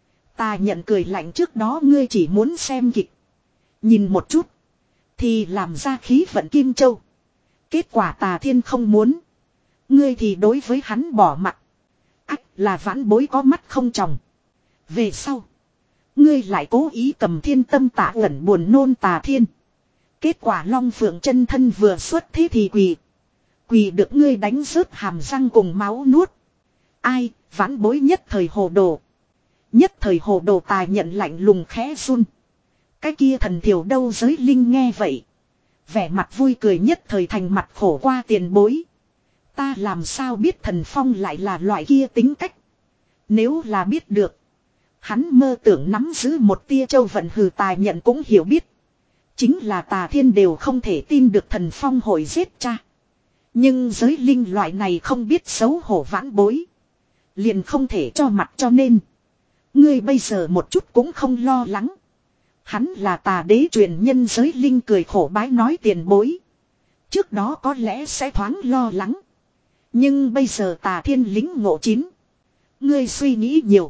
Tà nhận cười lạnh, trước đó ngươi chỉ muốn xem kịch. Nhìn một chút. Thì làm ra khí vận Kim Châu. Kết quả Tà Thiên không muốn. Ngươi thì đối với hắn bỏ mặt. Ách, là vãn bối có mắt không tròng. Về sau. Ngươi lại cố ý cầm thiên tâm tạ ẩn buồn nôn Tà Thiên. Kết quả Long Phượng chân thân vừa xuất thế thì quỳ. Quỳ được ngươi đánh rớt hàm răng cùng máu nuốt. Ai, vãn bối nhất thời hồ đồ. Nhất thời hồ đồ. Tà nhận lạnh lùng khẽ run. Cái kia thần thiểu đâu giới linh nghe vậy. Vẻ mặt vui cười nhất thời thành mặt khổ qua tiền bối. Ta làm sao biết Thần Phong lại là loại kia tính cách. Nếu là biết được. Hắn mơ tưởng nắm giữ một tia châu vận hừ tài nhận cũng hiểu biết. Chính là Tà Thiên đều không thể tin được Thần Phong hội giết cha. Nhưng giới linh loại này không biết xấu hổ vãn bối. Liền không thể cho mặt cho nên. Ngươi bây giờ một chút cũng không lo lắng. Hắn là Tà Đế truyền nhân giới linh cười khổ bái nói tiền bối. Trước đó có lẽ sẽ thoáng lo lắng. Nhưng bây giờ Tà Thiên lính ngộ chín. Ngươi suy nghĩ nhiều.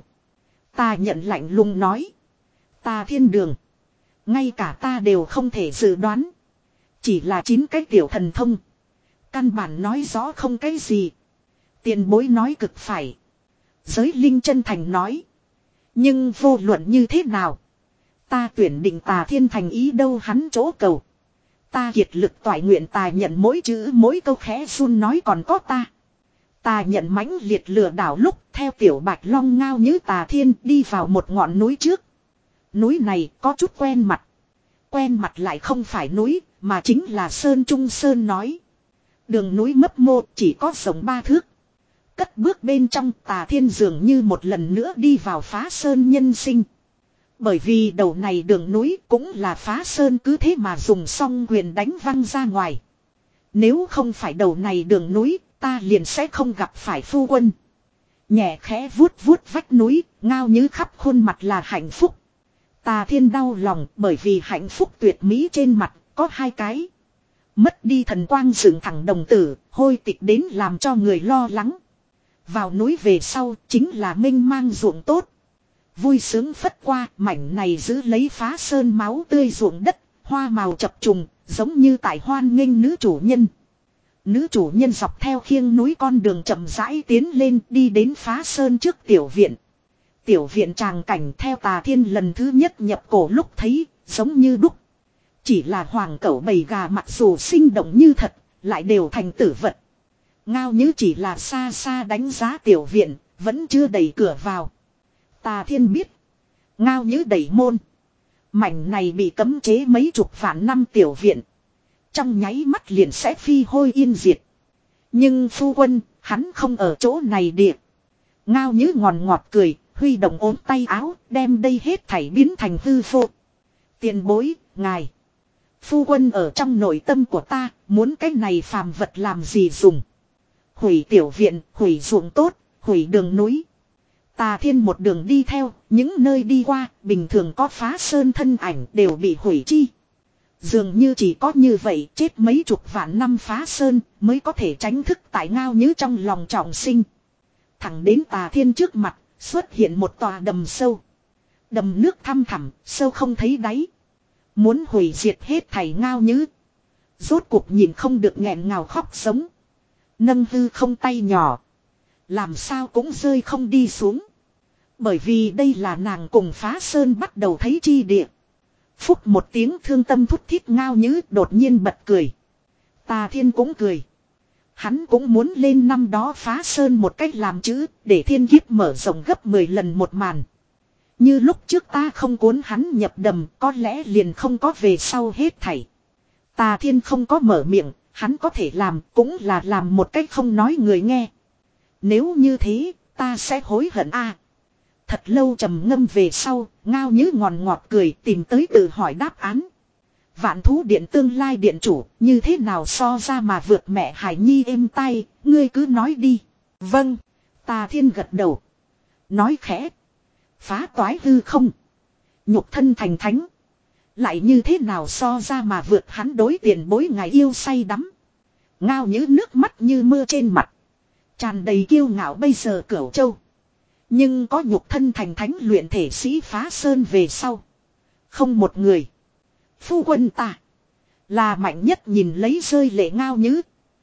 Ta nhận lạnh lùng nói. Tà Thiên đường. Ngay cả ta đều không thể dự đoán. Chỉ là chín cái tiểu thần thông. Căn bản nói rõ không cái gì. Tiền bối nói cực phải. Giới linh chân thành nói. Nhưng vô luận như thế nào. Ta tuyển định Tà Thiên thành ý đâu hắn chỗ cầu. Ta kiệt lực toại nguyện tài nhận mỗi chữ mỗi câu khẽ run nói còn có ta. Ta nhận mãnh liệt lừa đảo lúc theo tiểu bạch long ngao như Tà Thiên đi vào một ngọn núi trước. Núi này có chút quen mặt. Quen mặt lại không phải núi mà chính là Sơn Trung Sơn nói. Đường núi mấp mô chỉ có rộng ba thước. Cất bước bên trong Tà Thiên dường như một lần nữa đi vào phá sơn nhân sinh. Bởi vì đầu này đường núi cũng là phá sơn cứ thế mà dùng song quyền đánh văng ra ngoài. Nếu không phải đầu này đường núi ta liền sẽ không gặp phải phu quân. Nhẹ khẽ vuốt vuốt vách núi, ngao như khắp khuôn mặt là hạnh phúc. Tà Thiên đau lòng bởi vì hạnh phúc tuyệt mỹ trên mặt có hai cái. Mất đi thần quang dựng thẳng đồng tử, hôi tịch đến làm cho người lo lắng. Vào núi về sau chính là mênh mang ruộng tốt. Vui sướng phất qua mảnh này giữ lấy phá sơn máu tươi ruộng đất, hoa màu chập trùng, giống như tại hoan nghênh nữ chủ nhân. Nữ chủ nhân dọc theo khiêng núi con đường chậm rãi tiến lên đi đến phá sơn trước tiểu viện. Tiểu viện tràng cảnh theo Tà Thiên lần thứ nhất nhập cổ lúc thấy, giống như đúc. Chỉ là hoàng cẩu bầy gà mặc dù sinh động như thật, lại đều thành tử vật. Ngao như chỉ là xa xa đánh giá tiểu viện, vẫn chưa đẩy cửa vào. Tà Thiên biết. Ngao như đẩy môn. Mảnh này bị cấm chế mấy chục vạn năm tiểu viện. Trong nháy mắt liền sẽ phi hôi yên diệt. Nhưng phu quân, hắn không ở chỗ này địa. Ngao như ngòn ngọt cười, huy động ốm tay áo, đem đây hết thảy biến thành hư vô. Tiền bối, ngài. Phu quân ở trong nội tâm của ta, muốn cái này phàm vật làm gì dùng. Hủy tiểu viện, hủy ruộng tốt, hủy đường núi. Tà Thiên một đường đi theo, những nơi đi qua, bình thường có phá sơn thân ảnh đều bị hủy chi. Dường như chỉ có như vậy chết mấy chục vạn năm phá sơn mới có thể tránh thức tại ngao như trong lòng trọng sinh. Thẳng đến Tà Thiên trước mặt, xuất hiện một tòa đầm sâu. Đầm nước thăm thẳm, sâu không thấy đáy. Muốn hủy diệt hết thảy ngao như. Rốt cuộc nhìn không được nghẹn ngào khóc sống. Nâng hư không tay nhỏ. Làm sao cũng rơi không đi xuống. Bởi vì đây là nàng cùng phá sơn bắt đầu thấy chi địa. Phúc một tiếng thương tâm thút thít ngao như đột nhiên bật cười. Tà Thiên cũng cười. Hắn cũng muốn lên năm đó phá sơn một cách làm chữ để thiên kiếp mở rộng gấp mười lần một màn. Như lúc trước ta không cuốn hắn nhập đầm có lẽ liền không có về sau hết thảy. Tà Thiên không có mở miệng, hắn có thể làm cũng là làm một cách không nói người nghe. Nếu như thế, ta sẽ hối hận a. Thật lâu trầm ngâm về sau, ngao như ngòn ngọt cười tìm tới tự hỏi đáp án. Vạn thú điện tương lai điện chủ, như thế nào so ra mà vượt mẹ Hải Nhi êm tai, ngươi cứ nói đi. Vâng, Tà Thiên gật đầu. Nói khẽ. Phá toái hư không. Nhục thân thành thánh. Lại như thế nào so ra mà vượt hắn đối tiền bối ngài yêu say đắm. Ngao như nước mắt như mưa trên mặt. Tràn đầy kiêu ngạo bây giờ Cửu Châu. Nhưng có nhục thân thành thánh luyện thể sĩ phá sơn về sau. Không một người. Phu quân ta. Là mạnh nhất nhìn lấy rơi lệ ngao như.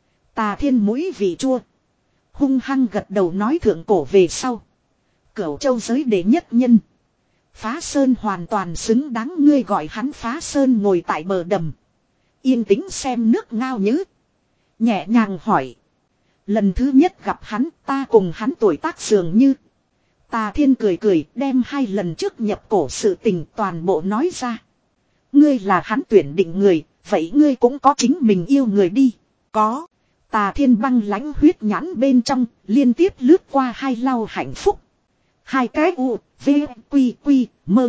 Tà Thiên mũi vị chua. Hung hăng gật đầu nói thượng cổ về sau. Cửu Châu giới đệ nhất nhân. Phá sơn hoàn toàn xứng đáng ngươi gọi hắn phá sơn ngồi tại bờ đầm. Yên tĩnh xem nước ngao như. Nhẹ nhàng hỏi. Lần thứ nhất gặp hắn ta cùng hắn tuổi tác dường như. Tà Thiên cười cười đem hai lần trước nhập cổ sự tình toàn bộ nói ra. Ngươi là hắn tuyển định người, Vậy ngươi cũng có chính mình yêu người đi. Có. Tà Thiên băng lãnh huyết nhãn bên trong, liên tiếp lướt qua hai lau hạnh phúc. Hai cái u, v, quy, quy, mơ.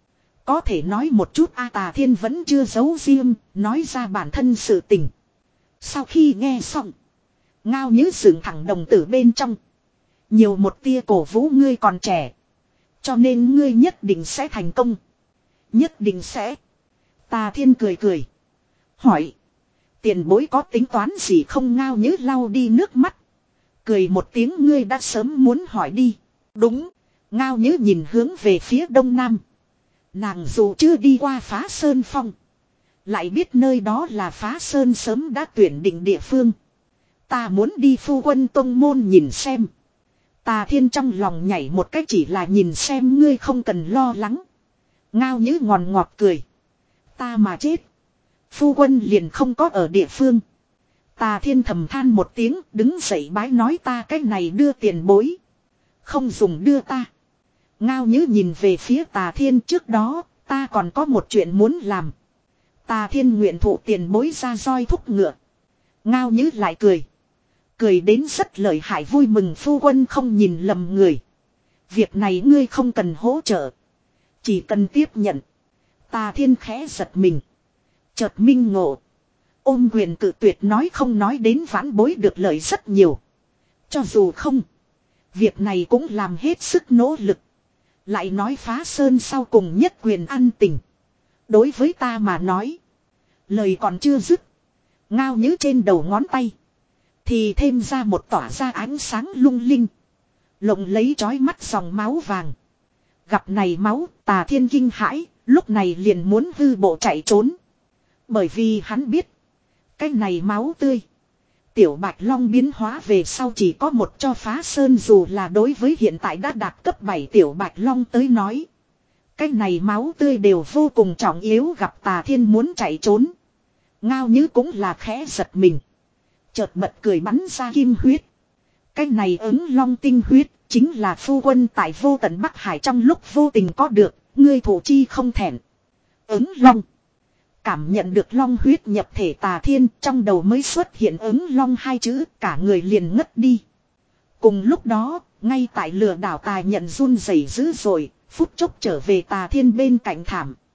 Có thể nói một chút a Tà Thiên vẫn chưa giấu riêng, nói ra bản thân sự tình. Sau khi nghe xong, Ngao Nhữ dựng thẳng đồng tử bên trong. Nhiều một tia cổ vũ ngươi còn trẻ. Cho nên ngươi nhất định sẽ thành công. Nhất định sẽ. Tà Thiên cười cười. Hỏi. Tiền bối có tính toán gì không? Ngao Nhữ lau đi nước mắt. Cười một tiếng ngươi đã sớm muốn hỏi đi. Đúng. Ngao Nhữ nhìn hướng về phía đông nam. Nàng dù chưa đi qua Phá Sơn Phong. Lại biết nơi đó là Phá Sơn sớm đã tuyển định địa phương. Ta muốn đi Phu Quân Tông Môn nhìn xem. Tà Thiên trong lòng nhảy một cách chỉ là nhìn xem ngươi không cần lo lắng. Ngao Nhữ ngòn ngọt cười. Ta mà chết. Phu Quân liền không có ở địa phương. Tà Thiên thầm than một tiếng đứng dậy bái nói ta cách này đưa tiền bối. Không dùng đưa ta. Ngao Nhữ nhìn về phía Tà Thiên trước đó ta còn có một chuyện muốn làm. Tà Thiên nguyện thụ tiền bối ra roi thúc ngựa. Ngao Nhữ lại cười. Cười đến rất lợi hại vui mừng Phu Quân không nhìn lầm người. Việc này ngươi không cần hỗ trợ. Chỉ cần tiếp nhận. Tà Thiên khẽ giật mình. Chợt minh ngộ. Ôm quyền cự tuyệt nói không nói đến vãn bối được lợi rất nhiều. Cho dù không. Việc này cũng làm hết sức nỗ lực. Lại nói Phá Sơn sau cùng nhất quyền ăn tình. Đối với ta mà nói. Lời còn chưa dứt. Ngao Nhữ trên đầu ngón tay. Thì thêm ra một tỏa ra ánh sáng lung linh. Lộng lấy trói mắt dòng máu vàng. Gặp này máu Tà Thiên kinh hãi. Lúc này liền muốn hư bộ chạy trốn. Bởi vì hắn biết. Cái này máu tươi. Tiểu Bạch Long biến hóa về sau chỉ có một cho Phá Sơn dù là đối với hiện tại đã đạt cấp bảy Tiểu Bạch Long tới nói. Cái này máu tươi đều vô cùng trọng yếu gặp Tà Thiên muốn chạy trốn. Ngao Nhữ cũng là khẽ giật mình. Chợt bật cười bắn ra kim huyết. Cái này ứng long tinh huyết chính là Phu Quân tại vô tận Bắc Hải trong lúc vô tình có được, ngươi thủ chi không thẹn. Ứng long. Cảm nhận được long huyết nhập thể Tà Thiên trong đầu mới xuất hiện ứng long hai chữ cả người liền ngất đi. Cùng lúc đó, ngay tại lừa đảo Tà nhận run rẩy dữ rồi, phút chốc trở về Tà Thiên bên cạnh thảm.